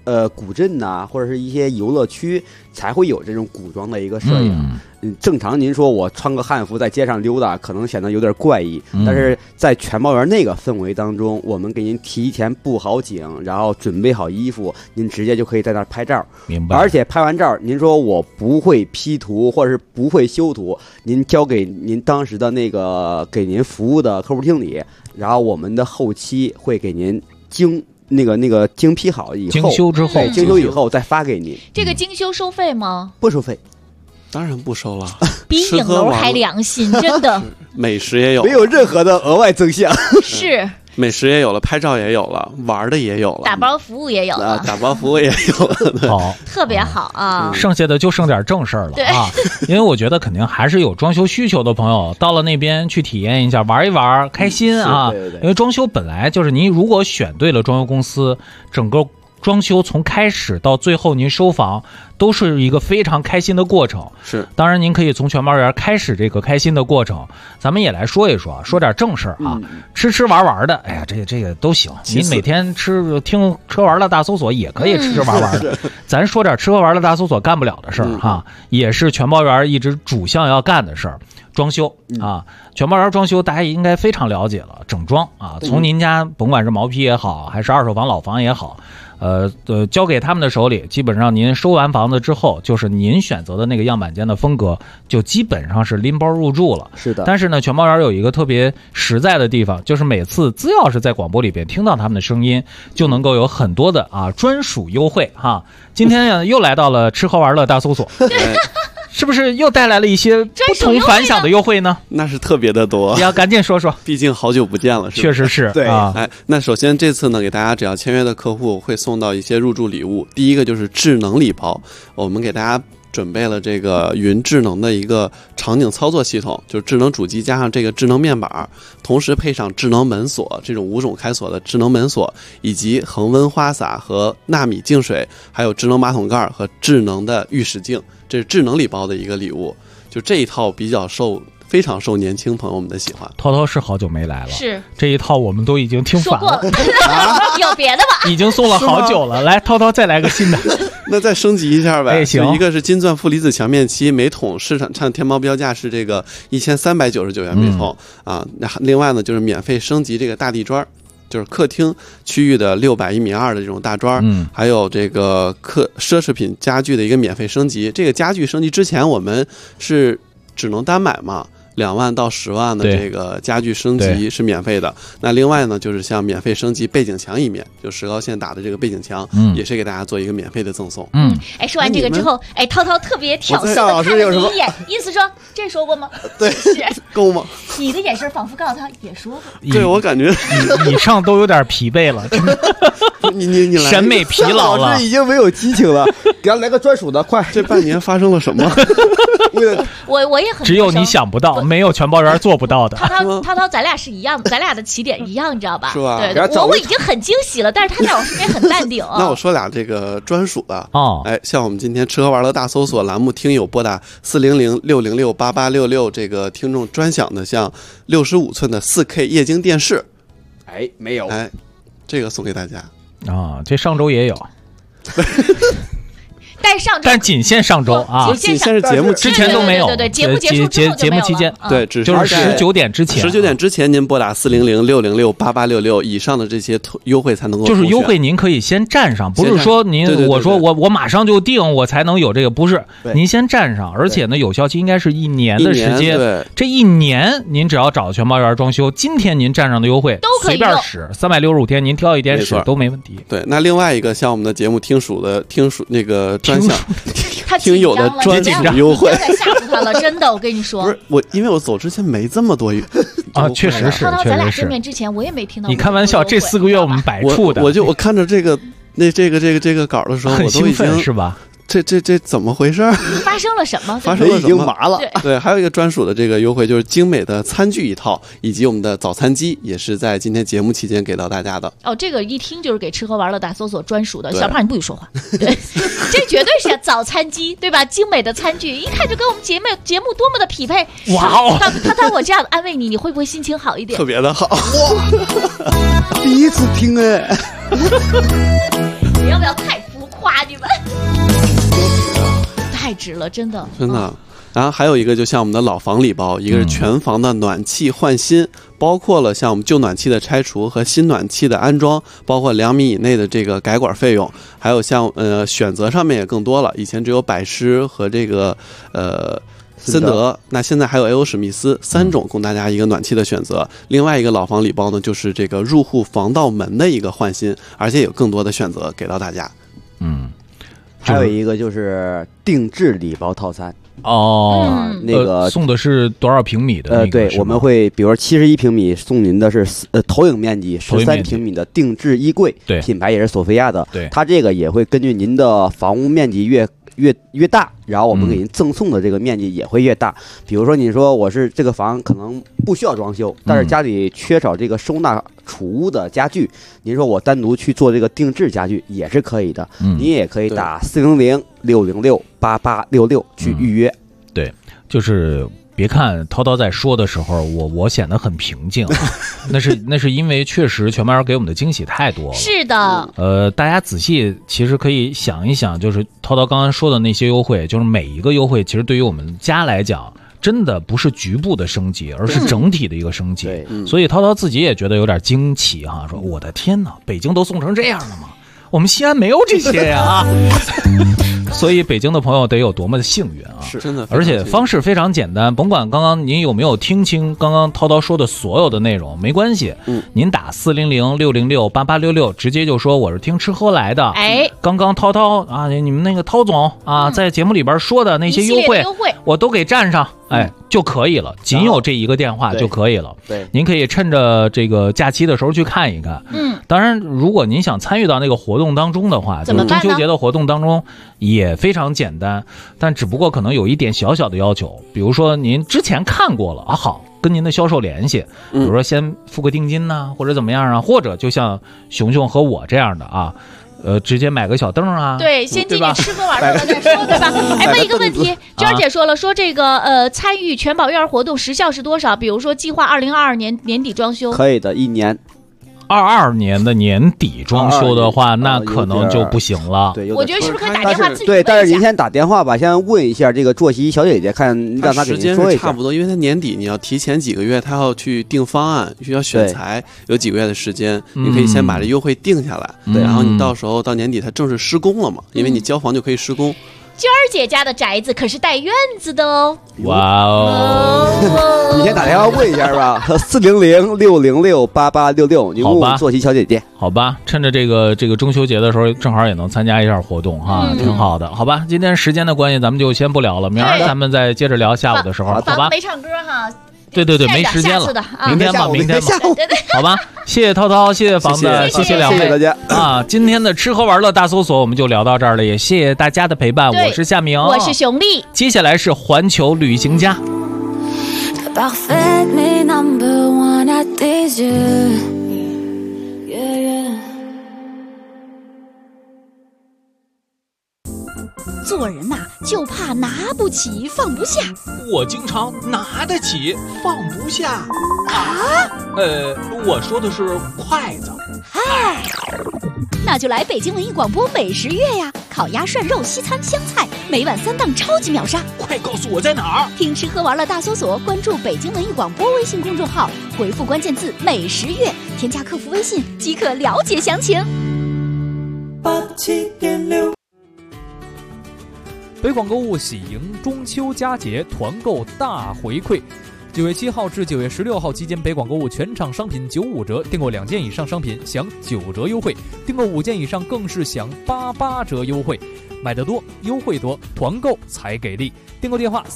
古镇呐，或者是一些游乐区才会有这种古装的一个摄影。正常您说我穿个汉服在街上溜达，可能显得有点怪异，但是在全包园那个氛围当中，我们给您提前布好景，然后准备好衣服，您直接就可以在那儿拍照。 明白。 而且拍完照，您说我不会 P 图或者是不会修图，您交给您当时的那个给您服务的客户经理，然后我们的后期会给您精批好以后， 精修之后， 精修以后再发给您。 这个精修收费吗？ 不收费。 当然不收了， 比影楼还良心，真的。 美食也有， 没有任何的额外增项。 是， 美食也有了，拍照也有了，玩的也有了， 打包服务也有了， 打包服务也有了， 好， 特别好啊。 剩下的就剩点正事儿了啊，因为我觉得肯定还是有装修需求的朋友到了那边去体验一下，玩一玩，开心啊。 对对对， 因为装修本来就是您如果选对了装修公司，整个装修从开始到最后您收房都是一个非常开心的过程。 是， 当然您可以从全包园开始这个开心的过程。咱们也来说一说，说点正事儿啊，吃玩的，哎呀，这个都行。您每天听吃玩乐大搜索也可以吃玩的。咱说点吃喝玩乐大搜索干不了的事儿哈，也是全包园一直主项要干的事儿。装修啊，全包园装修大家应该非常了解了，整装啊，从您家甭管是毛坯也好，还是二手房老房也好，交给他们的手里，基本上您收完房子之后，就是您选择的那个样板间的风格，就基本上是拎包入住了。 是的。 但是呢，全包园有一个特别实在的地方，就是每次只要是在广播里边听到他们的声音，就能够有很多的专属优惠哈。今天呢，又来到了吃喝玩乐大搜索。是不是又带来了一些不同凡响的优惠呢？ 那是特别的多， 你要赶紧说说， 毕竟好久不见了，是吧？ 确实是， 对啊。 哎，那首先这次呢，给大家只要签约的客户会送到一些入住礼物。第一个就是智能礼包，我们给大家准备了这个云智能的一个场景操作系统，就是智能主机加上这个智能面板，同时配上智能门锁，这种5种开锁的智能门锁，以及恒温花洒和纳米净水，还有智能马桶盖和智能的浴室镜。这是智能礼包的一个礼物，就这一套非常受年轻朋友们的喜欢。 涛涛是好久没来了， 是这一套我们都已经听烦了。 有别的吧？ 已经送了好久了，来，涛涛再来个新的。 那再升级一下呗。 行， 一个是金钻负离子墙面漆，每桶市场上天猫标价是这个1399元每桶啊。另外呢，就是免费升级这个大地砖。就是客厅区域的600-1.2米的这种大砖，还有这个奢侈品家具的一个免费升级。这个家具升级之前我们是只能单买嘛，2万到10万的这个家具升级是免费的。那另外呢，就是像免费升级背景墙一面，就石膏线打的这个背景墙，也是给大家做一个免费的赠送。 哎，说完这个之后，哎，涛涛特别挑衅的看了你一眼，意思说这说过吗？ 对，够吗？ 你的眼神仿佛告诉他也说过。 对，我感觉以上都有点疲惫了，真的。 你来， 审美疲劳了， 老师已经没有激情了。给他来个专属的，快！ 这半年发生了什么？ 我也很只有你想不到，没有全包园做不到的。 涛涛，咱俩是一样的，咱俩的起点一样，你知道吧？ 是吧？ 对，我已经很惊喜了，但是他在我身边很淡定。 那我说俩这个专属的哦， 哎，像我们今天吃喝玩乐大搜索栏目听友拨打400-606-8866这个听众专享的，像65寸的4K 液晶电视， 哎，没有， 哎，这个送给大家啊，这上周也有。 但仅限上周啊， 仅限是节目之前都没有。 对，节目结束之后节目期间， 对， 就是19点之前。 19点之前，您拨打400-606-8866以上的这些优惠才能够。 就是优惠，您可以先占上，不是说我说我马上就定，我才能有这个，不是，您先占上，而且呢，有效期应该是1年的时间。 对， 这1年您只要找全包园装修，今天您占上的优惠都可以随便使，365天您挑一天使都没问题。 对，那另外一个像我们的节目听属那个专项。 他听友的专属优惠， 不要再吓唬他了，真的，我跟你说。 不是我，因为我走之前没这么多啊，确实是， 咱俩见面之前我也没听到。 你开玩笑，这4个月我们白处的。 我看着这个稿的时候，我都已经是吧？ 这怎么回事？ 发生了什么？ 发生了什么？ 已经麻了。 对，还有一个专属的这个优惠，就是精美的餐具一套，以及我们的早餐机，也是在今天节目期间给到大家的。 哦，这个一听就是给吃喝玩乐大搜索专属的。小胖，你不许说话。对，这绝对是早餐机，对吧？精美的餐具，一看就跟我们节目多么的匹配。 哇哦！ 他我这样安慰你，你会不会心情好一点？ 特别的好。 哇，第一次听哎。 你要不要太敷你们，太值了，真的， 真的。然后还有一个，就像我们的老房礼包，一个是全房的暖气换新，包括了像我们旧暖气的拆除和新暖气的安装，包括2米以内的这个改管费用，还有像选择上面也更多了。以前只有百狮和这个森德，那现在还有 A.O. 史密斯3种供大家一个暖气的选择。另外一个老房礼包呢，就是这个入户防盗门的一个换新，而且有更多的选择给到大家。 还有一个就是定制礼包套餐。那个送的是多少平米的那个？ 对，我们会比如71平米送您的是投影面积13平米的定制衣柜， 对， 品牌也是索菲亚的， 对， 它这个也会根据您的房屋面积越大，然后我们给您赠送的这个面积也会越大。比如说你说我是这个房可能不需要装修，但是家里缺少这个收纳储物的家具，您说我单独去做这个定制家具也是可以的，你也可以打400-606-8866去预约。 对，就是别看涛涛在说的时候，我显得很平静，那是因为确实全班给我们的惊喜太多了。 是的， 大家仔细其实可以想一想，就是涛涛刚刚说的那些优惠，就是每一个优惠，其实对于我们家来讲，真的不是局部的升级，而是整体的一个升级。所以涛涛自己也觉得有点惊奇哈，说我的天哪，北京都送成这样了吗？我们西安没有这些呀。所以北京的朋友得有多么的幸运啊！ 是真的， 而且方式非常简单，甭管刚刚您有没有听清刚刚涛涛说的所有的内容，没关系，您打400-606-8866，直接就说我是听吃喝来的。刚刚涛涛啊，你们那个涛总啊，在节目里边说的那些优惠，我都给占上，就可以了，仅有这一个电话就可以了。 对， 您可以趁着这个假期的时候去看一看。当然，如果您想参与到那个活动当中的话，就是中秋节的活动当中也非常简单，但只不过可能有一点小小的要求，比如说您之前看过了啊，好，跟您的销售联系，比如说先付个定金呐，或者怎么样啊，或者就像熊熊和我这样的啊。直接买个小凳啊， 对，先进去吃喝玩乐了再说，对吧？问一个问题，娟儿姐说了，说这个参与全保幼儿活动时效是多少？比如说计划2022年年底装修， 可以的，1年。 22年的年底装修的话，那可能就不行了。 对， 我觉得是不是可以打电话自己对，但是您先打电话吧，先问一下这个坐席小姐姐，看让她给您说一下。 差不多，因为她年底你要提前几个月，她要去定方案，需要选材，有几个月的时间，你可以先把这优惠定下来，然后你到时候到年底它正式施工了嘛，因为你交房就可以施工。 娟儿姐家的宅子可是带院子的哦。 哇哦！ 你先打电话问一下吧，400-606-8866，你问坐席小姐姐。 好吧，趁着这个中秋节的时候，正好也能参加一下活动哈，挺好的。好吧，今天时间的关系，咱们就先不聊了，明儿咱们再接着聊下午的时候，好吧？ 没唱歌哈。 对，没时间了，明天吧， 对， 好吧，谢谢涛涛，谢谢房子，谢谢两位， 谢谢大家啊！今天的吃喝玩乐大搜索我们就聊到这儿了，也谢谢大家的陪伴，我是夏明， 我是熊丽， 接下来是环球旅行家。 做人呐，就怕拿不起放不下。 我经常拿得起放不下啊。 我说的是筷子。 嗨，那就来北京文艺广播美食月呀！烤鸭、涮肉、西餐、湘菜，每晚3档超级秒杀。 快告诉我在哪儿？ 听吃喝玩乐大搜索，关注北京文艺广播微信公众号，回复关键字“美食月”，添加客服微信即可了解详情。 87.6 北广购物喜迎中秋佳节团购大回馈，9月7号至9月16号期间，北广购物全场商品95折，订购2件以上商品享9折优惠，订购5件以上更是享88折优惠。买得多，优惠多，团购才给力。订购电话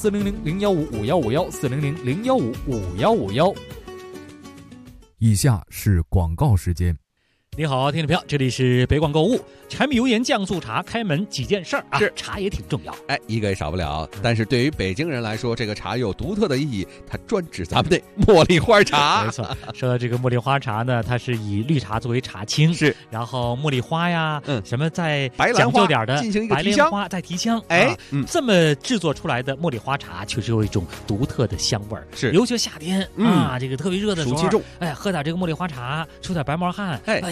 400-015-5151，400-015-5151。以下是广告时间。 你好，听众朋友，这里是北广购物。柴米油盐酱醋茶开门几件事儿啊， 是茶也挺重要， 一个也少不了。但是对于北京人来说，这个茶有独特的意义，它专指咱们的茉莉花茶。 没错，说到这个茉莉花茶呢，它是以绿茶作为茶青， 是， 然后茉莉花呀，什么再白讲究点的进行一个白莲花再提香，这么制作出来的茉莉花茶，确实有一种独特的香味儿。 是， 尤其夏天啊，这个特别热的时候， 暑气重， 喝点这个茉莉花茶，出点白毛汗，哎呀。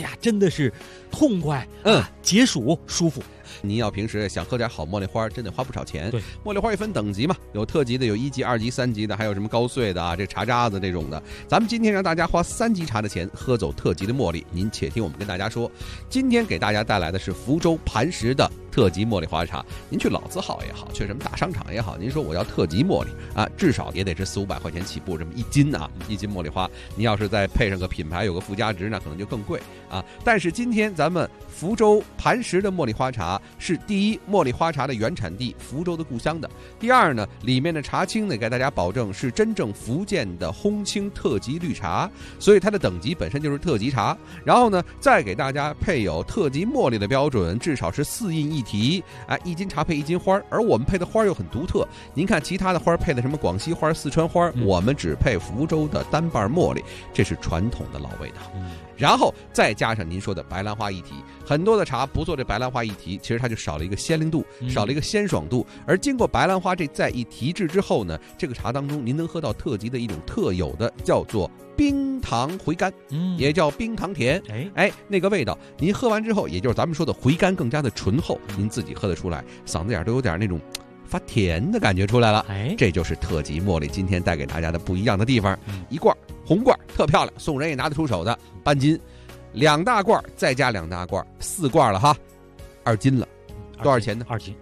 呀，真的是痛快，解暑舒服。 您要平时想喝点好茉莉花，真得花不少钱。 对， 茉莉花也分等级嘛，有特级的，有1级、2级、3级的，还有什么高碎的啊，这茶渣子这种的。咱们今天让大家花3级茶的钱喝走特级的茉莉，您且听我们跟大家说，今天给大家带来的是福州磐石的特级茉莉花茶。您去老字号也好，去什么大商场也好，您说我要特级茉莉啊，至少也得是400-500块钱起步，这么1斤啊，1斤茉莉花。您要是再配上个品牌，有个附加值，那可能就更贵啊。但是今天咱们福州磐石的茉莉花茶是第一，茉莉花茶的原产地，福州的故乡的；第二呢，里面的茶青呢，给大家保证是真正福建的烘青特级绿茶，所以它的等级本身就是特级茶。然后呢，再给大家配有特级茉莉的标准，至少是4印1提，1斤茶配1斤花，而我们配的花又很独特。您看其他的花配的什么广西花、四川花，我们只配福州的单瓣茉莉，这是传统的老味道。然后再加上您说的白兰花1提，很多的茶不做这白兰花1提，其实它就少了一个鲜灵度，少了一个鲜爽度。而经过白兰花这再一提制之后呢，这个茶当中您能喝到特级的一种特有的叫做冰糖回甘，也叫冰糖甜。那个味道，您喝完之后，也就是咱们说的回甘，更加的醇厚，您自己喝得出来，嗓子眼都有点那种发甜的感觉出来了。这就是特级茉莉今天带给大家的不一样的地方。一罐红罐特漂亮，送人也拿得出手的，半斤，2大罐再加2大罐，4罐了哈，2斤了，多少钱呢？2斤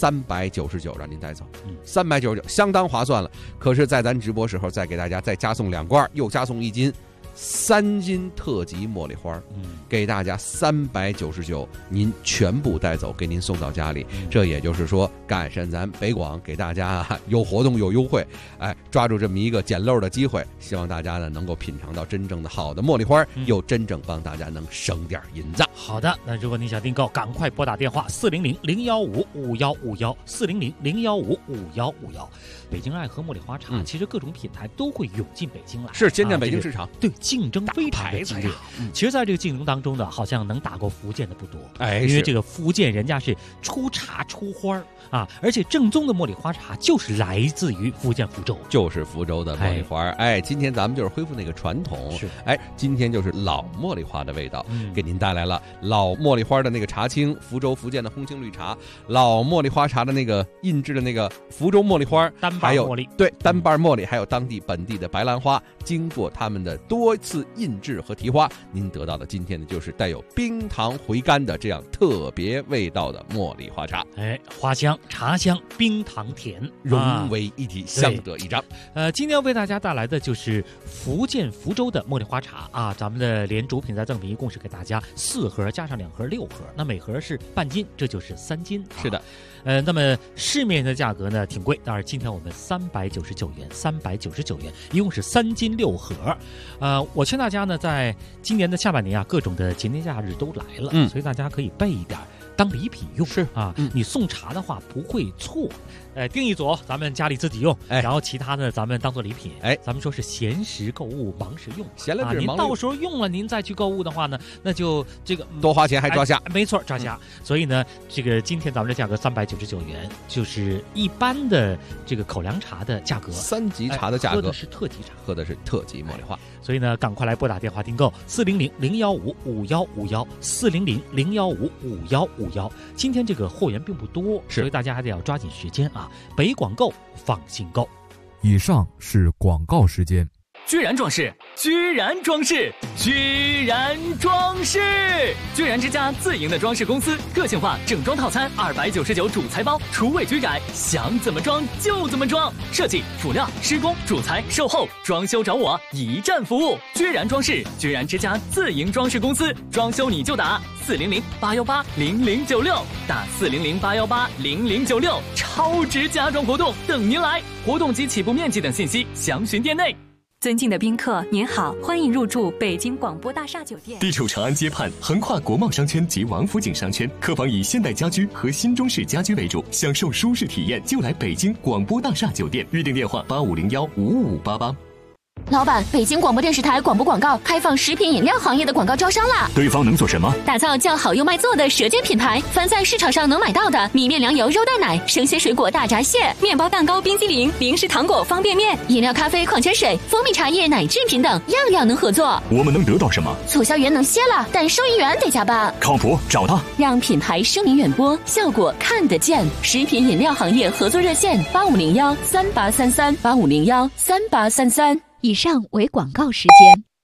399，让您带走，399相当划算了。可是，在咱直播时候再给大家再加送2罐，又加送1斤。3斤特级茉莉花，给大家399，您全部带走，给您送到家里。这也就是说，赶上咱北广给大家有活动有优惠，抓住这么一个捡漏的机会，希望大家呢能够品尝到真正的好的茉莉花，又真正帮大家能省点银子。 好的，那如果您想订购，赶快拨打电话400-015-5151，400-015-5151。北京爱喝茉莉花茶，其实各种品牌都会涌进北京来， 是先进北京市场， 对，竞争非常的激烈。其实在这个竞争当中呢，好像能打过福建的不多，因为这个福建人家是出茶出花啊，而且正宗的茉莉花茶就是来自于福建福州， 就是福州的茉莉花。今天咱们就是恢复那个传统，今天就是老茉莉花的味道，给您带来了老茉莉花的那个茶青，福州福建的烘青绿茶，老茉莉花茶的那个印制的那个福州茉莉花，还有对单瓣茉莉，还有当地本地的白兰花，经过他们的多次印制和提花，您得到的今天的就是带有冰糖回甘的这样特别味道的茉莉花茶。 花香、茶香、冰糖甜融为一体，相得益彰。 今天为大家带来的就是福建福州的茉莉花茶啊，咱们的连主品再赠品一共是给大家4盒加上2盒6盒，那每盒是半斤，这就是3斤。 是的。 那么市面的价格呢挺贵，当然今天我们399元，399元，一共是3斤6盒。我劝大家呢，在今年的下半年啊，各种的节假日都来了，所以大家可以备一点当礼品用。 是啊，你送茶的话不会错。订一组咱们家里自己用，然后其他呢咱们当做礼品。咱们说是闲时购物，忙时用。 闲了您到时候用了，您再去购物的话呢，那就这个多花钱还抓瞎。 没错，抓瞎。所以呢，这个今天咱们的价格399元，就是一般的这个口粮茶的价格 ，3级茶的价格， 喝的是特级茶， 喝的是特级茉莉花。 所以呢，赶快来拨打电话订购400-015-5151，400-015-5151。今天这个货源并不多，所以大家还得要抓紧时间啊！北广购，放心购。 以上是广告时间。 居然装饰，居然装饰，居然装饰！居然之家自营的装饰公司，个性化整装套餐299主材包，厨卫居改，想怎么装就怎么装。设计、辅料、施工、主材、售后、装修找我，一站服务。居然装饰，居然之家自营装饰公司，装修你就打400-818-0096，打400-818-0096，超值家装活动等您来，活动及起步面积等信息详询店内。 尊敬的宾客，您好，欢迎入住北京广播大厦酒店。 地处长安街畔，横跨国贸商圈及王府井商圈，客房以现代家居和新中式家居为主，享受舒适体验就来北京广播大厦酒店。预订电话8501-55588。 老板，北京广播电视台广播广告开放食品饮料行业的广告招商啦！ 对方能做什么？ 打造叫好又卖座的舌尖品牌，凡在市场上能买到的米面粮油肉蛋奶、生鲜水果大闸蟹、面包蛋糕、冰激凌、零食糖果、方便面、饮料、咖啡、矿泉水、蜂蜜茶叶、奶制品等，样样能合作。 我们能得到什么？ 促销员能歇了，但收银员得加班。 靠谱，找他， 让品牌声名远播，效果看得见。食品饮料行业合作热线：8501-3833，8501-3833。 以上为广告时间。